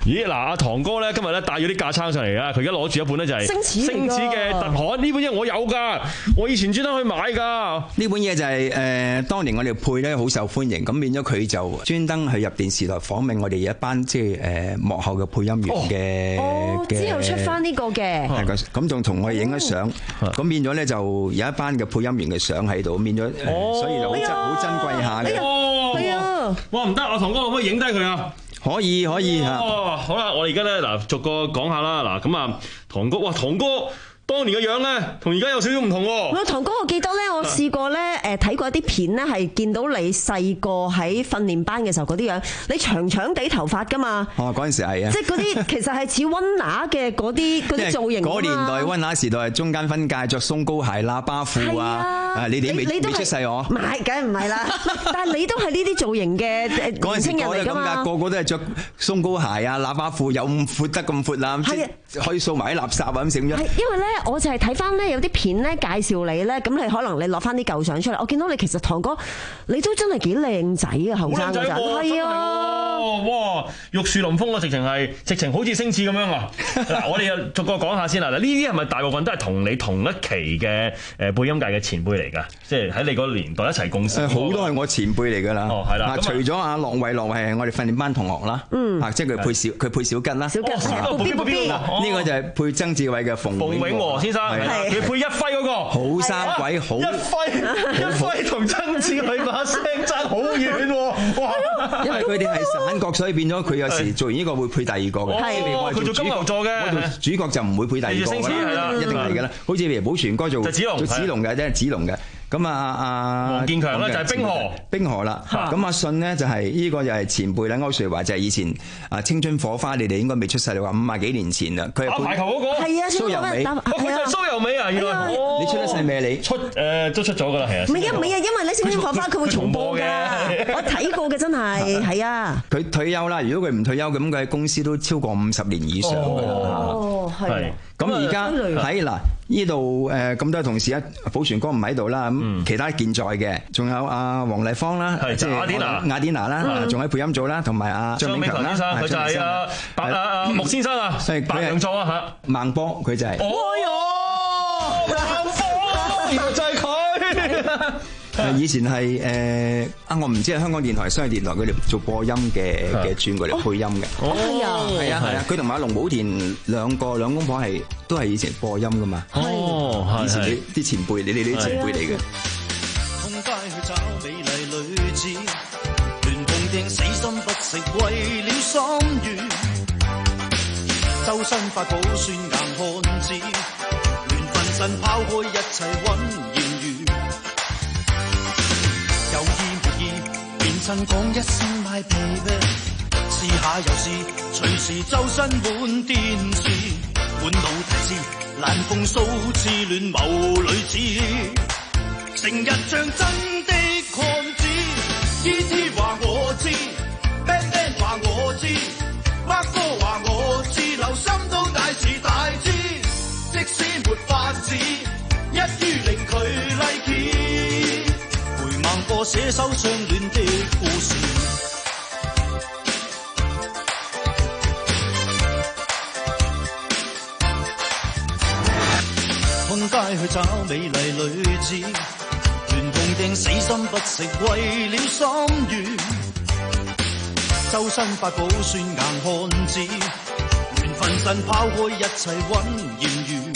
Speaker 10: 咦嗱，阿唐哥咧今日咧帶咗啲架撐上嚟啊！佢而家攞住一本咧就係
Speaker 12: 星矢
Speaker 10: 星矢嘅特刊，呢本嘢我有㗎，我以前專登去買㗎。
Speaker 20: 呢本嘢就係、是、誒、呃，當年我哋配咧好受歡迎，咁變咗佢就專登去入電視台訪問我哋一班即係誒幕後嘅配音員嘅。
Speaker 12: 哦，之後出翻呢個嘅。
Speaker 20: 係個，咁仲同我哋影咗相，咁變咗咧就有一班嘅配音員嘅相喺度，變咗、呃哦，所以就好珍好珍貴下嘅。
Speaker 10: 係啊，哇唔得，阿唐哥可唔可以影低佢啊？
Speaker 20: 可以可以嚇。
Speaker 10: 哦，好啦，我哋而家咧嗱逐個講下啦，嗱咁啊，唐哥，哇唐哥。當年嘅樣咧，同而家有少少唔同喎。
Speaker 12: 我唐哥，我記得咧，我試過咧，誒睇過一啲片咧，係見到你細個喺訓練班嘅時候嗰啲樣，你長長地頭髮噶嘛。
Speaker 20: 哦，嗰陣時係啊。即
Speaker 12: 係嗰啲其實係似溫拿嘅嗰啲嗰啲造型。
Speaker 20: 嗰年代溫拿時代係中間分界，着鬆高鞋、喇叭褲啊。啊，你哋未未出世我？
Speaker 12: 唔係，梗係唔係啦。但係你都係呢啲造型嘅年青人嚟㗎嘛。
Speaker 20: 個個都係着鬆高鞋啊、喇叭褲，有咁闊得咁闊啊，即係可以掃埋啲垃圾啊咁成咗。
Speaker 12: 係因為咧。我就係睇翻咧有啲片咧介紹你咧，咁你可能你攞翻啲舊相出嚟，我見到你其實唐哥你都真係幾靚仔啊，後生嗰陣係啊，
Speaker 10: 哇玉樹臨風啊，直情係直情好似星矢咁樣啊！嗱，我哋又逐個講下先啦。嗱，呢啲係咪大部分都係同你同一期嘅誒配音界嘅前輩嚟㗎？即係喺你個年代一齊共事。
Speaker 20: 好多係我前輩嚟㗎啦。
Speaker 10: 哦，係啦。
Speaker 20: 除咗阿樂偉樂係我哋訓練班同學啦，嗯，啊，即係佢配小佢配小吉啦。
Speaker 12: 小吉係啊，
Speaker 20: 呢個就係配曾志偉嘅馮
Speaker 10: 馮永和先生。係佢配一輝嗰個，
Speaker 20: 好生鬼好。
Speaker 10: 一輝一輝同曾志偉把聲爭好遠喎，哇！
Speaker 20: 因為佢哋係散角，所以變咗佢有時做完呢個會配第二個嘅。
Speaker 10: 係，佢做金牛座嘅，
Speaker 20: 我做主角就唔會配第二個啦，一定係㗎啦。好似譬如寶泉哥做做子龍嘅，即係子龍嘅。咁啊啊，
Speaker 10: 黃健強咧就係冰河，
Speaker 20: 冰河啦。咁阿信呢就係呢個就係前輩啦，歐瑞華就係以前啊青春火花，你哋應該未出世，你話五啊幾年前啦。佢係
Speaker 10: 打排球嗰個，
Speaker 12: 係啊，
Speaker 20: 蘇柔美，
Speaker 10: 佢就係蘇柔美啊，原來。
Speaker 20: 你出得世未？你
Speaker 10: 出誒都出咗㗎啦，係啊。
Speaker 12: 唔係啊唔係啊，因為咧青春火花佢會重播㗎，我睇過嘅真係係啊。
Speaker 20: 佢退休啦，如果佢唔退休咁，佢喺公司都超過五十年以上㗎啦。
Speaker 12: 哦，係。
Speaker 20: 咁而家喺嗱呢度誒咁多同事啊，寶泉哥唔喺度啦，咁其他健在嘅，仲有阿黃麗芳啦，即係雅典娜、雅典娜啦，仲喺配音組啦，同埋阿張永強啦，
Speaker 10: 佢就係阿白阿木先生啊，白羊座啊嚇，
Speaker 20: 孟波佢就係。
Speaker 10: 哦喲，孟波，原來就係佢。
Speaker 20: 以前係誒啊，我唔知係香港電台、商業電台佢哋做播音嘅嘅轉過嚟配音嘅。
Speaker 12: 哦，係啊，
Speaker 20: 係啊，係啊，佢同埋阿龍寶田兩個兩公婆係都係以前播音噶嘛。
Speaker 10: 哦，
Speaker 20: 以前啲啲前輩，你哋啲前輩嚟嘅。
Speaker 13: 通街去找美麗女子，亂碰釘死心不息，為了心願，周身發泡酸硬漢子，亂分身拋開一切揾艷遇。有意沒意，便趁講一聲 my baby， 試下又試，隨時周身滿電視，滿腦提示，難逢數次亂謀女子，成日像真的漢子。E T 話我知 ，Bad Man 話我知 ，Mark 哥話我知，留心都大是大知，即使沒法子，一於令佢 like。孟波寫首相戀的故事，通街去找美麗女子，亂碰釘死心不息，為了心願，周身發泡酸硬漢子，亂分身拋開一切揾艷遇，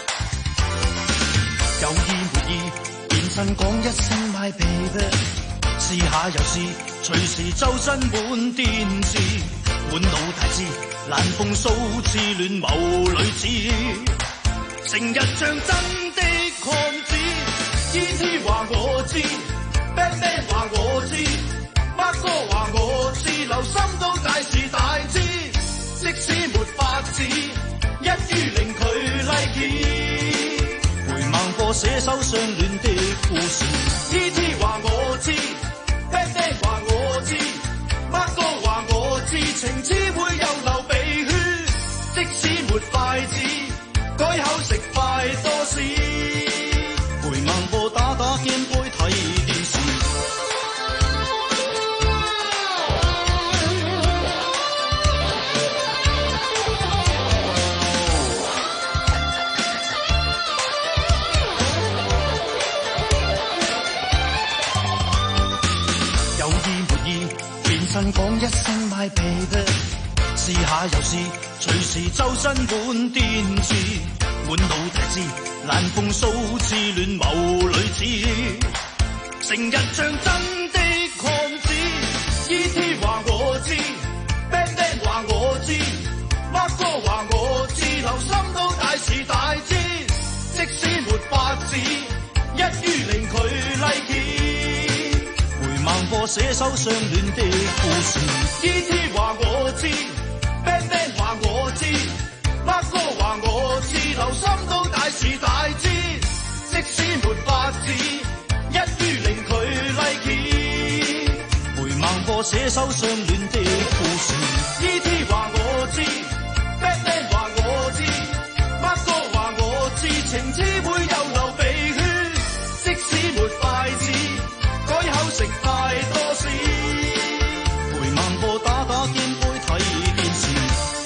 Speaker 13: 有意沒意。趁講一聲 my baby， 試下又試，隨時周身滿電視，滿腦大志，難逢數次亂謀女子，成日像真的漢子。E T 話我知 ，Bad Man 話我知 ，Mark 哥話我知，留心都大是大知，即使沒法子，一於令佢 like。孟波寫首相戀的故事 ，E T 話我知 ，Bad Man 話我知 ，Mark 哥話我知，情只會又流鼻血，即使沒筷子，改口食快多士，陪孟波打打 game 杯睇電視。
Speaker 3: baby， 試下又試，隨時周身本癲字，滿腦大志，難逢數次亂謀類似，成日像真的漢子。E T 話我知 ，Bang Bang 話我知 ，Mark 哥話我知，留心都大是大知，即使沒法子，一於令佢 like。回孟波寫首相戀的故事 ，E T 話我知 ，Bang Bang 話我知 ，Mark 哥話我知，留心都大是大知，即使沒法子，一於令佢 like。孟波寫首相戀的故事 ，E T 話我知 ，Batman 話我知 ，Mark 哥話我知，情只會又流鼻血，即使沒筷子，改口食太多事，陪孟波打打肩杯睇電視。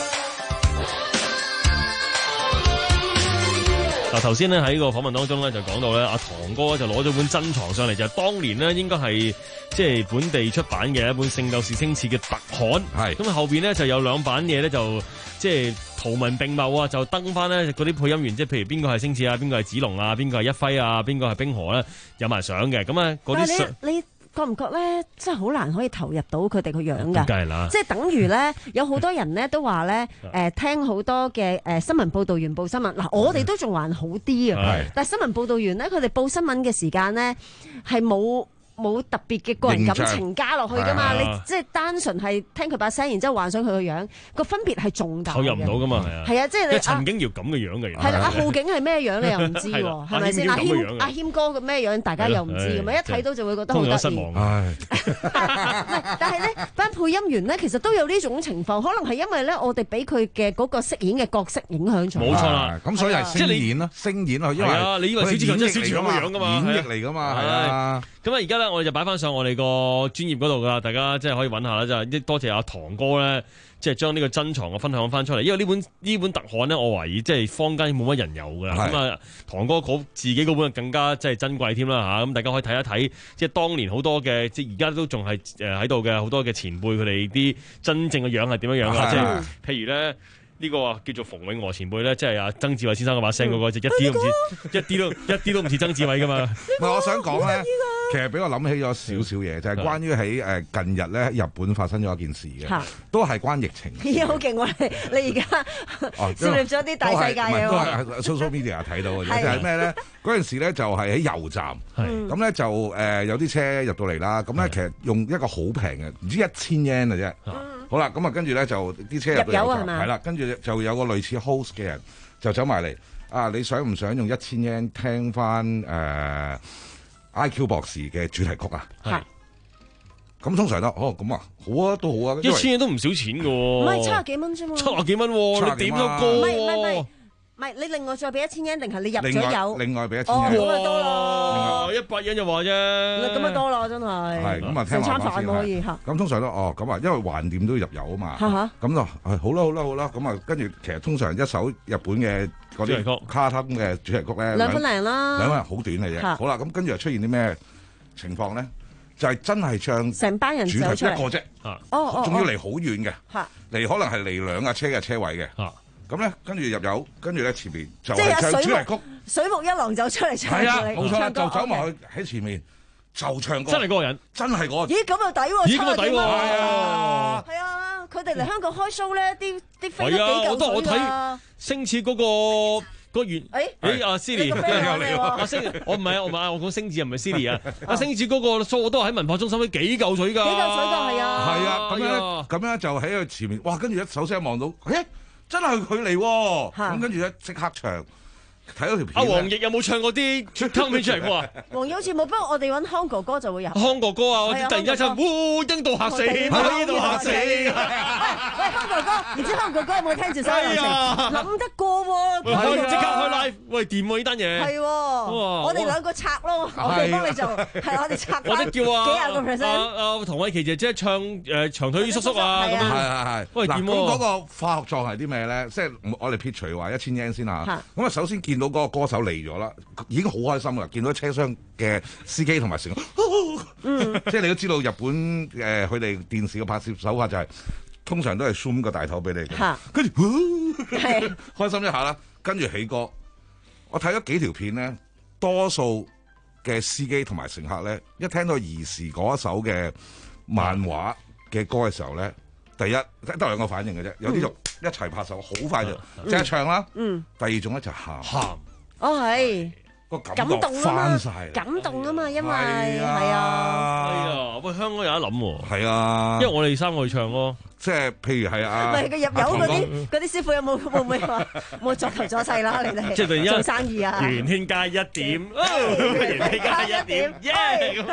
Speaker 10: 嗱，頭先咧喺個訪問當中咧就講到咧，阿唐哥就攞咗本珍藏上嚟，就係、是、當年咧應該係即係本地出版嘅一本《聖鬥士星矢》嘅特刊。係咁啊，後邊咧就有兩版嘢咧，就即係圖文並茂啊，就登翻咧嗰啲配音員，即係譬如邊個係星矢啊，邊個係子龍啊，邊個係一輝啊，邊個係冰河咧，有埋相嘅。咁啊，嗰啲相
Speaker 12: 你覺唔覺咧，真係好難可以投入到佢哋個樣㗎？
Speaker 10: 梗係啦，
Speaker 12: 即係等於咧，有好多人咧都話咧，誒聽好多嘅誒新聞報導員報新聞。嗱，我哋都仲還好啲啊，但係新聞報導員咧，佢哋報新聞嘅時間咧係冇。冇特別嘅個人感情加落去噶嘛？你即係單純係聽佢把聲，然之後幻想佢個樣，個分別係重大嘅。
Speaker 10: 投入唔到噶嘛？係啊，
Speaker 12: 係啊，即係你
Speaker 10: 陳景瑤咁嘅樣嘅。
Speaker 12: 係啦，阿浩景係咩樣你又唔知喎，係咪先？阿謙阿謙哥嘅咩樣大家又唔知嘅嘛？一睇到就會覺得好得意。
Speaker 11: 唉，
Speaker 12: 但係咧，班配音員咧其實都有呢種情況，可能係因為咧我哋俾佢嘅嗰個飾演嘅角色影響咗。
Speaker 11: 冇錯啦，咁所以係聲演咯，聲演啊，因為
Speaker 10: 你以為小志強真係小志強嘅樣噶嘛？
Speaker 11: 演繹嚟噶嘛，係啊。
Speaker 10: 咁啊，而家咧，我哋就擺翻上我哋個專頁嗰度噶，大家即係可以揾下啦，就係多謝阿唐哥咧，即係將呢個珍藏嘅分享翻出嚟。因為呢本呢本特刊咧，我懷疑即係坊間冇乜人有噶啦。咁啊，唐哥自己嗰本更加即係珍貴添啦嚇。咁大家可以睇一睇，即係當年好多嘅，即係而家都仲係誒喺度嘅好多嘅前輩，佢哋啲真正嘅樣係點樣樣啊？即係譬如咧。呢個啊叫做馮永娥前輩咧，即係阿曾志偉先生嘅把聲嗰個，就一啲都唔似，一啲都一啲都唔似曾志偉噶嘛。
Speaker 11: 唔係，我想講咧，其實俾我諗起咗少少嘢，就係關於喺誒近日咧日本發生咗一件事嘅，都係關疫情。
Speaker 12: 咦，好勁喎！你而家涉獵咗啲大世界嘅喎。都係 social media 睇到嘅，就係咩咧？嗰陣時咧就係喺油站，咁咧就誒有啲車入到嚟啦，咁咧其實用一個好平嘅，唔知一千 yen 嘅啫。好啦，咁啊，跟住咧就啲車入到油站，係啦，跟住就有個類似 host 嘅人就走埋嚟，啊，你想唔想用一千 yen 聽翻誒、呃、I Q 博士嘅主題曲啊？係。咁通常都，哦，咁啊，好啊，都好啊，
Speaker 10: 一千 yen 都唔少錢㗎喎。
Speaker 12: 唔係七十幾蚊啫嘛。
Speaker 10: 七十幾蚊喎，你點都高喎。
Speaker 12: 唔係唔係唔係。唔係，你另外再俾一千蚊，定係你入咗油？
Speaker 11: 另外俾一千蚊。
Speaker 12: 哦，咁咪多咯。
Speaker 10: 一百蚊就話啫。
Speaker 12: 咁咪多咯，真係。
Speaker 11: 係咁啊，聽
Speaker 12: 餐飯可以嚇。咁
Speaker 11: 通常都哦，咁啊，因為橫掂都要入油啊嘛。
Speaker 12: 嚇嚇。
Speaker 11: 咁就係好啦，好啦，好啦。咁啊，跟住其實通常一首日本嘅嗰啲卡通嘅主題曲咧，
Speaker 12: 兩分零啦。
Speaker 11: 兩分零好短嘅啫。好啦，咁跟住又出現啲咩情況咧？就係真係唱
Speaker 12: 成班人
Speaker 11: 主題曲一個啫。
Speaker 12: 哦哦。
Speaker 11: 仲要離好遠嘅。
Speaker 12: 嚇。
Speaker 11: 離可能係離兩架車嘅車位嘅。
Speaker 10: 嚇。
Speaker 11: 咁咧，跟住入油，跟住咧前面就係唱主題曲，
Speaker 12: 水木一郎就出嚟唱。
Speaker 11: 係啊，冇錯，就走埋去喺前面就唱歌。
Speaker 10: 真係嗰個人，
Speaker 11: 真係嗰個。
Speaker 12: 咦，咁又抵喎！
Speaker 10: 咦，咁又抵喎！係
Speaker 12: 啊，係啊，佢哋嚟香港開 show 咧，啲啲飛都幾嚿水㗎。
Speaker 10: 我都我睇星矢嗰個個月。誒誒，阿 Silly，阿星，我唔係我唔係我講星矢，唔係 Silly 啊。阿星矢嗰個 show 都喺文化中心，幾嚿水㗎。幾
Speaker 12: 嚿水㗎，係啊。
Speaker 11: 係啊，咁樣咁樣就喺佢前面，哇！跟住一首聲望到，誒。真係佢嚟喎，咁跟住咧即刻唱，睇到條片。阿
Speaker 10: 黃奕有冇唱過啲出片出嚟過啊？
Speaker 12: 黃奕好似冇，不過我哋揾康哥哥就會有。
Speaker 10: 康哥哥啊，我突然間唱烏蠅到嚇死，烏蠅到嚇死。喂，
Speaker 12: 康哥哥，唔知康哥哥有冇聽住收音？諗得過喎，
Speaker 10: 即刻開 live，喂掂喎呢單嘢。
Speaker 12: 係喎，我哋兩個拆咯，我哋幫你做，係我哋拆。
Speaker 10: 或者叫啊
Speaker 12: 幾廿個 percent。
Speaker 10: 阿阿唐偉琪姐姐唱誒長腿叔叔啊咁樣。
Speaker 11: 係係係。
Speaker 10: 喂，
Speaker 11: 嗱咁嗰個化學狀係啲咩咧？即係我哋撇除話一千 yen 先嚇。咁啊，首先見到嗰個歌手嚟咗啦，已經好開心啦！見到車廂嘅司機同埋成個，即係你都知道日本誒佢哋電視嘅拍攝手法就係通常都係 zoom 個大頭俾你嘅，跟住開心一下啦，跟住起歌。我睇咗幾條片咧，多數嘅司機同埋乘客咧，一聽到兒時嗰一首嘅漫畫嘅歌嘅時候咧，第一得兩個反應嘅啫，有啲就一齊拍手，好快就即刻唱啦。嗯，第二種咧就喊喊，
Speaker 12: 哦係。
Speaker 11: 個感動翻晒，
Speaker 12: 感動啊嘛，因為
Speaker 11: 係啊，
Speaker 10: 係啊，喂，香港有得諗喎，
Speaker 11: 係啊，
Speaker 10: 因為我哋三個去唱咯，
Speaker 11: 即係譬如係啊，
Speaker 12: 唔係佢入油嗰啲嗰啲師傅有冇會唔會話冇作頭阻勢啦？你哋
Speaker 10: 即係突然間
Speaker 12: 做生意啊，
Speaker 10: 元軒加一點，元軒加一點，耶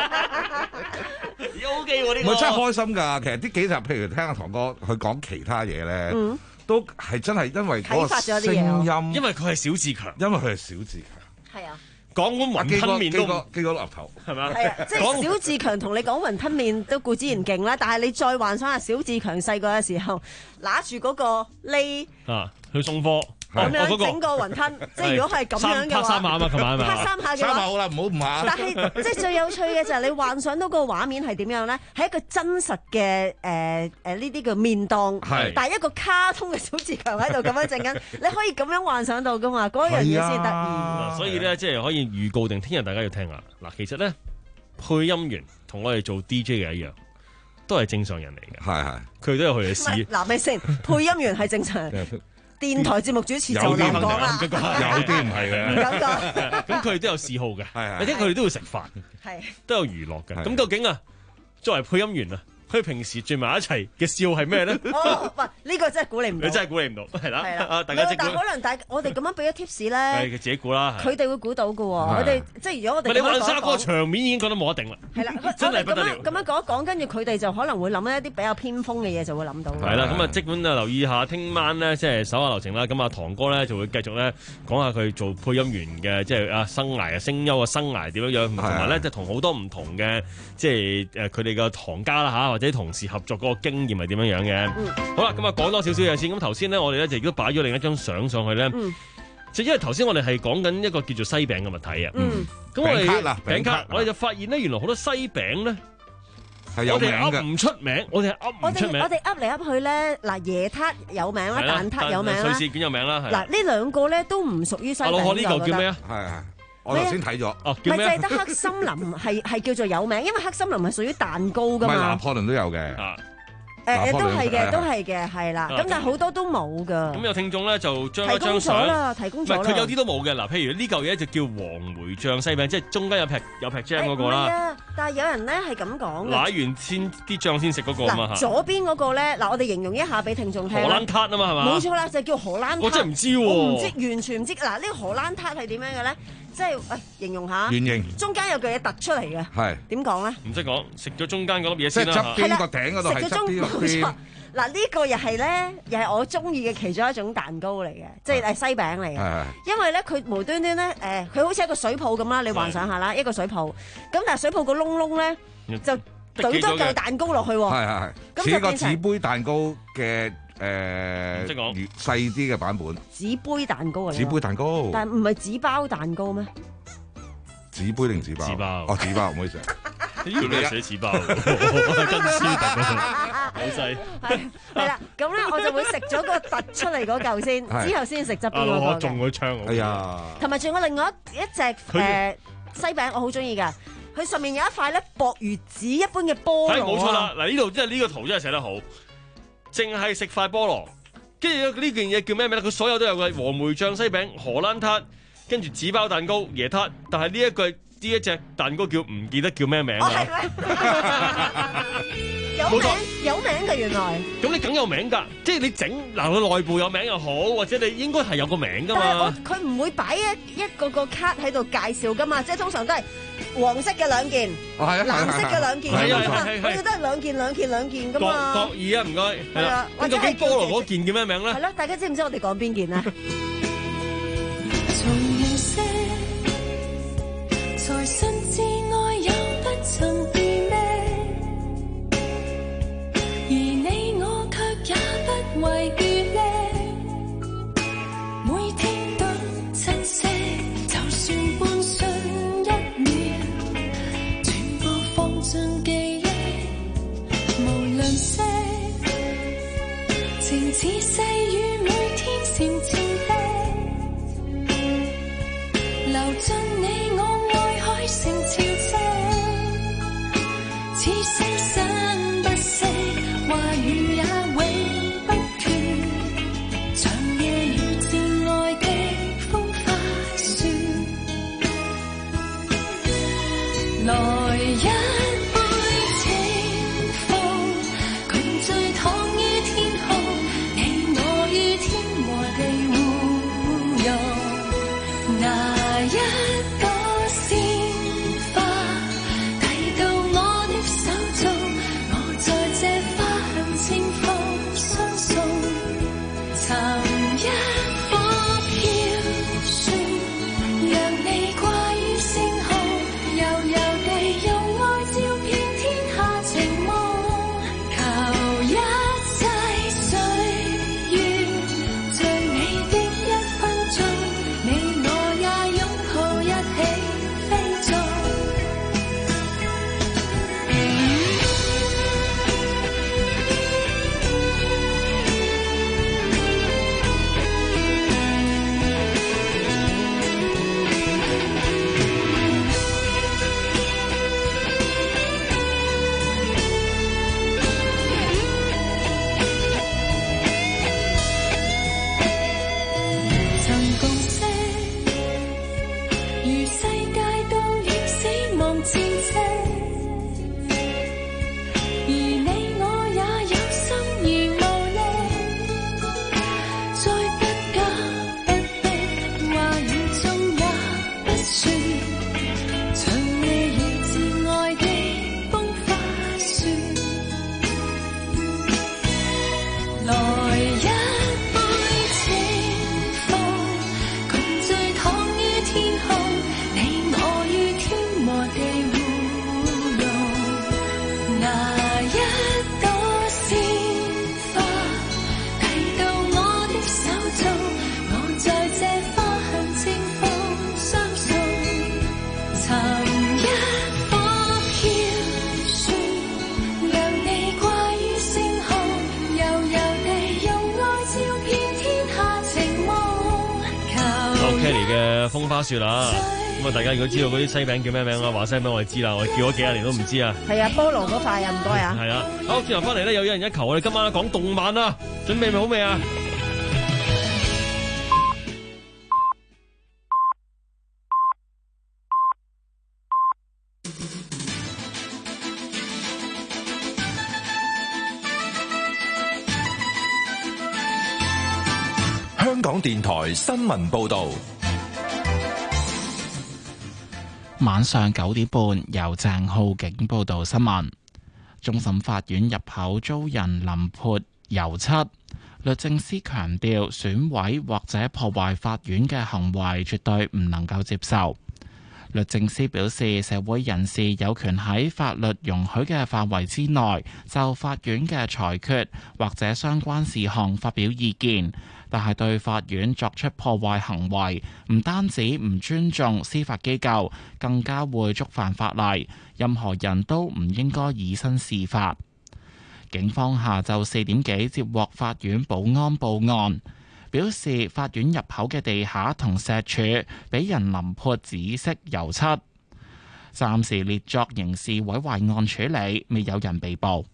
Speaker 10: ！O K 喎呢個，
Speaker 11: 唔係真係開心㗎。其實呢幾集譬如聽阿唐哥佢講其他嘢咧，都係真係因為嗰個聲音，
Speaker 10: 因為佢係小志強，
Speaker 11: 因為佢係小志強。
Speaker 12: 係啊，
Speaker 10: 講碗雲吞麵都
Speaker 11: 基哥立頭
Speaker 10: 係咪？
Speaker 12: 係啊，即係小志強同你講雲吞麵都固之然勁啦，但係你再幻想下小志強細個嘅時候，拿住嗰個呢
Speaker 10: 啊去送貨。
Speaker 12: 咁樣整個雲吞，即係如果係咁樣嘅話，
Speaker 10: 拍三下啊嘛，琴晚係咪？
Speaker 12: 拍三下嘅話，
Speaker 11: 三下好啦，唔好唔下。
Speaker 12: 但係即係最有趣嘅就係你幻想到個畫面係點樣咧？係一個真實嘅誒誒呢啲叫麵檔，但係一個卡通嘅小志強喺度咁樣整緊，你可以咁樣幻想到噶嘛？嗰樣嘢先得意。
Speaker 10: 所以咧，即係可以預告定聽日大家要聽下。嗱，其實咧配音員同我哋做 D J 嘅一樣，都係正常人嚟嘅。
Speaker 11: 係係，
Speaker 10: 佢都有佢嘅事。
Speaker 12: 嗱，咪先？配音員係正常人。電台節目主持就咁講啦，
Speaker 11: 有啲唔係嘅，
Speaker 12: 咁講。
Speaker 10: 咁佢哋都有嗜好嘅，而且佢哋都會食飯，都有娛樂嘅。咁究竟啊，作為配音員啊，佢平時聚埋一齊嘅笑係咩咧？
Speaker 12: 哦，喂，呢個真係估你唔到，
Speaker 10: 你真係估你唔到，係啦，
Speaker 12: 係啦，
Speaker 10: 大家即
Speaker 12: 但可能大我哋咁樣俾咗 tips 咧，
Speaker 10: 係佢自己估啦，
Speaker 12: 佢哋會估到嘅喎。我哋即係如果我哋
Speaker 10: 你幻想嗰個場面已經覺得冇得定啦，
Speaker 12: 係啦，
Speaker 10: 真係不得了。
Speaker 12: 咁樣講一講，跟住佢哋就可能會諗一啲比較偏鋒嘅嘢，就會諗到。
Speaker 10: 係啦，咁啊，即管啊留意下，聽晚咧即係手下留情啦。咁啊，唐哥咧就會繼續咧講下佢做配音員嘅即係啊生涯啊聲優嘅生涯點樣樣，同埋咧即係同好多唔同嘅即係誒佢哋嘅行家啦嚇，或者同事合作嗰個經驗係點樣樣嘅。嗯、好啦，咁啊講多少少嘢先。咁頭先咧，我哋咧就亦都擺咗另一張相上去咧。嗯、就因為頭先我哋係講緊一個叫做西餅嘅物體啊。嗯。咁我哋餅卡，餅卡我哋就發現咧，原來好多西餅咧係有名嘅。我哋噏唔出名，我哋係噏唔出名。
Speaker 12: 我哋噏嚟噏去咧，嗱椰撻有名啦，蛋撻有名啦，
Speaker 10: 瑞士卷有名啦。嗱
Speaker 12: 呢兩個咧都唔屬於西餅。
Speaker 10: 阿老何呢個叫咩啊？
Speaker 11: 係係。我頭先睇咗，
Speaker 10: 哦，
Speaker 12: 叫咩？咪就係得黑森林係係叫做有名，因為黑森林係屬於蛋糕噶嘛。
Speaker 11: 唔係拿破崙都有嘅。
Speaker 12: 誒誒都係嘅，都係嘅，係啦。咁但係好多都冇噶。
Speaker 10: 咁有聽眾咧就將一張相
Speaker 12: 啦，提供咗啦。
Speaker 10: 唔係佢有啲都冇嘅。嗱，譬如呢嚿嘢就叫黃梅醬西餅，即係中間有劈有劈 jam 嗰個啦。
Speaker 12: 係啊，但係有人咧係咁講。
Speaker 10: 攋完先啲醬先食嗰個啊嘛。
Speaker 12: 左邊嗰個咧，嗱我哋形容一下俾聽眾聽。
Speaker 10: 荷蘭撻啊嘛係嘛？
Speaker 12: 冇錯啦，就叫荷蘭撻。
Speaker 10: 我真係唔知喎。
Speaker 12: 我唔知，完全唔知。嗱呢個荷蘭撻係點樣嘅咧？即係誒形容下。
Speaker 11: 圓形。
Speaker 12: 中間有句嘢突出嚟嘅。係。點講咧？
Speaker 10: 唔識講，食咗中間嗰粒嘢先啦。
Speaker 11: 即係側邊個頂嗰度係側邊。
Speaker 12: 嗱呢個又係咧，又係我中意嘅其中一種蛋糕嚟嘅，即係誒西餅嚟嘅。因為咧佢無端端咧誒，佢好似一個水泡咁啦，你幻想下啦，一個水泡。咁但係水泡個窿窿咧就懟多嚿蛋糕落去喎。係係係。
Speaker 11: 似個紙杯蛋糕嘅誒，
Speaker 10: 即係講
Speaker 11: 細啲嘅版本。
Speaker 12: 紙杯蛋糕啊！
Speaker 11: 紙杯蛋糕。
Speaker 12: 但係唔係紙包蛋糕咩？
Speaker 11: 紙杯定紙包？
Speaker 10: 紙包。
Speaker 11: 哦，紙包，唔好意思。
Speaker 10: 呢個咩寫紙包？真書突嗰好細。
Speaker 12: 係係啦，咁咧我就會食咗個突出嚟嗰嚿先，之後先食側邊嗰個。
Speaker 10: 我中咗槍。哎
Speaker 11: 呀！
Speaker 12: 同埋仲有另外一隻誒西餅，我好中意㗎。佢上面有一塊咧薄如紙一般嘅菠蘿。係冇錯啦，
Speaker 10: 嗱呢度即係呢個圖真係寫得好，淨係食塊菠蘿，跟住呢件嘢叫咩名咧？佢所有都有嘅黃梅醬西餅、荷蘭撻，跟住紙包蛋糕、椰撻，但係呢一句。呢一隻蛋糕叫唔記得叫咩名啊？
Speaker 12: 有名有名嘅原來。
Speaker 10: 咁你梗有名㗎，即係你整嗱佢內部有名又好，或者你應該係有個名㗎嘛。
Speaker 12: 佢唔會擺一一個個卡喺度介紹㗎嘛，即係通常都係黃色嘅兩件，藍色嘅兩件，係啊，佢哋都係兩件兩件兩件㗎嘛。
Speaker 10: 各異啊，唔該。係啦，咁究竟菠蘿嗰件叫咩名咧？
Speaker 12: 係咯，大家知唔知我哋講邊件啊？
Speaker 13: 才信至愛有不曾變咩，而你我卻也不為別呢。每天都珍惜，就算半瞬一秒，全部放進記憶，無論惜
Speaker 5: 流進你我愛海成潮汐，似聲生不息，話語也永不斷，長夜與至愛的風花雪，來一杯清風，共醉躺於天空，你我於天和地互融，拿一朵鮮花遞到我的手中，我在這花香清風相送，尋一顆飄雪，讓你掛於星空，悠悠地用愛照遍天下情夢，求一切歲月像你的一分鐘，你我也擁抱一起飛縱。曾共識，如世界到了死亡前夕，而你我也有心而無力，再不假不的話語中也不說，長夜與至愛的風花雪，來一杯清風，共醉躺於天空，你我於天和地互融，拿一朵鮮花遞到我的手中，我在這花香清風相送，尋一顆飄雪，讓你掛於星空，悠悠地用愛照遍天下情夢，
Speaker 10: 有
Speaker 5: 求
Speaker 10: Kelly 嘅風花雪啦。咁啊，大家如果知道嗰啲西餅叫咩名啊，話聲俾我哋知啦。我叫咗幾廿年都唔知啊。
Speaker 12: 係啊，菠蘿嗰塊啊，唔該啊。
Speaker 10: 係啊，好，轉頭翻嚟咧，有一人一球，我哋今晚講動漫啊，準備好未啊？
Speaker 4: 香港電台新聞報導。
Speaker 1: 晚上九點半，由鄭浩景報道新聞。終審法院入口遭人淋潑油漆，律政司強調損毀或者破壞法院嘅行為絕對唔能夠接受。律政司表示，社會人士有權喺法律容許嘅範圍之內，就法院嘅裁決或者相關事項發表意見，但係對法院作出破壞行為，唔單止唔尊重司法機構，更加會觸犯法例。任何人都唔應該以身試法。警方下晝四點幾接獲法院保安報案，表示法院入口嘅地下同石柱俾人淋潑紫色油漆，暫時列作刑事毀壞案處理，未有人被捕。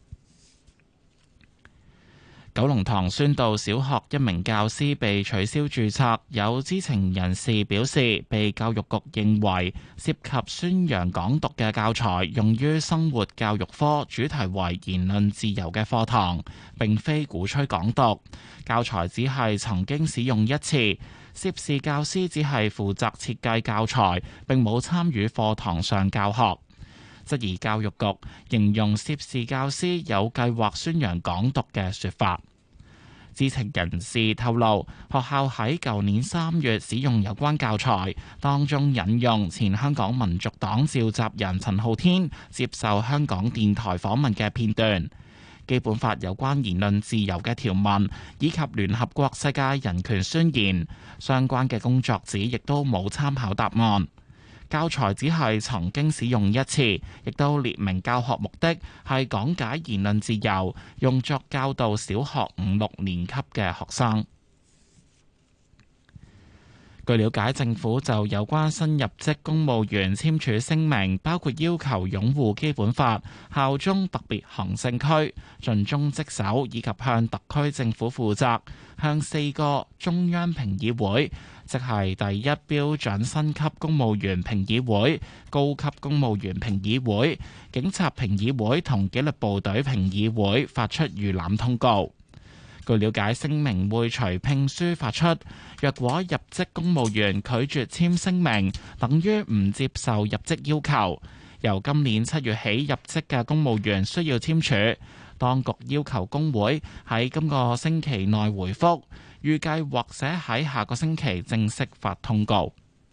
Speaker 1: 九龍塘宣道小學一名教師被取消註冊，有知情人士表示，被教育局認為涉及宣揚港獨嘅教材用於生活教育科，主題為言論自由嘅課堂，並非鼓吹港獨。教材只係曾經使用一次，涉事教師只係負責設計教材，並冇參與課堂上教學。質疑教育局形容涉事教師有計劃宣揚港獨嘅說法。知情人士透露，學校喺舊年三月使用有關教材，當中引用前香港民族黨召集人陳浩天接受香港電台訪問嘅片段。基本法有關言論自由嘅條文，以及聯合國世界人權宣言相關嘅工作紙，亦都冇參考答案。教材只係曾經使用一次，亦都列明教學目的係講解言論自由，用作教導小學五六年級嘅學生。 據了解，政府就有關新入職公務員簽署聲明，包括要求擁護基本法、效忠特別行政區、盡忠職守，以及向特區政府負責，向四個中央評議會，即係第一標準薪級公務員評議會、高級公務員評議會、警察評議會同紀律部隊評議會發出預覽通告。據了解，聲明會隨聘書發出。若果入職公務員拒絕簽聲明，等於唔接受入職要求。由今年七月起入職嘅公務員需要簽署。當局要求工會喺今個星期內回覆，預計或者喺下個星期正式發通告。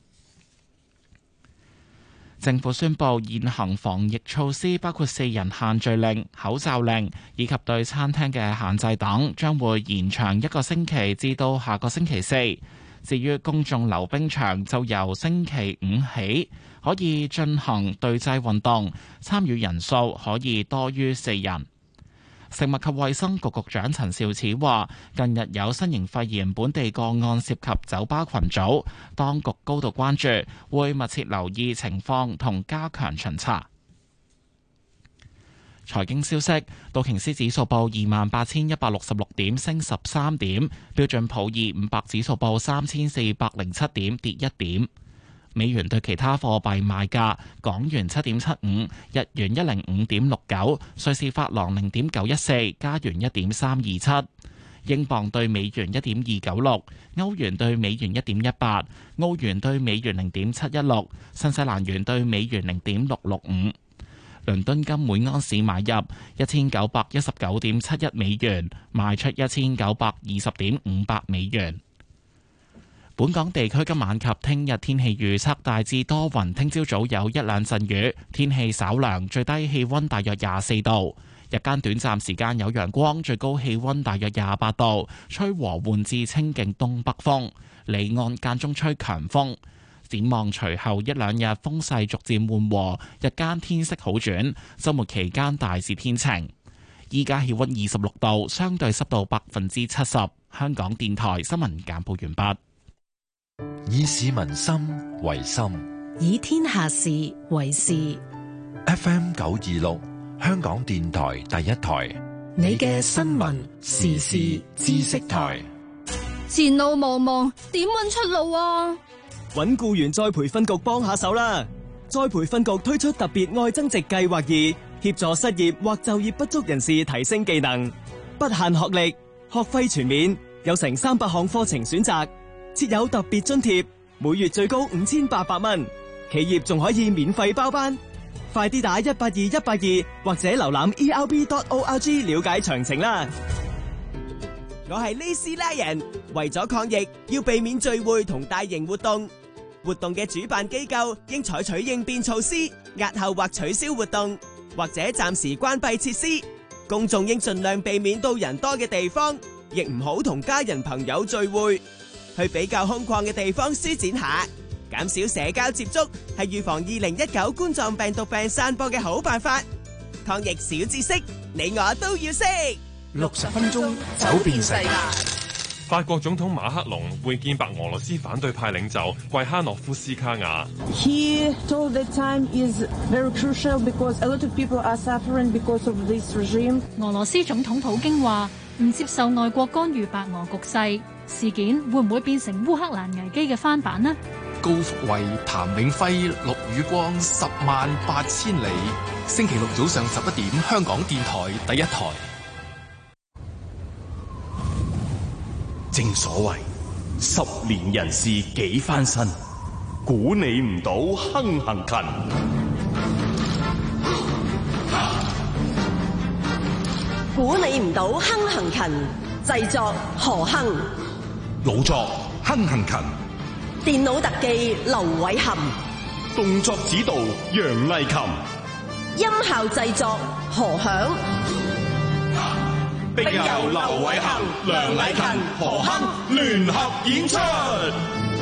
Speaker 1: 政府宣布現行防疫措施，包括四人限聚令、口罩令以及對餐廳嘅限制等，將會延長一個星期至到下個星期四。至於公眾溜冰場，就由星期五起可以進行對制運動，參與人數可以多於四人。食物及衛生局局長陳肇始話，近日有新型肺炎本地個案涉及酒吧群組，當局高度關注，會密切留意情況同加強巡查。財經消息，道瓊斯指數報二萬八千一百六十六點，升十三點；標準普爾五百指數報三千四百零七點，跌一點。美元對其他貨幣賣價：港元七點七五，日元一零五點六九，瑞士法郎零點九一四，加元一點三二七，英鎊對美元一點二九六，歐元對美元一點一八，澳元對美元零點七一六，新西蘭元對美元零點六六五。倫敦金每盎司買入一千九百一十九點七一美元，賣出一千九百二十點五八美元。本港地區今晚及聽日天氣預測大致多雲，聽朝早有一兩陣雨，天氣稍涼，最低氣溫大約廿四度。日間短暫時間有陽光，最高氣溫大約廿八度，吹和緩至清勁東北風，離岸間中吹強風。展望隨後一兩日風勢逐漸緩和，日間天色好轉，週末期間大致天晴。依家氣溫二十六度，相對濕度百分之七十。香港電台新聞簡報完畢。
Speaker 4: 以市民心為心，
Speaker 14: 以天下事為事。
Speaker 4: F M 九二六，香港電台第一台，
Speaker 14: 你嘅新聞時事知識台。
Speaker 2: 前路茫茫，點搵出路啊？
Speaker 6: 搵僱員再培訓局幫下手啦！再培訓局推出特別愛增值計劃二，協助失業或就業不足人士提升技能，不限學歷，學費全免，有成三百項課程選擇。設有特別津貼，每月最高五千八百蚊，企業仲可以免費包班。快啲打一八二一八二或者瀏覽 e r b dot org 了解詳情啦。我係呢斯拉人，為咗抗疫，要避免聚會同大型活動。活動嘅主辦機構應採取應變措施，押後或取消活動，或者暫時關閉設施。公眾應盡量避免到人多嘅地方，亦唔好同家人朋友聚會。去比較空曠嘅地方舒展下，減少社交接觸，係預防二零一九冠狀病毒病散播嘅好辦法。抗疫小知識，你我都要識。
Speaker 21: 六十分鐘走遍世界。
Speaker 8: 法國總統馬克龍會見白俄羅斯反對派領袖季哈諾夫斯卡亞。
Speaker 9: He told that time is very crucial because a lot of people are suffering because of this regime.
Speaker 25: 俄羅斯總統普京話唔接受外國干預白俄局勢。事件會唔會變成烏克蘭危機嘅翻版呢？
Speaker 21: 高福慧、譚永輝、陸宇光，十萬八千里。星期六早上十一點，香港電台第一台。
Speaker 26: 正所謂十年人事幾番新，估你唔到亨行勤。
Speaker 7: 估你唔到亨行勤，製作何亨。
Speaker 26: 老作亨行勤，
Speaker 7: 電腦特技劉偉含，
Speaker 26: 動作指導楊麗琴，
Speaker 7: 音效製作何響，
Speaker 26: 並由劉偉含、梁麗琴、何亨聯合演出。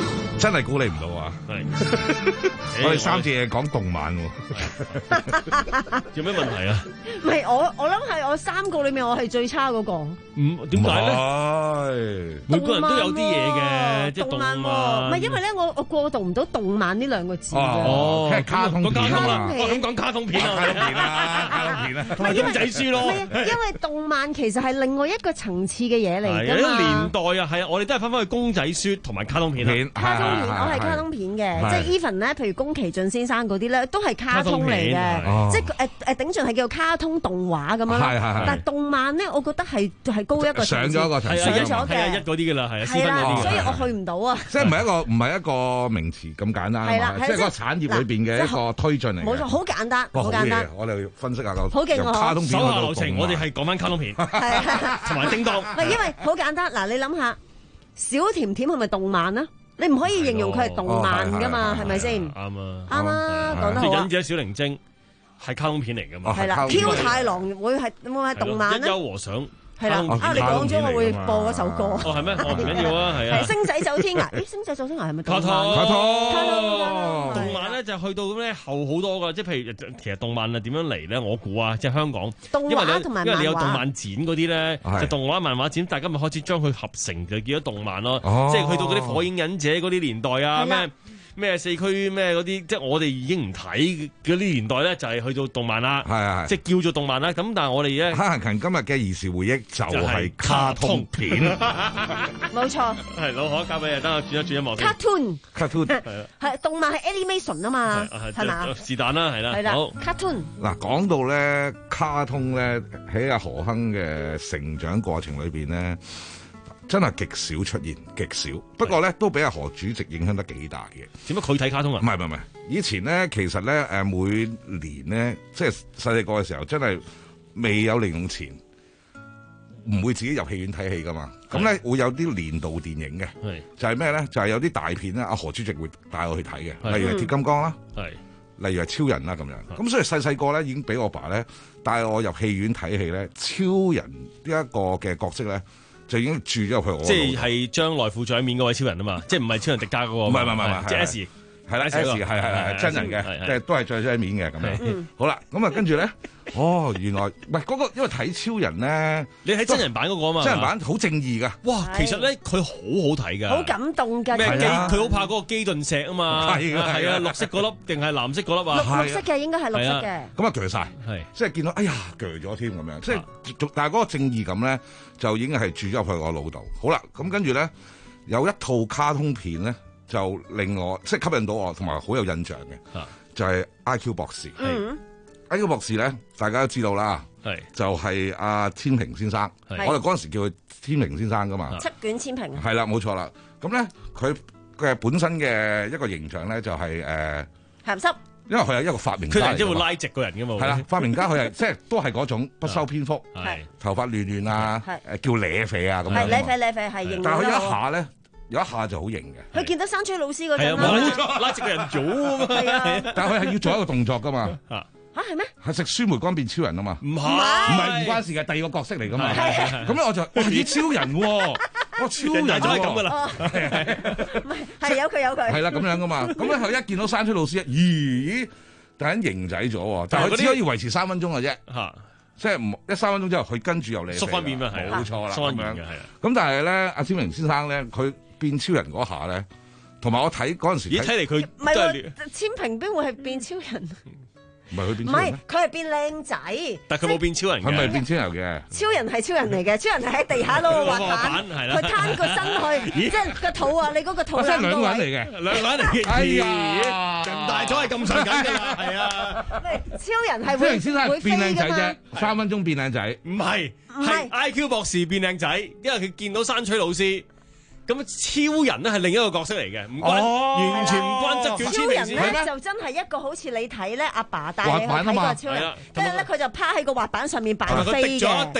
Speaker 11: 真係估你唔到啊！我哋三字嘢講動漫喎，
Speaker 10: 有咩問題啊？
Speaker 12: 唔係我我諗係我三個裏面我係最差嗰個。
Speaker 10: 唔點解咧？每個人都有啲嘢嘅，即係動漫。
Speaker 12: 唔係因為咧，我我過渡唔到動漫呢兩個字。
Speaker 10: 哦，
Speaker 11: 即係卡通片啊嘛。
Speaker 10: 我咁講卡通片啊，
Speaker 11: 卡通片啦，卡通片啦，
Speaker 10: 同埋公仔書咯。
Speaker 12: 因為動漫其實係另外一個層次嘅嘢嚟㗎嘛。
Speaker 10: 年代啊，係啊，我哋都係翻返去公仔書同埋卡通片。
Speaker 12: 卡通片，我係卡通片嘅，即係 even 咧，譬如宮崎駿先生嗰啲咧，都係卡通嚟嘅，即係誒誒頂盡係叫卡通動畫咁樣咯。但係動漫咧，我覺得係係高一個層次，
Speaker 11: 上咗一個層次，
Speaker 12: 上咗嘅
Speaker 10: 一嗰啲㗎啦，係啊，
Speaker 12: 係啦，所以我去唔到啊。
Speaker 11: 即係唔係一個唔係一個名詞咁簡單啊嘛，即係嗰個產業裏邊嘅一個推進嚟。
Speaker 12: 冇錯，好簡單，好簡單。
Speaker 11: 我哋分析下個
Speaker 12: 好勁啊！
Speaker 11: 卡通片
Speaker 10: 手下留情，我哋係講翻卡通片，同埋叮當。
Speaker 12: 唔係因為好簡單，嗱你諗下，小甜甜係咪動漫啊？你唔可以形容佢係動漫噶嘛，係咪先？啱
Speaker 10: 啊，
Speaker 12: 啱啊，講得好啊！
Speaker 10: 忍者小靈精係卡通片嚟噶嘛？
Speaker 12: 係啦，Q 太郎會係會係動漫咧？
Speaker 10: 一休和尚
Speaker 12: 係啦，啊你講咗我會播嗰首歌。
Speaker 10: 哦係咩？哦唔緊要啊，係啊。
Speaker 12: 星仔走天涯，誒星仔走天涯係咪動漫？
Speaker 10: 卡通
Speaker 12: 卡通
Speaker 10: 動漫咧就去到咁咧後好多噶，即係譬如其實動漫啊點樣嚟咧？我估啊，即係香港，
Speaker 12: 動畫同埋漫畫，
Speaker 10: 因為你有動漫展嗰啲咧，就動畫漫畫展，大家咪開始將佢合成就叫咗動漫咯。即係去到嗰啲火影忍者嗰啲年代啊咩。咩四驅咩嗰啲，即係我哋已經唔睇嗰啲年代咧，就係去到動漫啦，
Speaker 11: 係係，
Speaker 10: 即係叫做動漫啦。咁但係我哋咧，
Speaker 11: 黑行勤今日嘅兒時回憶就係卡通片，
Speaker 12: 冇錯。
Speaker 10: 係老可交俾你，等我轉一轉音樂先。
Speaker 12: Cartoon，Cartoon
Speaker 11: 係
Speaker 12: 啊，係動漫係 animation 啊嘛，係嘛？
Speaker 10: 是但啦，係啦。
Speaker 12: 係啦，
Speaker 10: 好
Speaker 12: Cartoon。
Speaker 11: 嗱，講到咧卡通咧喺阿何亨嘅成長過程裏邊咧。真係極少出現，極少。不過咧，都俾阿何主席影響得幾大嘅。
Speaker 10: 點解佢睇卡通啊？
Speaker 11: 唔係唔係唔係，以前咧其實咧誒每年咧，即係細細個嘅時候，真係未有零用錢，唔會自己入戲院睇戲噶嘛。咁咧會有啲年度電影嘅，就係咩咧？就係、是、有啲大片咧，阿何主席會帶我去睇嘅，例如係鐵金剛啦，例如係超人啦咁樣。咁所以細細個咧已經俾我爸咧帶我入戲院睇戲咧，超人呢一個嘅角色咧。就已經住咗入去我，
Speaker 10: 即係將來副掌面嗰位超人啊嘛，即係唔係超人迪迦嗰個，
Speaker 11: 唔係唔係唔係，
Speaker 10: 即係 S，
Speaker 11: 係啦 S 係係係真人嘅，即係都係最最面嘅咁樣。好啦，咁啊跟住咧，哦原來唔係嗰個，因為睇超人咧，
Speaker 10: 你睇真人版嗰個啊嘛，
Speaker 11: 真人版好正義噶，
Speaker 10: 哇，其實咧佢好好睇噶，
Speaker 12: 好感動噶，
Speaker 10: 咩基佢好怕嗰個基頓石啊嘛，係啊係啊，綠色嗰粒定係藍色嗰粒啊？
Speaker 12: 綠色嘅應該係綠色嘅，
Speaker 11: 咁啊鋸晒，係即係見到哎呀鋸咗添咁樣，即係但係嗰個正義感咧。就已經係住咗入去我腦度。好啦，咁跟住咧有一套卡通片咧，就令我即係吸引到我，同埋好有印象嘅，就係、是、I Q 博士。
Speaker 12: 嗯、
Speaker 11: I Q 博士咧，大家都知道啦，就係阿千平先生。我哋嗰陣時叫佢千平先生噶嘛。
Speaker 12: 七卷千平。
Speaker 11: 係啦，冇錯啦。咁咧，佢嘅本身嘅一個形象咧，就係誒
Speaker 12: 鹹濕。因
Speaker 11: 為佢係一個發明家，
Speaker 10: 佢係即係會拉直個人噶嘛。
Speaker 11: 係啦，發明家佢係即係都係嗰種不修邊幅，頭髮亂亂啊，誒叫舐肥啊咁樣。
Speaker 12: 係舐肥舐肥係型。
Speaker 11: 但係佢一下咧，有一下就好型嘅。
Speaker 12: 佢見到山吹老師嗰陣
Speaker 10: 啦，拉直個人咗啊嘛。
Speaker 12: 係啊，
Speaker 11: 但係佢係要做一個動作噶嘛。
Speaker 12: 嚇係咩？
Speaker 11: 係食酸梅乾變超人啊嘛。
Speaker 10: 唔係
Speaker 11: 唔係唔關事嘅，第二個角色嚟噶嘛。咁咧我就哇咦超人喎。我超人就係咁噶啦，
Speaker 12: 唔係係有佢有佢，
Speaker 11: 係啦咁樣噶嘛。咁咧佢一見到山吹老師，咦，突然型仔咗，但係佢只可以維持三分鐘嘅啫，嚇，即係唔一三分鐘之後，佢跟住又嚟縮
Speaker 10: 翻面嘛，係
Speaker 11: 冇錯啦，
Speaker 10: 咁樣嘅係啊。
Speaker 11: 咁但係咧，阿千明先生咧，佢變超人嗰下咧，同埋我睇嗰陣時，
Speaker 10: 咦睇嚟佢
Speaker 12: 唔係喎，千平邊會係變超人？
Speaker 11: 唔係佢變，
Speaker 12: 唔係佢係變靚仔，
Speaker 10: 但係佢冇變超人嘅，
Speaker 11: 佢咪變超人嘅。
Speaker 12: 超人係超人嚟嘅，超人係喺地下度滑板，佢攤個身去，即係個肚啊！你嗰個肚
Speaker 11: 真係兩個人嚟嘅，
Speaker 10: 兩個人嚟嘅。哎呀，人大咗係咁上緊㗎啦，係啊。
Speaker 12: 超人係會會
Speaker 11: 變靚仔啫，三分鐘變靚仔。
Speaker 10: 唔係，係 I Q 博士變靚仔，因為佢見到山吹老師。咁超人咧係另一個角色嚟嘅，唔關、哦、完全唔關側卷千平事。
Speaker 12: 超人咧就真係一個好似你睇咧，阿爸帶你去睇個超人，跟住咧佢就趴喺個滑板上面扮飛嘅。
Speaker 10: 佢滴咗一滴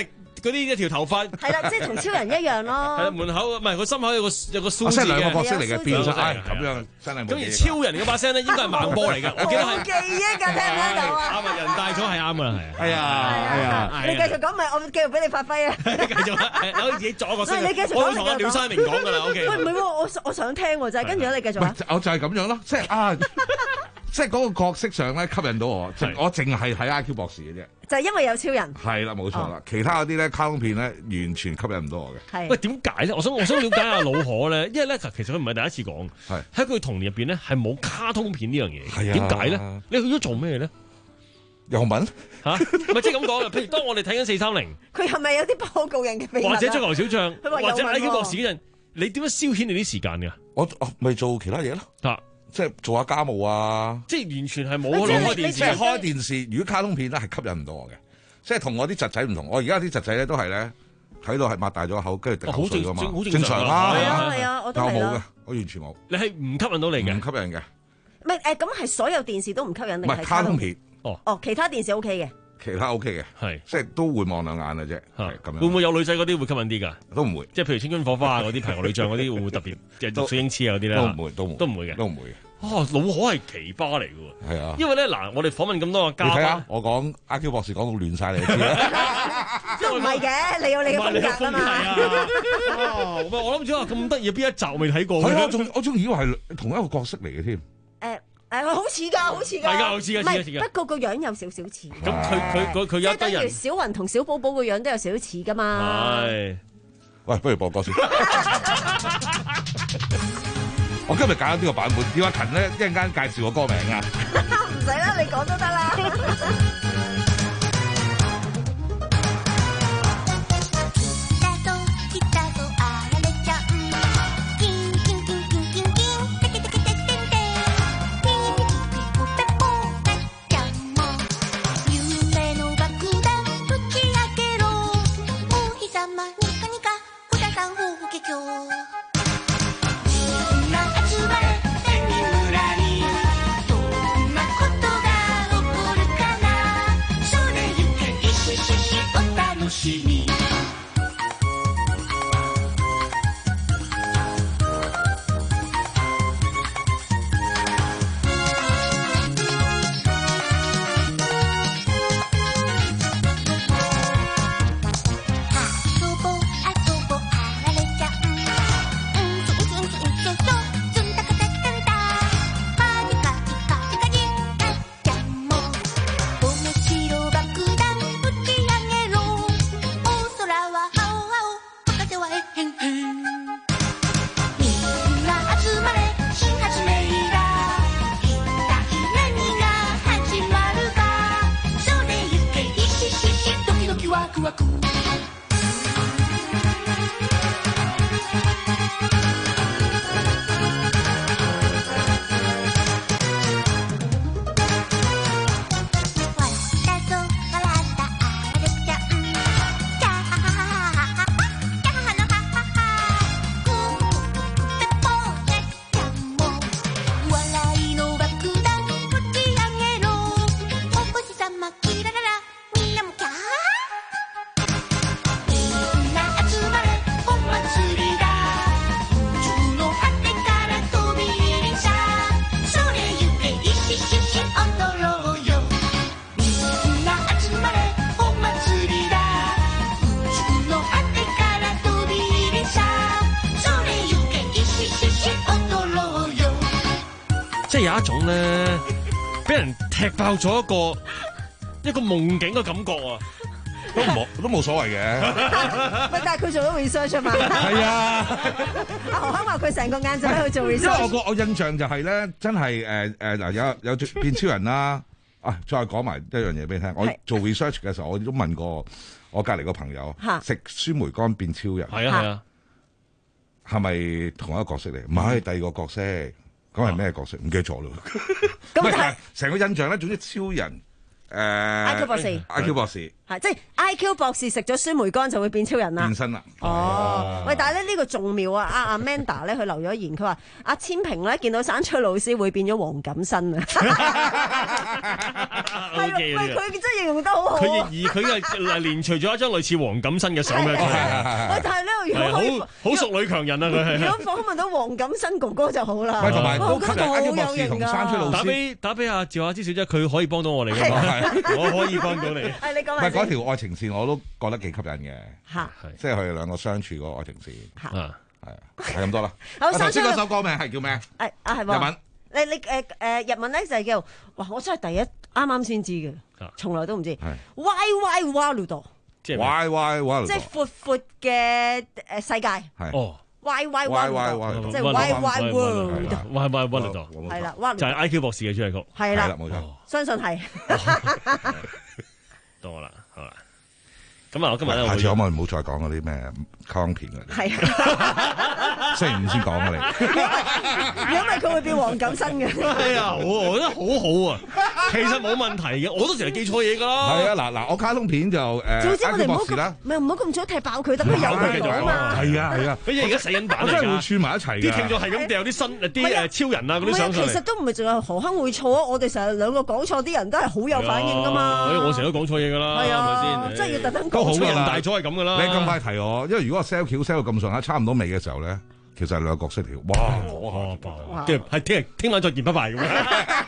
Speaker 10: 嗰啲一條頭髮。
Speaker 12: 係啦，即係同超人一樣咯。
Speaker 10: 係啦，門口唔係佢心口有個有個蘇
Speaker 11: 即
Speaker 10: 字嘅。
Speaker 11: 係兩個角色嚟嘅，變咗
Speaker 10: 係
Speaker 11: 咁樣真係冇。
Speaker 10: 咁而超人嗰把聲咧，應該係孟波嚟嘅，我記得係。
Speaker 12: 記憶㗎，聽唔聽到啊？
Speaker 10: 啱啊，人大咗係啱㗎啦，係。
Speaker 11: 係啊，係啊。
Speaker 12: 你繼續講咪，我繼續俾你發揮啊！
Speaker 10: 繼續啦，你可以自己作一個聲。
Speaker 12: 你繼續講，
Speaker 10: 我會同阿廖山明講㗎啦，OK。
Speaker 12: 喂，唔係喎，我我想聽喎，就係跟住咧，你繼續啊。
Speaker 11: 我就係咁樣咯，即係啊。即係嗰個角色上咧吸引到我，我淨係睇 I Q 博士嘅啫。
Speaker 12: 就係因為有超人。
Speaker 11: 係啦，冇錯啦。其他嗰啲咧卡通片咧，完全吸引唔到我嘅。
Speaker 12: 係。
Speaker 10: 喂，點解咧？我想我想了解下老可咧，因為咧其實佢唔係第一次講，
Speaker 11: 係
Speaker 10: 喺佢童年入邊咧係冇卡通片呢樣嘢。
Speaker 11: 係啊。
Speaker 10: 點解咧？你去咗做咩咧？
Speaker 11: 又問
Speaker 10: 嚇？咪即係咁講啊！譬如當我哋睇緊四三零，
Speaker 12: 佢係咪有啲報告人嘅秘密？
Speaker 10: 或者足球小將，或者 I Q 博士嗰陣，你點樣消遣你啲時間㗎？
Speaker 11: 我我咪做其他嘢咯。
Speaker 10: 啊！
Speaker 11: 即係做下家務啊！
Speaker 10: 即係完全係冇開電視。
Speaker 11: 即係開電視，如果卡通片咧係吸引唔到我嘅，即係同我啲侄仔唔同。我而家啲侄仔咧都係咧睇到係擘大咗口，跟住滴口水㗎嘛。
Speaker 10: 好
Speaker 11: 正常啦。
Speaker 12: 係啊係啊，我都係啦。
Speaker 11: 我冇嘅，我完全冇。
Speaker 10: 你係唔吸引到你嘅？
Speaker 11: 唔吸引嘅。
Speaker 12: 唔係誒，咁係所有電視都唔吸引定係
Speaker 11: 卡通片？
Speaker 10: 哦
Speaker 12: 哦，其他電視 O K 嘅。
Speaker 11: 其他 O K 嘅，係即係都會望兩眼嘅啫，係咁樣。
Speaker 10: 會唔會有女仔嗰啲會吸引啲㗎？
Speaker 11: 都唔會，
Speaker 10: 即係譬如青春火花啊嗰啲排球女將嗰啲會唔會特別即係水英雌啊嗰啲咧？
Speaker 11: 都唔會，都唔
Speaker 10: 都唔會嘅，
Speaker 11: 都唔會嘅。
Speaker 10: 哦，老可係奇葩嚟嘅喎，
Speaker 11: 係啊。
Speaker 10: 因為咧嗱，我哋訪問咁多個嘉賓，
Speaker 11: 你睇下我講 I Q 博士講到亂晒你知啦。
Speaker 12: 都唔係嘅，你有你嘅風格啊嘛。
Speaker 10: 哦，我諗住話咁得意，邊一集未睇過？
Speaker 11: 係啊，仲我仲以為係同一個角色嚟嘅添。
Speaker 12: 誒。誒，好似㗎，好似㗎，
Speaker 10: 係㗎，好似㗎，
Speaker 12: 唔係，不過個樣有少少似。
Speaker 10: 咁佢佢佢佢有一堆人，
Speaker 12: 即係等於小雲同小寶寶個樣都有少少似㗎嘛。
Speaker 11: 係。喂，不如播歌先。我今日揀咗呢個版本，點解勤咧一陣間介紹個歌名啊？
Speaker 12: 唔使啦，你講都得啦。
Speaker 10: 即係有一種咧，俾人踢爆咗一個一個夢境嘅感覺啊！
Speaker 11: 都冇都冇所謂嘅。
Speaker 12: 喂，但係佢做咗 research 啊嘛。
Speaker 11: 係啊。
Speaker 12: 阿何生話佢成個晏晝喺度做 research。
Speaker 11: 因為我個我印象就係咧，真係誒誒嗱有有變超人啦。啊，再講埋一樣嘢俾你聽。我做 research 嘅時候，我都問過我隔離個朋友，食酸梅乾變超人。
Speaker 10: 係啊係啊。
Speaker 11: 係咪同一個角色嚟？唔係第二個角色。咁係咩角色？唔記得咗咯。
Speaker 12: 咁係
Speaker 11: 成個印象咧，總之超人。誒
Speaker 12: I Q 博士
Speaker 11: ，I Q 博士
Speaker 12: 係即係 I Q 博士食咗酸梅乾就會變超人啦，
Speaker 11: 變身啦。
Speaker 12: 哦，喂，但係咧呢個仲妙啊！阿阿 Manda 咧佢留咗言，佢話阿千平咧見到山翠老師會變咗黃錦新啊。係
Speaker 10: 機嗰啲。
Speaker 12: 佢真係形容得好好。
Speaker 10: 佢而佢係連隨咗一張類似黃錦新嘅相俾佢。
Speaker 12: 喂，但係咧，如果可以
Speaker 10: 好好熟女強人啊！佢係。
Speaker 12: 如果訪問到黃錦新哥哥就好啦。
Speaker 11: 喂，同埋都吸引
Speaker 12: 好
Speaker 11: 啲博士同山出老師。
Speaker 10: 打俾打俾阿趙雅芝小姐，佢可以幫到我哋㗎嘛？我可以幫到你。
Speaker 12: 係你講
Speaker 11: 埋。唔係嗰條愛情線，我都覺得幾吸引嘅。
Speaker 12: 嚇，
Speaker 11: 即係佢哋兩個相處嗰個愛情線。
Speaker 12: 嚇，
Speaker 11: 係啊，係咁多啦。
Speaker 12: 好，
Speaker 11: 頭先嗰首歌名係叫咩？
Speaker 12: 誒啊係喎。日文。你你誒誒日文咧就係叫，哇！我真係第一啱啱先知嘅，從來都唔知。Y Y World，
Speaker 11: 即係 Y Y World，
Speaker 12: 即係闊闊嘅誒世界。
Speaker 11: 係
Speaker 10: 哦。
Speaker 12: Y Y World，即係 Y Y World。Y
Speaker 10: Y World，
Speaker 12: 係啦，
Speaker 10: 就係 I Q 博士嘅主題曲。
Speaker 12: 係啦，
Speaker 11: 冇錯。
Speaker 12: 相信係。
Speaker 10: 到我啦，好啦。咁啊，我今日咧，
Speaker 11: 下次可唔可以唔好再講嗰啲咩卡通片嘅？
Speaker 12: 係啊，
Speaker 11: 星期五先講啊你。
Speaker 12: 因為佢會變黃錦新嘅。
Speaker 10: 係啊，我覺得好好啊，其實冇問題嘅，我都成日記錯嘢㗎啦。
Speaker 11: 係啊，嗱嗱，我卡通片就誒，
Speaker 12: 總之我哋唔好
Speaker 11: 博士啦，
Speaker 12: 唔係唔好咁早踢爆佢，等佢有佢講啊嘛。
Speaker 11: 係啊係啊，
Speaker 10: 佢而家洗緊版嚟㗎，
Speaker 11: 真係會串埋一齊㗎。
Speaker 10: 啲聽眾係咁掉啲新啲誒超人啊嗰啲上上嚟。
Speaker 12: 其實都唔係淨係何亨會錯啊，我哋成日兩個講錯，啲人都係好有反應㗎嘛。
Speaker 10: 我成日都講錯嘢㗎啦，係
Speaker 12: 咪先？即係要特登講。
Speaker 11: 好
Speaker 10: 人大咗係咁㗎啦。
Speaker 11: 你咁快提我，因為如果我 sell 橋 sell 到咁上下，差唔多尾嘅時候咧，其實係兩個角色嚟。哇！
Speaker 10: 即係係聽日聽晚再見，拜拜咁樣。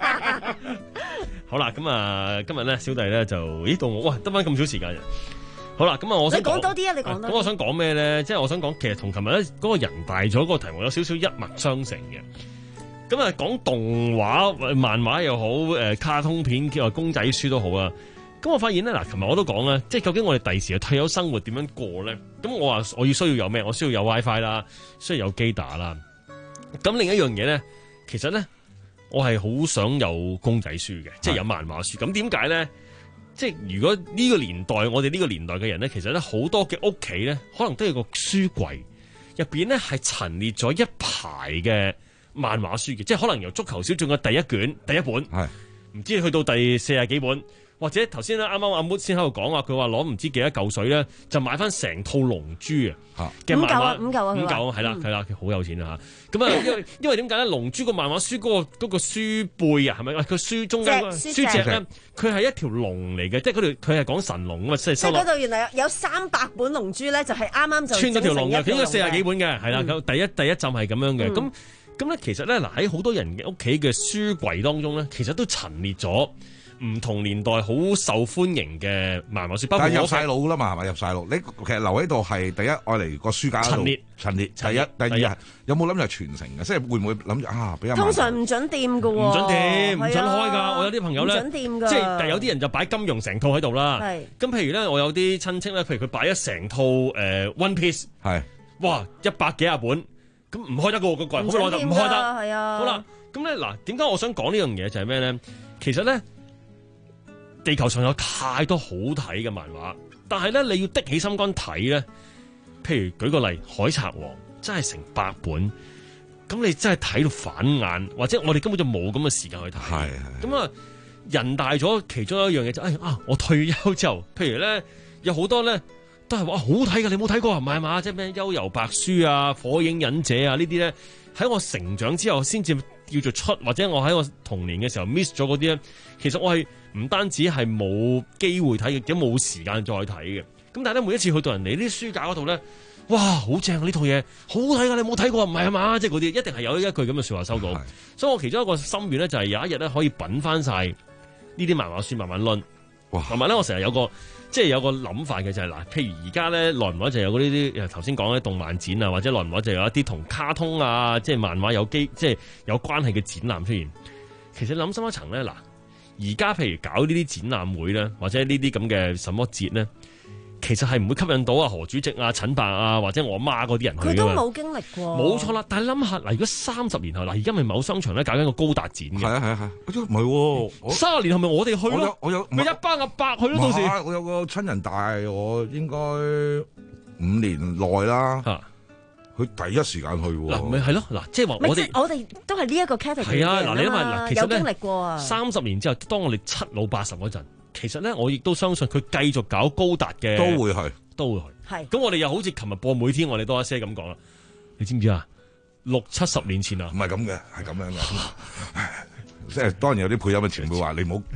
Speaker 10: 好啦，咁啊，今日咧小弟咧就，咦到我，哇得翻咁少時間嘅。好啦，咁啊，我想
Speaker 12: 你講多啲啊，你講多啲。
Speaker 10: 咁我想講咩咧？即係我想講，其實同琴日咧嗰個人大咗嗰個題目有少少一脈相承嘅。咁啊，講動畫、漫畫又好，誒卡通片叫公仔書都好啊。咁我發現咧，嗱，琴日我都講咧，即係究竟我哋第時嘅退休生活點樣過咧？咁我話我要需要有咩？我需要有 WiFi 啦，需要有機打啦。咁另一樣嘢咧，其實咧，我係好想有公仔書嘅，即係有漫畫書。咁點解咧？即係如果呢個年代，我哋呢個年代嘅人咧，其實咧好多嘅屋企咧，可能都有個書櫃入邊咧係陳列咗一排嘅漫畫書嘅，即係可能由足球小將嘅第一卷第一本，係唔知去到第四十幾本。或者頭先咧，啱啱阿 Moon 先喺度講話，佢話攞唔知幾多嚿水咧，就買翻成套龍珠啊嘅漫畫，
Speaker 12: 五嚿啊，
Speaker 10: 五嚿啊，係啦係啦，佢好有錢啊嚇！咁啊，因為因為點解咧？龍珠個漫畫書嗰個嗰個書背啊，係咪？佢書中間個書脊咧，佢係一條龍嚟嘅，即係嗰條佢係講神龍啊嘛，即係收落。
Speaker 12: 即係嗰度原來有三百本龍珠咧，就係啱啱就
Speaker 10: 穿咗條龍嘅，佢應該四十幾本嘅，係啦。咁第一第一浸係咁樣嘅，咁咁咧其實咧嗱喺好多人嘅屋企嘅書櫃當中咧，其實都陳列咗唔同年代好受歡迎嘅漫畫書，包括
Speaker 11: 入晒腦啦嘛，係咪入晒腦？你其實留喺度係第一，愛嚟個書架嗰度陳列，陳列。第一，第二有冇諗住係傳承嘅？即係會唔會諗住啊？俾人
Speaker 12: 通常唔準掂㗎喎，
Speaker 10: 唔準掂，唔準開㗎。我有啲朋友咧，
Speaker 12: 唔準掂㗎，
Speaker 10: 即係但係有啲人就擺金庸成套喺度啦。係。咁譬如咧，我有啲親戚咧，譬如佢擺咗成套誒 One Piece，係，哇一百幾廿本，咁唔開得㗎喎個櫃，好攞得唔開得。係啊。好啦，咁咧嗱，點解我想講呢樣嘢就係咩咧？其實咧。地球上有太多好睇嘅漫畫，但係咧你要的起心肝睇咧，譬如舉個例，《海賊王》真係成百本，咁你真係睇到反眼，或者我哋根本就冇咁嘅時間去睇。係係。咁啊，人大咗，其中一樣嘢就係，哎啊，我退休之後，譬如咧有好多咧都係話好睇嘅，你冇睇過啊？唔係嘛，即係咩《幽遊白書》啊，《火影忍者》啊呢啲咧，喺我成長之後先至叫做出，或者我喺我童年嘅時候 miss 咗嗰啲咧，其實我係。唔單止係冇機會睇嘅，亦都冇時間再睇嘅。咁但係咧，每一次去到人哋啲書架嗰度咧，哇，好正啊！呢套嘢好睇㗎，你冇睇過唔係啊嘛？即係嗰啲一定係有一句咁嘅説話收到。所以我其中一個心願咧，就係有一日咧可以品翻晒呢啲漫畫書，慢慢攆。同埋咧，我成日有個即係有個諗法嘅就係、是、嗱，譬如而家咧耐唔耐就有嗰啲啲頭先講嘅動漫展啊，或者耐唔耐就有一啲同卡通啊，即係漫畫有機即係有關係嘅展覽出現。其實諗深一層咧，嗱。而家譬如搞呢啲展覽會咧，或者呢啲咁嘅什麼節咧，其實係唔會吸引到啊何主席啊、陳伯啊或者我媽嗰啲人去㗎嘛。佢都
Speaker 12: 冇經歷過。冇
Speaker 10: 錯啦，但係諗下嗱，如果三十年後嗱，而家咪某商場咧搞緊個高達展嘅。
Speaker 11: 係啊係啊係。唔係喎，
Speaker 10: 三十年後咪我哋去咯。
Speaker 11: 我有
Speaker 10: 咪一班阿伯去咯，到時。
Speaker 11: 我有個親人大我應該五年內啦。嚇。佢第一時間去喎，
Speaker 10: 嗱咪係咯，嗱即係話我哋
Speaker 12: 我哋都係呢一個 category
Speaker 10: 係啊，嗱你諗下嗱，其實
Speaker 12: 有經歷過啊，
Speaker 10: 三十年之後，當我哋七老八十嗰陣，其實咧我亦都相信佢繼續搞高達嘅，
Speaker 11: 都會去，
Speaker 10: 都會去。
Speaker 12: 係
Speaker 10: 咁我哋又好似琴日播每天我哋多一些咁講啦，你知唔知啊？六七十年前啊，
Speaker 11: 唔係咁嘅，係咁樣嘅，即係當然有啲配音嘅前輩話你唔好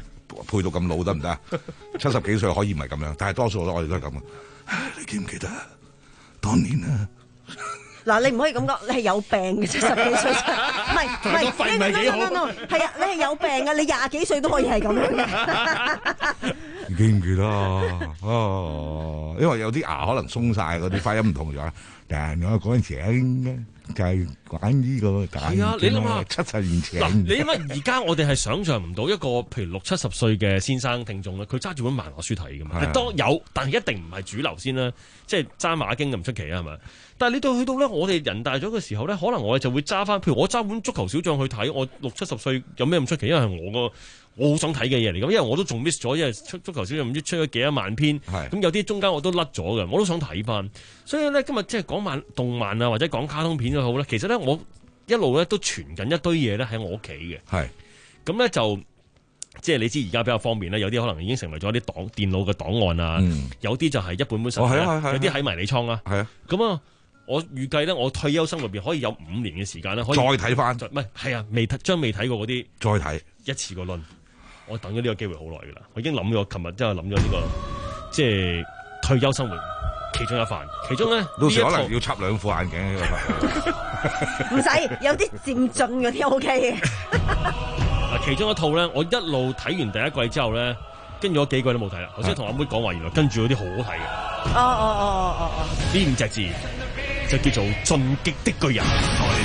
Speaker 11: 配到咁老得唔得？七十幾歲可以唔係咁樣，但係多數我哋都係咁啊！你記唔記得當年啊？
Speaker 12: 嗱，你唔可以咁講，你係有病嘅七十幾歲，唔係唔係，
Speaker 10: 個肺唔係幾好。
Speaker 12: 係啊，你係有病嘅，你廿幾歲都可以係咁樣嘅。
Speaker 11: 你記唔記得啊？哦，因為有啲牙可能鬆晒，嗰啲發音唔同咗。但係我嗰陣時就係玩呢個，
Speaker 10: 係啊！你諗下
Speaker 11: 七十年前
Speaker 10: 嗱，你諗下而家我哋係想象唔到一個譬如六七十歲嘅先生聽眾咧，佢揸住本漫畫書睇㗎嘛？係當有，但係一定唔係主流先啦，即係揸馬經咁唔出奇啊，係咪？但係你到去到咧，我哋人大咗嘅時候咧，可能我哋就會揸翻，譬如我揸本足球小將去睇，我六七十歲有咩咁出奇？因為係我個我好想睇嘅嘢嚟咁，因為我都仲 miss 咗，因為出足球小將唔知出咗幾多萬篇，咁有啲中間我都甩咗嘅，我都想睇翻。所以咧，今日即係講漫動漫啊，或者講卡通片都好咧，其實咧我一路咧都存緊一堆嘢咧喺我屋企嘅。係咁咧就即係你知而家比較方便咧，有啲可能已經成為咗啲檔電腦嘅檔案啊，嗯、有啲就係一本本實體，哦、有啲喺迷你倉啊。係啊，咁啊。我預計咧，我退休生活入邊可以有五年嘅時間咧，可以
Speaker 11: 再睇翻，
Speaker 10: 唔係係啊，未將未睇過嗰啲
Speaker 11: 再睇
Speaker 10: 一次過輪。我等咗呢個機會好耐㗎啦，我已經諗咗，琴日之後諗咗呢個即係退休生活其中一範，其中咧
Speaker 11: 到時可能要插兩副眼鏡呢
Speaker 12: 個。唔使，有啲漸進嗰啲 O K 嘅。
Speaker 10: 嗱，其中一套咧，我一路睇完第一季之後咧，跟住嗰幾季都冇睇啦。頭先同阿妹講話，原來跟住嗰啲好好睇嘅。
Speaker 12: 哦哦哦哦哦哦！
Speaker 10: 呢五隻字就叫做《進擊的巨人》，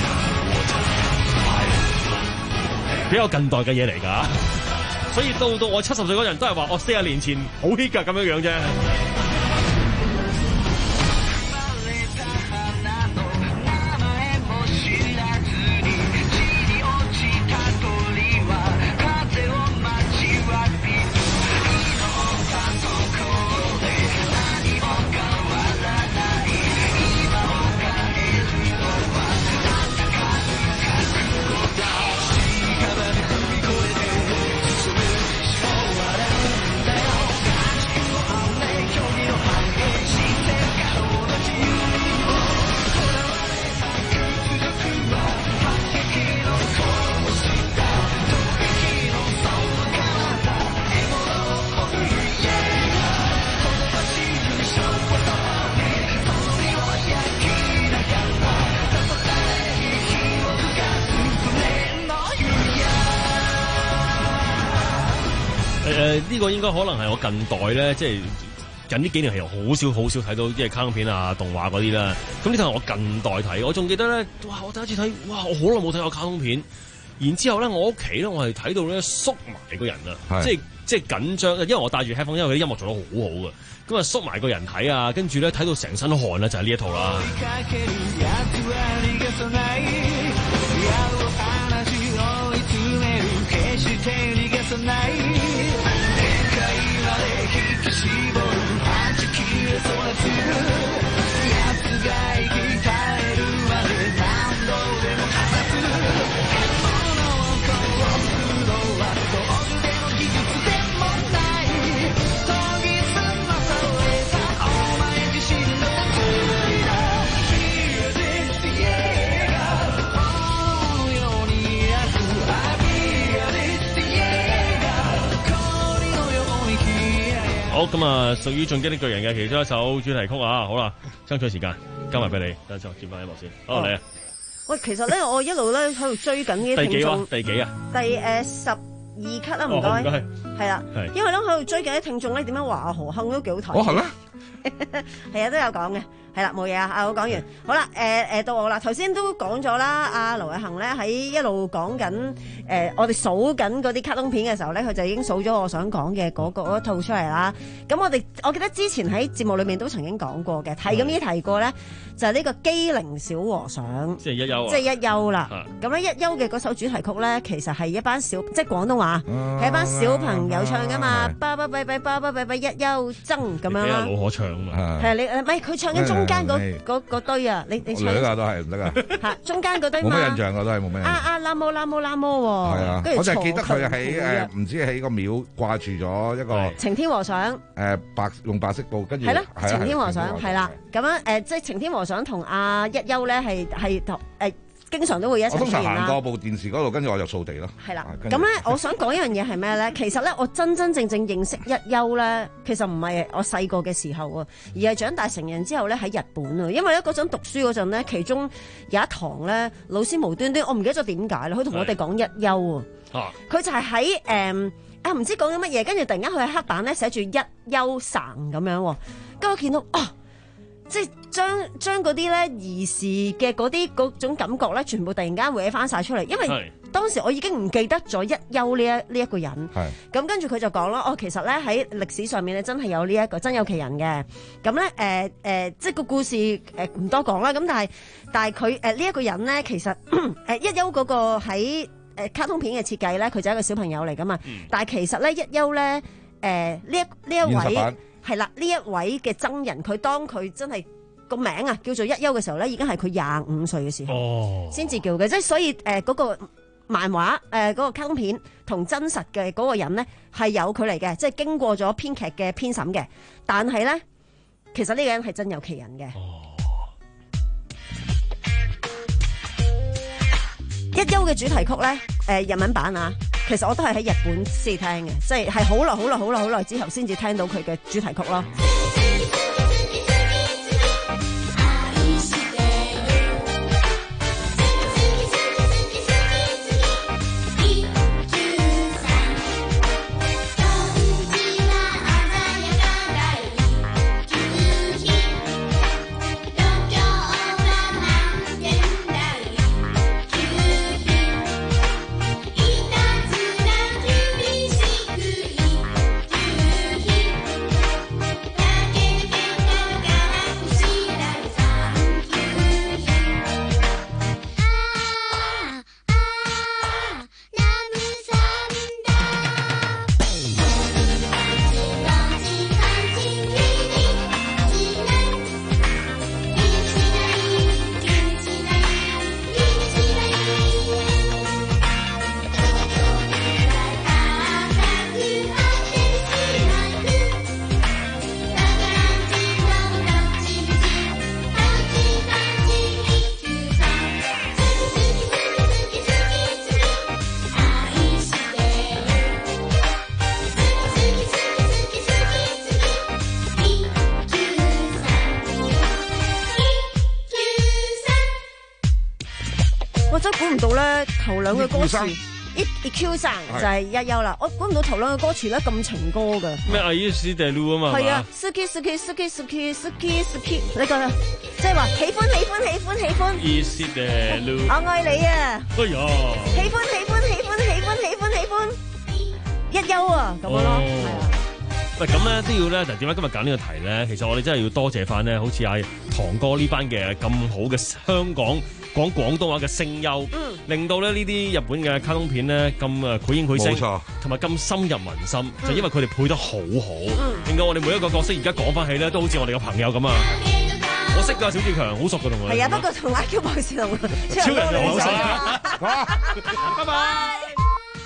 Speaker 10: 比較近代嘅嘢嚟㗎。所以到到我七十歲嗰人都係話，我四十年前好 hit 㗎咁樣樣啫。誒呢個應該可能係我近代咧，即係近呢幾年係好少好少睇到即係卡通片啊、動畫嗰啲啦。咁呢套係我近代睇，我仲記得咧，哇！我第一次睇，哇！我好耐冇睇過卡通片。然之後咧，我屋企咧，我係睇到咧縮埋個人啊，即係即係緊張，因為我戴住 headphone，因為佢啲音樂做得好好嘅。咁啊縮埋個人睇啊，跟住咧睇到成身汗啦，就係呢一套啦。好咁啊，屬於進擊的巨人嘅其中一首主題曲啊，好啦，爭取時間交埋俾你，等陣接翻音樂先。好嚟啊！
Speaker 12: 喂，其實咧，我一路咧喺度追緊呢啲聽眾。
Speaker 10: 第幾啊？
Speaker 12: 第誒十二級啦，唔該。唔該。係啦，因為咧喺度追緊啲聽眾咧，點樣話阿何杏都幾好睇。
Speaker 11: 哦，係咩？
Speaker 12: 係啊，都有講嘅。係啦，冇嘢啊！啊，我講完，好啦，誒、呃、誒到我啦。頭先都講咗啦，阿劉偉恒咧喺一路講緊誒，我哋數緊嗰啲卡通片嘅時候咧，佢就已經數咗我想講嘅嗰個一套出嚟啦。咁我哋我記得之前喺節目裏面都曾經講過嘅，提咁呢提過咧，就係、是、呢個機靈小和尚，
Speaker 10: 即係一休啊，
Speaker 12: 即係一休啦。咁咧一休嘅嗰首主題曲咧，其實係一班小即係廣東話，係、啊、一班小朋友唱噶嘛，巴巴閉閉巴巴閉閉一休爭咁樣啦。
Speaker 10: 老可唱啊嘛，
Speaker 12: 係你唔係佢唱緊中間嗰嗰堆啊，你你唱
Speaker 11: 兩個都係唔得噶。
Speaker 12: 嚇，中間嗰堆嘛。
Speaker 11: 冇乜印象噶，都係冇乜。啊
Speaker 12: 啊，拉摩拉摩拉摩喎。係啊，
Speaker 11: 我就係記得佢喺誒，唔知喺個廟掛住咗一個
Speaker 12: 晴天和尚。誒
Speaker 11: 白用白色布，跟住
Speaker 12: 係咯，晴天和尚係啦。咁樣誒，即係晴天和尚同阿一休咧係係同誒經常都會一齊
Speaker 11: 我通常
Speaker 12: 出現啦。
Speaker 11: 行過部電視嗰度，跟住我就掃地咯。
Speaker 12: 係啦，
Speaker 11: 跟住
Speaker 12: 咁咧，我想講一樣嘢係咩咧？其實咧，我真真正正認識一休咧，其實唔係我細個嘅時候啊，而係長大成人之後咧喺日本啊。因為咧嗰陣讀書嗰陣咧，其中有一堂咧，老師無端端，我唔記得咗點解啦，佢同我哋講一休啊。佢就係喺誒啊，唔知講緊乜嘢，跟住突然間佢喺黑板咧寫住一休神咁樣喎，跟住我見到啊。即係將將嗰啲咧兒時嘅嗰啲嗰種感覺咧，全部突然間搲翻晒出嚟，因為當時我已經唔記得咗一休呢一呢一個人。咁跟住佢就講啦，哦，其實咧喺歷史上面咧真係有呢、這、一個真有其人嘅。咁咧誒誒，即係個故事誒唔、呃、多講啦。咁但係但係佢誒呢一個人咧，其實誒、呃、一休嗰個喺誒卡通片嘅設計咧，佢就係一個小朋友嚟噶嘛。嗯、但係其實咧一休咧誒呢一呢一位。係啦，呢一位嘅僧人，佢當佢真係個名啊叫做一休嘅時候咧，已經係佢廿五歲嘅時候先至、哦、叫嘅，即係所以誒嗰、呃那個漫畫誒嗰個卡通片同真實嘅嗰個人咧係有距離嘅，即係經過咗編劇嘅編審嘅，但係咧其實呢個人係真有其人嘅。哦、一休嘅主題曲咧，誒、呃、日文版啊。其實我都係喺日本先聽嘅，即係係好耐好耐好耐好耐之後先至聽到佢嘅主題曲咯。我真係估唔到咧，頭兩句歌詞，E Q 生就係一休啦。我估唔到頭兩句歌詞咧咁情歌㗎。咩
Speaker 10: 阿伊斯地路啊嘛？
Speaker 12: 係啊 ，suki suki suki suki suki suki， 你講啦，即係話喜歡喜歡喜歡喜歡。伊斯地路。我愛你啊！哎呀！喜歡喜歡喜歡喜歡喜歡喜歡一休啊，咁樣咯，係啊。
Speaker 10: 喂，咁咧都要咧，就點解今日揀呢個題咧？其實我哋真係要多謝翻咧，好似阿堂哥呢班嘅咁好嘅香港講廣東話嘅聲優，嗯、令到咧呢啲日本嘅卡通片咧咁誒繪形繪聲，同埋咁深入民心，嗯、就因為佢哋配得好好，嗯、令到我哋每一個角色而家講翻起咧，都好似我哋嘅朋友咁啊！我識㗎，小志強好熟㗎同佢。
Speaker 12: 係啊，不過同阿 Q 博士同
Speaker 10: 超人就好熟。拜拜。